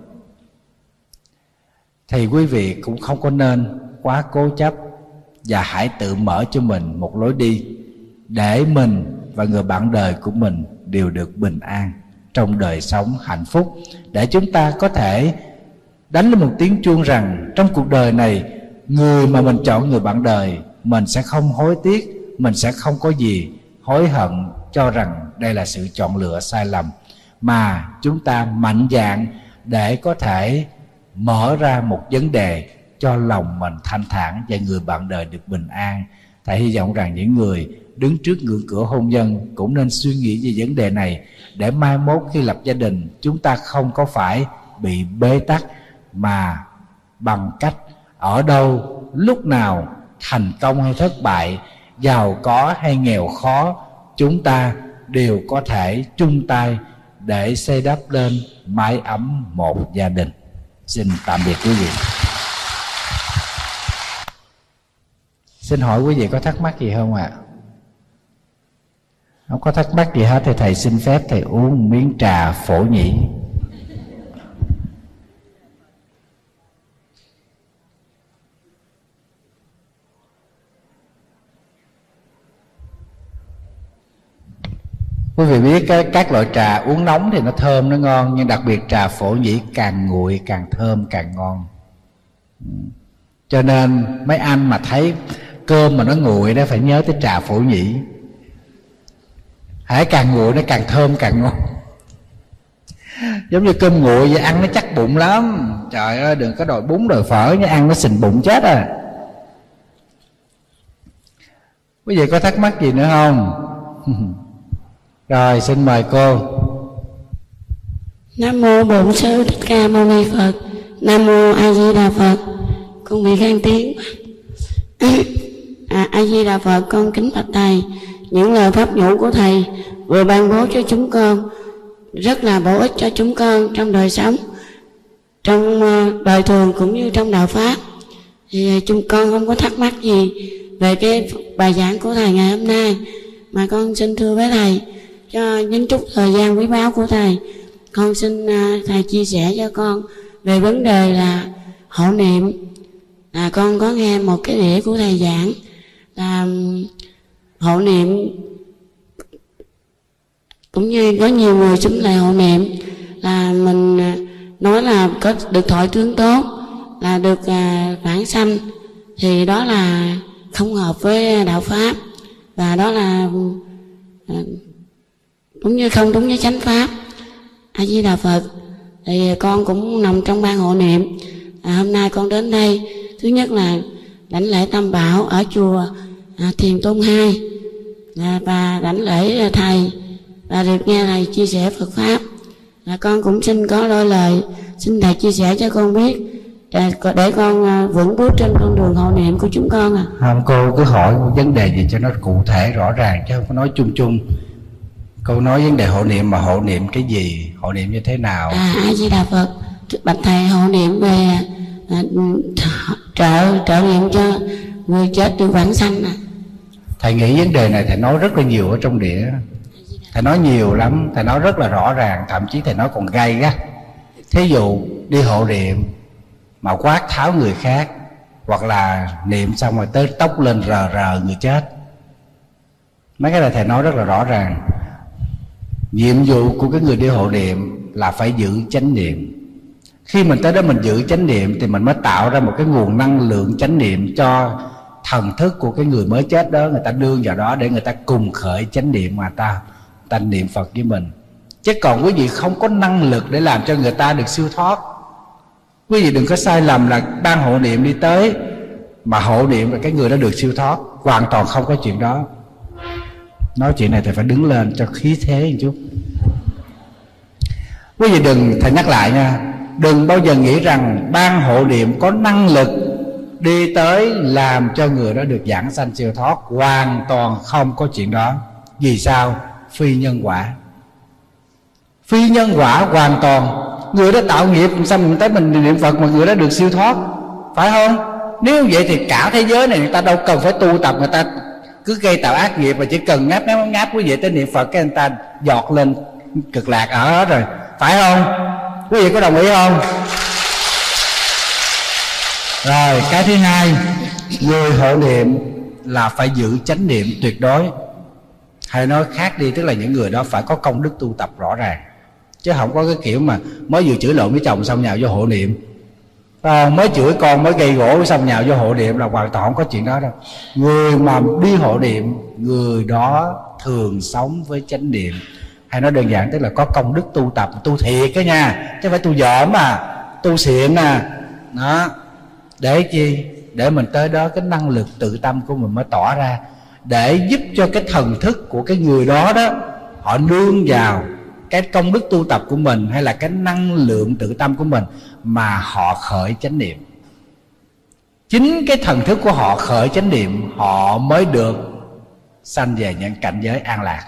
thì quý vị cũng không có nên quá cố chấp, và hãy tự mở cho mình một lối đi để mình và người bạn đời của mình đều được bình an trong đời sống hạnh phúc. Để chúng ta có thể đánh lên một tiếng chuông rằng trong cuộc đời này, người mà mình chọn người bạn đời, mình sẽ không hối tiếc, mình sẽ không có gì hối hận cho rằng đây là sự chọn lựa sai lầm, mà chúng ta mạnh dạn để có thể mở ra một vấn đề cho lòng mình thanh thản và người bạn đời được bình an. Thầy hy vọng rằng những người đứng trước ngưỡng cửa hôn nhân cũng nên suy nghĩ về vấn đề này, để mai mốt khi lập gia đình chúng ta không có phải bị bế tắc mà bằng cách ở đâu, lúc nào, thành công hay thất bại, giàu có hay nghèo khó, chúng ta đều có thể chung tay để xây đắp lên mái ấm một gia đình. Xin tạm biệt quý vị. Xin hỏi quý vị có thắc mắc gì không ạ? À? Không có thắc mắc gì hết thì thầy xin phép thầy uống miếng trà phổ nhĩ. Quý vị biết các loại trà uống nóng thì nó thơm, nó ngon, nhưng đặc biệt trà phổ nhĩ càng nguội càng thơm càng ngon. Cho nên mấy anh mà thấy cơm mà nó nguội đó phải nhớ tới trà phổ nhĩ. Hãy càng nguội nó càng thơm càng ngon. Giống như cơm nguội vậy, ăn nó chắc bụng lắm. Trời ơi, đừng có đòi bún đòi phở, nhưng ăn nó sình bụng chết à. Quý vị có thắc mắc gì nữa không? Rồi xin mời cô. Nam mô Bổn Sư Thích Ca Mâu Ni Phật. Nam mô A Di Đà Phật. Con bị khan tiếng. À, A Di Đà Phật, con kính bạch thầy. Những lời pháp nhũ của thầy vừa ban bố cho chúng con rất là bổ ích cho chúng con trong đời sống, trong đời thường cũng như trong đạo pháp. Thì chúng con không có thắc mắc gì về cái bài giảng của thầy ngày hôm nay, mà con xin thưa với thầy cho nhấn chút thời gian quý báu của thầy. Con xin thầy chia sẻ cho con về vấn đề là hộ niệm. Là con có nghe một cái đĩa của thầy giảng là hộ niệm, cũng như có nhiều người xúm lại hộ niệm là mình nói là có được thọ tướng tốt, là được vãng sanh, thì đó là không hợp với đạo pháp, và đó là cũng như không đúng với chánh pháp. A Di Đà Phật. Thì con cũng nằm trong ban hộ niệm. À, hôm nay con đến đây, thứ nhất là đảnh lễ Tam Bảo ở chùa à, Thiền Tôn hai, à, và đảnh lễ thầy, và được nghe thầy chia sẻ Phật pháp. À, con cũng xin có đôi lời xin thầy chia sẻ cho con biết để, để con à, vững bước trên con đường hộ niệm của chúng con. À, không, cô cứ hỏi vấn đề gì cho nó cụ thể rõ ràng, chứ không có nói chung chung. Cô nói vấn đề hộ niệm mà hộ niệm cái gì, hộ niệm như thế nào? À, A Di Đà Phật. Bạch thầy, hộ niệm về à, trợ trợ niệm cho người chết được vãng sanh. À, thầy nghĩ vấn đề này thầy nói rất là nhiều ở trong đĩa. Thầy nói nhiều lắm, thầy nói rất là rõ ràng, thậm chí thầy nói còn gay gắt. Thí dụ đi hộ niệm mà quát tháo người khác, hoặc là niệm xong rồi tới tóc lên rờ rờ người chết, mấy cái này thầy nói rất là rõ ràng. Nhiệm vụ của cái người đi hộ niệm là phải giữ chánh niệm. Khi mình tới đó mình giữ chánh niệm thì mình mới tạo ra một cái nguồn năng lượng chánh niệm cho thần thức của cái người mới chết đó, người ta đương vào đó để người ta cùng khởi chánh niệm mà ta, ta niệm Phật với mình. Chứ còn quý vị không có năng lực để làm cho người ta được siêu thoát. Quý vị đừng có sai lầm là ban hộ niệm đi tới mà hộ niệm là cái người đó được siêu thoát. Hoàn toàn không có chuyện đó. Nói chuyện này thầy phải đứng lên cho khí thế một chút. Quý vị đừng, thầy nhắc lại nha, đừng bao giờ nghĩ rằng ban hộ niệm có năng lực đi tới làm cho người đó được giảng sanh siêu thoát. Hoàn toàn không có chuyện đó. Vì sao? Phi nhân quả. Phi nhân quả hoàn toàn. Người đó tạo nghiệp xong mình tới mình niệm Phật mà người đó được siêu thoát, phải không? Nếu vậy thì cả thế giới này người ta đâu cần phải tu tập, người ta cứ gây tạo ác nghiệp mà chỉ cần ngáp ngáp ngáp quý vị tới niệm Phật cái người ta giọt lên cực lạc ở đó rồi, phải không? Quý vị có đồng ý không? Rồi cái thứ hai, người hộ niệm là phải giữ chánh niệm tuyệt đối. Hay nói khác đi, tức là những người đó phải có công đức tu tập rõ ràng, chứ không có cái kiểu mà mới vừa chửi lộn với chồng xong nhào vô hộ niệm, à, mới chửi con mới gây gỗ xong nhào vô hộ niệm, là hoàn toàn không có chuyện đó đâu. Người mà đi hộ niệm, người đó thường sống với chánh niệm. Hay nói đơn giản tức là có công đức tu tập, tu thiệt cái nha, chứ không phải tu dởm mà, tu xịn à. Đó, để chi? Để mình tới đó cái năng lực tự tâm của mình mới tỏ ra, để giúp cho cái thần thức của cái người đó đó họ nương vào cái công đức tu tập của mình hay là cái năng lượng tự tâm của mình mà họ khởi chánh niệm. Chính cái thần thức của họ khởi chánh niệm, họ mới được sanh về những cảnh giới an lạc.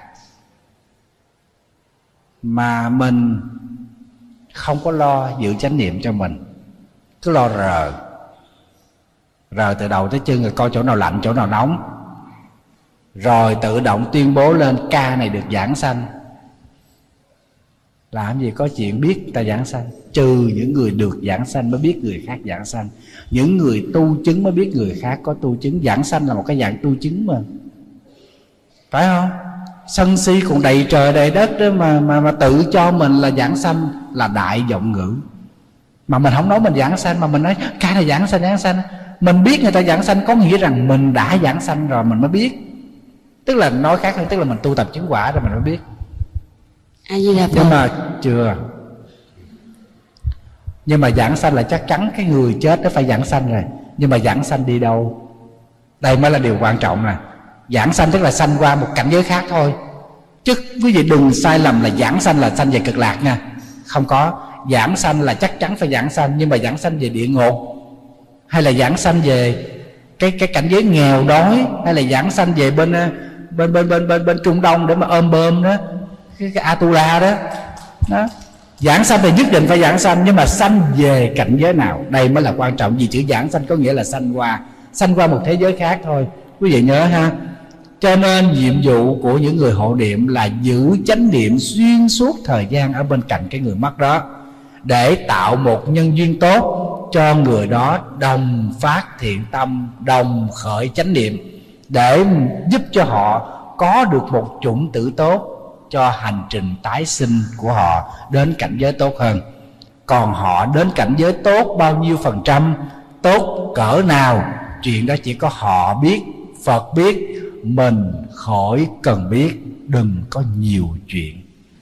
Mà mình không có lo giữ chánh niệm cho mình, cứ lo rờ rờ từ đầu tới chân, rồi coi chỗ nào lạnh chỗ nào nóng, rồi tự động tuyên bố lên ca này được giảng sanh. Làm gì có chuyện biết ta giảng sanh, trừ những người được giảng sanh mới biết người khác giảng sanh. Những người tu chứng mới biết người khác có tu chứng. Giảng sanh là một cái dạng tu chứng mà, phải không? Sân si còn đầy trời đầy đất đó mà, mà, mà tự cho mình là giảng sanh là đại vọng ngữ. Mà mình không nói mình giảng sanh, mà mình nói cái này giảng sanh giảng sanh. Mình biết người ta giảng sanh có nghĩa rằng mình đã giảng sanh rồi mình mới biết. Tức là nói khác hơn, tức là mình tu tập chứng quả rồi mình mới biết. A Di Đà Phật. Nhưng mà chưa. Nhưng mà giảng sanh là chắc chắn cái người chết nó phải giảng sanh rồi. Nhưng mà giảng sanh đi đâu? Đây mới là điều quan trọng nè. Giảng sanh tức là sanh qua một cảnh giới khác thôi. Chứ quý vị đừng sai lầm là giảng sanh là sanh về cực lạc nha. Không có. Giảng sanh là chắc chắn phải giảng sanh, nhưng mà giảng sanh về địa ngục, hay là giảng sanh về cái cái cảnh giới nghèo đói, hay là giảng sanh về bên bên bên bên bên, bên Trung Đông để mà ôm bơm đó, cái, cái Atula đó. Đó. Giảng sanh thì nhất định phải giảng sanh, nhưng mà sanh về cảnh giới nào, đây mới là quan trọng. Vì chữ giảng sanh có nghĩa là sanh qua, sanh qua một thế giới khác thôi. Quý vị nhớ ha. Cho nên nhiệm vụ của những người hộ niệm là giữ chánh niệm xuyên suốt thời gian ở bên cạnh cái người mất đó, để tạo một nhân duyên tốt cho người đó đồng phát thiện tâm, đồng khởi chánh niệm, để giúp cho họ có được một chủng tử tốt cho hành trình tái sinh của họ đến cảnh giới tốt hơn. Còn họ đến cảnh giới tốt bao nhiêu phần trăm, tốt cỡ nào, chuyện đó chỉ có họ biết, Phật biết. Mình khỏi cần biết, đừng có nhiều chuyện.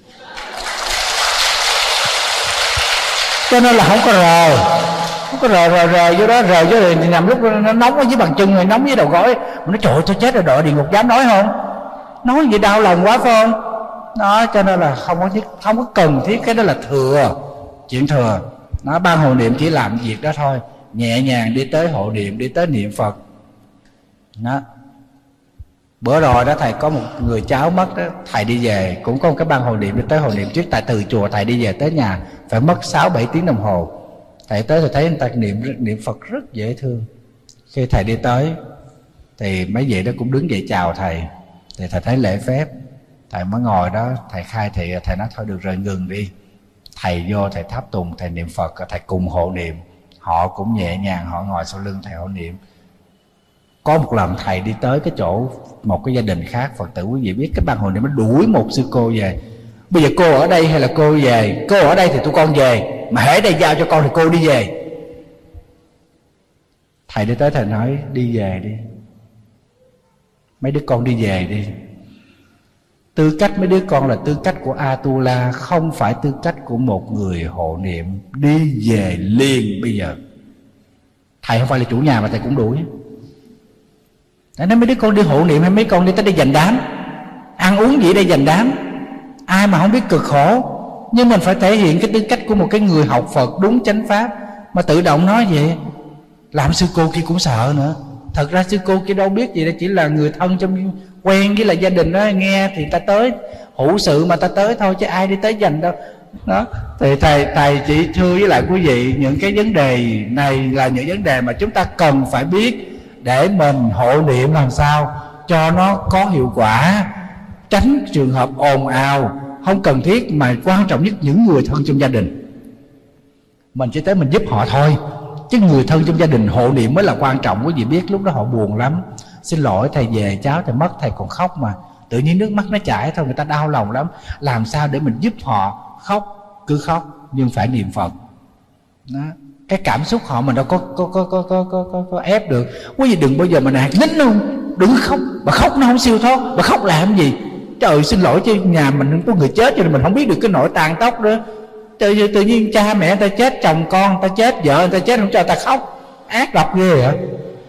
Cho nên là không có rờ, không có rờ rờ rờ vô đó, rờ vô rồi nằm lúc nó nóng ở dưới bàn chân, rồi nóng dưới đầu gối. Mình nói trời ơi tôi chết rồi, đội địa ngục dám nói không? Nói vậy đau lòng quá phải không? Đó, cho nên là không có thiết, không có cần thiết. Cái đó là thừa, chuyện thừa. Nó ban hộ niệm chỉ làm việc đó thôi, nhẹ nhàng đi tới hộ niệm, đi tới niệm Phật. Đó. Bữa rồi đó thầy có một người cháu mất đó, thầy đi về cũng có một cái ban hộ niệm đi tới hộ niệm trước. Tại từ chùa thầy đi về tới nhà phải mất sáu bảy tiếng đồng hồ. Thầy tới thì thấy người ta niệm niệm Phật rất dễ thương. Khi thầy đi tới thì mấy vị đó cũng đứng dậy chào thầy. Thì thầy thấy lễ phép, thầy mới ngồi đó, thầy khai thị. Thầy nói thôi được rồi, ngừng đi. Thầy vô thầy tháp tùng, thầy niệm Phật, thầy cùng hộ niệm. Họ cũng nhẹ nhàng, họ ngồi sau lưng thầy hộ niệm. Có một lần thầy đi tới cái chỗ một cái gia đình khác, Phật tử quý vị biết, cái ban hộ niệm nó đuổi một sư cô về. Bây giờ cô ở đây hay là cô về? Cô ở đây thì tụi con về, mà hễ đây giao cho con thì cô đi về. Thầy đi tới thầy nói đi về đi, mấy đứa con đi về đi. Tư cách mấy đứa con là tư cách của Atula, không phải tư cách của một người hộ niệm. Đi về liền bây giờ. Thầy không phải là chủ nhà mà thầy cũng đuổi. Để nói mấy đứa con đi hộ niệm hay mấy con đi tới đây dành đám, ăn uống gì đây dành đám. Ai mà không biết cực khổ. Nhưng mình phải thể hiện cái tư cách của một cái người học Phật đúng chánh pháp. Mà tự động nói vậy, làm sư cô kia cũng sợ nữa. Thật ra sư cô kia đâu biết gì đó, chỉ là người thân trong quen với là gia đình đó, nghe thì ta tới hữu sự mà ta tới thôi, chứ ai đi tới dành đâu. Đó. Thì thầy thầy chỉ thưa với lại quý vị, những cái vấn đề này là những vấn đề mà chúng ta cần phải biết để mình hộ niệm làm sao cho nó có hiệu quả, tránh trường hợp ồn ào không cần thiết. Mà quan trọng nhất những người thân trong gia đình, mình chỉ tới mình giúp họ thôi, chứ người thân trong gia đình hộ niệm mới là quan trọng. Quý vị biết lúc đó họ buồn lắm. Xin lỗi thầy về cháu thầy mất, thầy còn khóc mà tự nhiên nước mắt nó chảy thôi, người ta đau lòng lắm. Làm sao để mình giúp họ? Khóc cứ khóc, nhưng phải niệm Phật. Đó. Cái cảm xúc họ mình đâu có có có có có có, có, có ép được. Quý vị đừng bao giờ mà nạt nín luôn, đừng khóc. Mà khóc nó không siêu thoát, mà khóc làm gì? Trời xin lỗi chứ nhà mình có người chết cho nên mình không biết được cái nỗi tàn tóc nữa. Tự, tự nhiên cha mẹ ta chết, chồng con ta chết, vợ ta chết, không cho ta khóc. Ác độc ghê hả?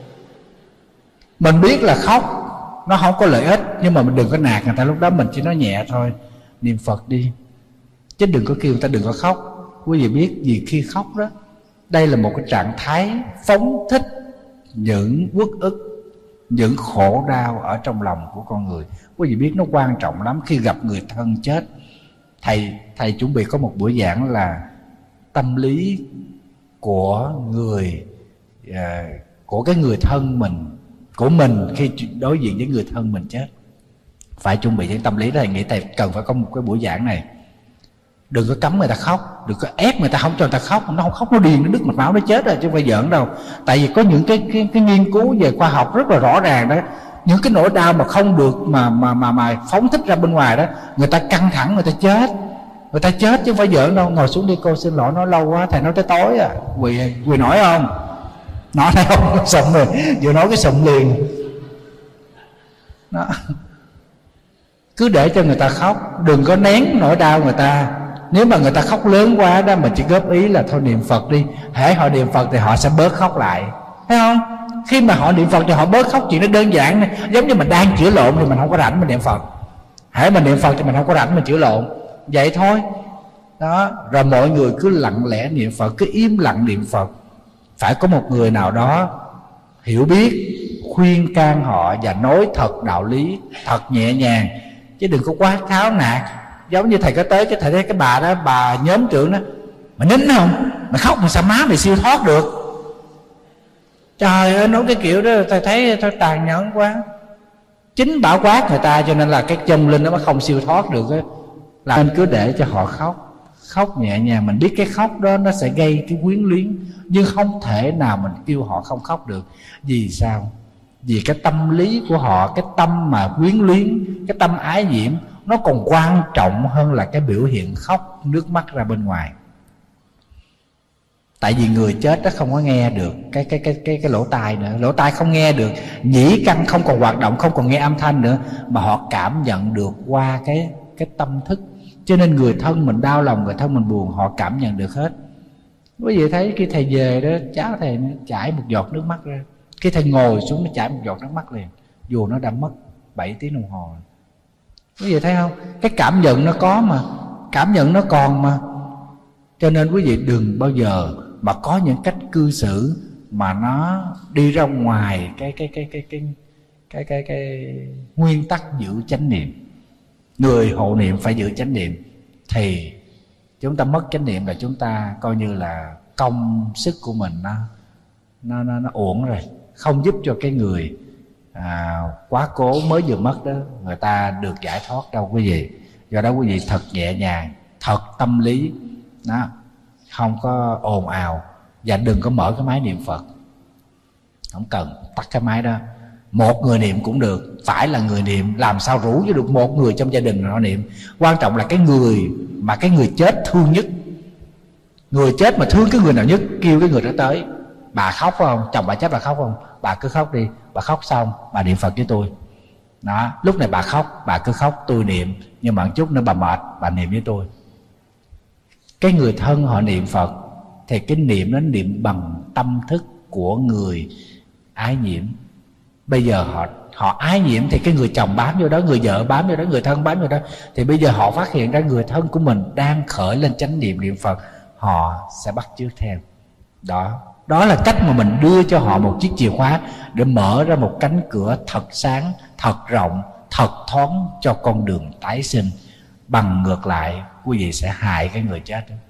Mình biết là khóc nó không có lợi ích, nhưng mà mình đừng có nạt người ta. Lúc đó mình chỉ nói nhẹ thôi, niệm Phật đi, chứ đừng có kêu người ta đừng có khóc. Quý vị biết vì khi khóc đó, đây là một cái trạng thái phóng thích những uất ức, những khổ đau ở trong lòng của con người. Quý vị biết nó quan trọng lắm. Khi gặp người thân chết, Thầy thầy chuẩn bị có một buổi giảng là tâm lý của người à, của cái người thân mình, của mình khi đối diện với người thân mình chết. Phải chuẩn bị những tâm lý đó. Thầy nghĩ thầy cần phải có một cái buổi giảng này. Đừng có cấm người ta khóc, đừng có ép người ta không cho người ta khóc. Nó không khóc nó điên, nó đứt mạch máu, nó chết rồi chứ không phải giỡn đâu. Tại vì có những cái, cái, cái nghiên cứu về khoa học rất là rõ ràng đó. Những cái nỗi đau mà không được mà mà mà mà phóng thích ra bên ngoài đó, người ta căng thẳng người ta chết. Người ta chết chứ không phải giỡn đâu. Ngồi xuống đi cô, xin lỗi nói lâu quá, thầy nói tới tối à. Quỳ quỳ nổi không? Nói thấy không? Sụm rồi, vừa nói cái sụm liền đó. Cứ để cho người ta khóc, đừng có nén nỗi đau người ta. Nếu mà người ta khóc lớn quá đó, mình chỉ góp ý là thôi niệm Phật đi. Hễ họ niệm Phật thì họ sẽ bớt khóc lại, thấy không? Khi mà họ niệm Phật thì họ bớt khóc. Chuyện nó đơn giản này. Giống như mình đang chữa lộn thì mình không có rảnh mình niệm Phật. Hễ mình niệm Phật thì mình không có rảnh mình chữa lộn. Vậy thôi đó. Rồi mọi người cứ lặng lẽ niệm Phật, cứ im lặng niệm Phật. Phải có một người nào đó hiểu biết, khuyên can họ và nói thật đạo lý, thật nhẹ nhàng, chứ đừng có quá tháo nạt. Giống như thầy có tới cái thầy thấy cái bà đó, bà nhóm trưởng đó, mày nín không? Mày khóc mà sao má mày siêu thoát được? Trời ơi, nói cái kiểu đó thầy thấy thôi tàn nhẫn quá. Chính bảo quát người ta cho nên là cái chân linh nó mới không siêu thoát được á. Là nên cứ để cho họ khóc, khóc nhẹ nhàng. Mình biết cái khóc đó nó sẽ gây cái quyến luyến, nhưng không thể nào mình kêu họ không khóc được. Vì sao? Vì cái tâm lý của họ, cái tâm mà quyến luyến, cái tâm ái nhiễm, nó còn quan trọng hơn là cái biểu hiện khóc nước mắt ra bên ngoài. Tại vì người chết đó không có nghe được cái cái cái cái cái lỗ tai nữa, lỗ tai không nghe được, nhĩ căn không còn hoạt động, không còn nghe âm thanh nữa, mà họ cảm nhận được qua cái cái tâm thức. Cho nên người thân mình đau lòng, người thân mình buồn, họ cảm nhận được hết. Quý vị thấy khi thầy về đó, cháu thầy nó chảy một giọt nước mắt ra. Khi thầy ngồi xuống nó chảy một giọt nước mắt liền, dù nó đã mất bảy tiếng đồng hồ. Quý vị thấy không? Cái cảm nhận nó có mà, cảm nhận nó còn mà. Cho nên quý vị đừng bao giờ mà có những cách cư xử mà nó đi ra ngoài cái cái cái cái cái cái cái, cái nguyên tắc giữ chánh niệm. Người hộ niệm phải giữ chánh niệm, thì chúng ta mất chánh niệm là chúng ta coi như là công sức của mình nó nó nó, nó uổng rồi, không giúp cho cái người à, quá cố mới vừa mất đó người ta được giải thoát đâu quý vị. Do đó quý vị thật nhẹ nhàng, thật tâm lý đó, không có ồn ào, và đừng có mở cái máy niệm Phật. Không cần, tắt cái máy đó. Một người niệm cũng được, phải là người niệm. Làm sao rủ cho được một người trong gia đình họ niệm. Quan trọng là cái người mà cái người chết thương nhất. Người chết mà thương cái người nào nhất, kêu cái người đó tới. Bà khóc không? Chồng bà chết bà khóc không? Bà cứ khóc đi. Bà khóc xong bà niệm Phật với tôi đó. Lúc này bà khóc, bà cứ khóc, tôi niệm. Nhưng mà một chút nữa bà mệt, bà niệm với tôi. Cái người thân họ niệm Phật thì cái niệm nó niệm bằng tâm thức của người ái nhiễm. Bây giờ họ họ ái nhiễm thì cái người chồng bám vô đó, người vợ bám vô đó, người thân bám vô đó. Thì bây giờ họ phát hiện ra người thân của mình đang khởi lên chánh niệm niệm Phật, họ sẽ bắt chước theo. Đó, đó là cách mà mình đưa cho họ một chiếc chìa khóa để mở ra một cánh cửa thật sáng, thật rộng, thật thoáng cho con đường tái sinh. Bằng ngược lại, quý vị sẽ hại cái người chết đó.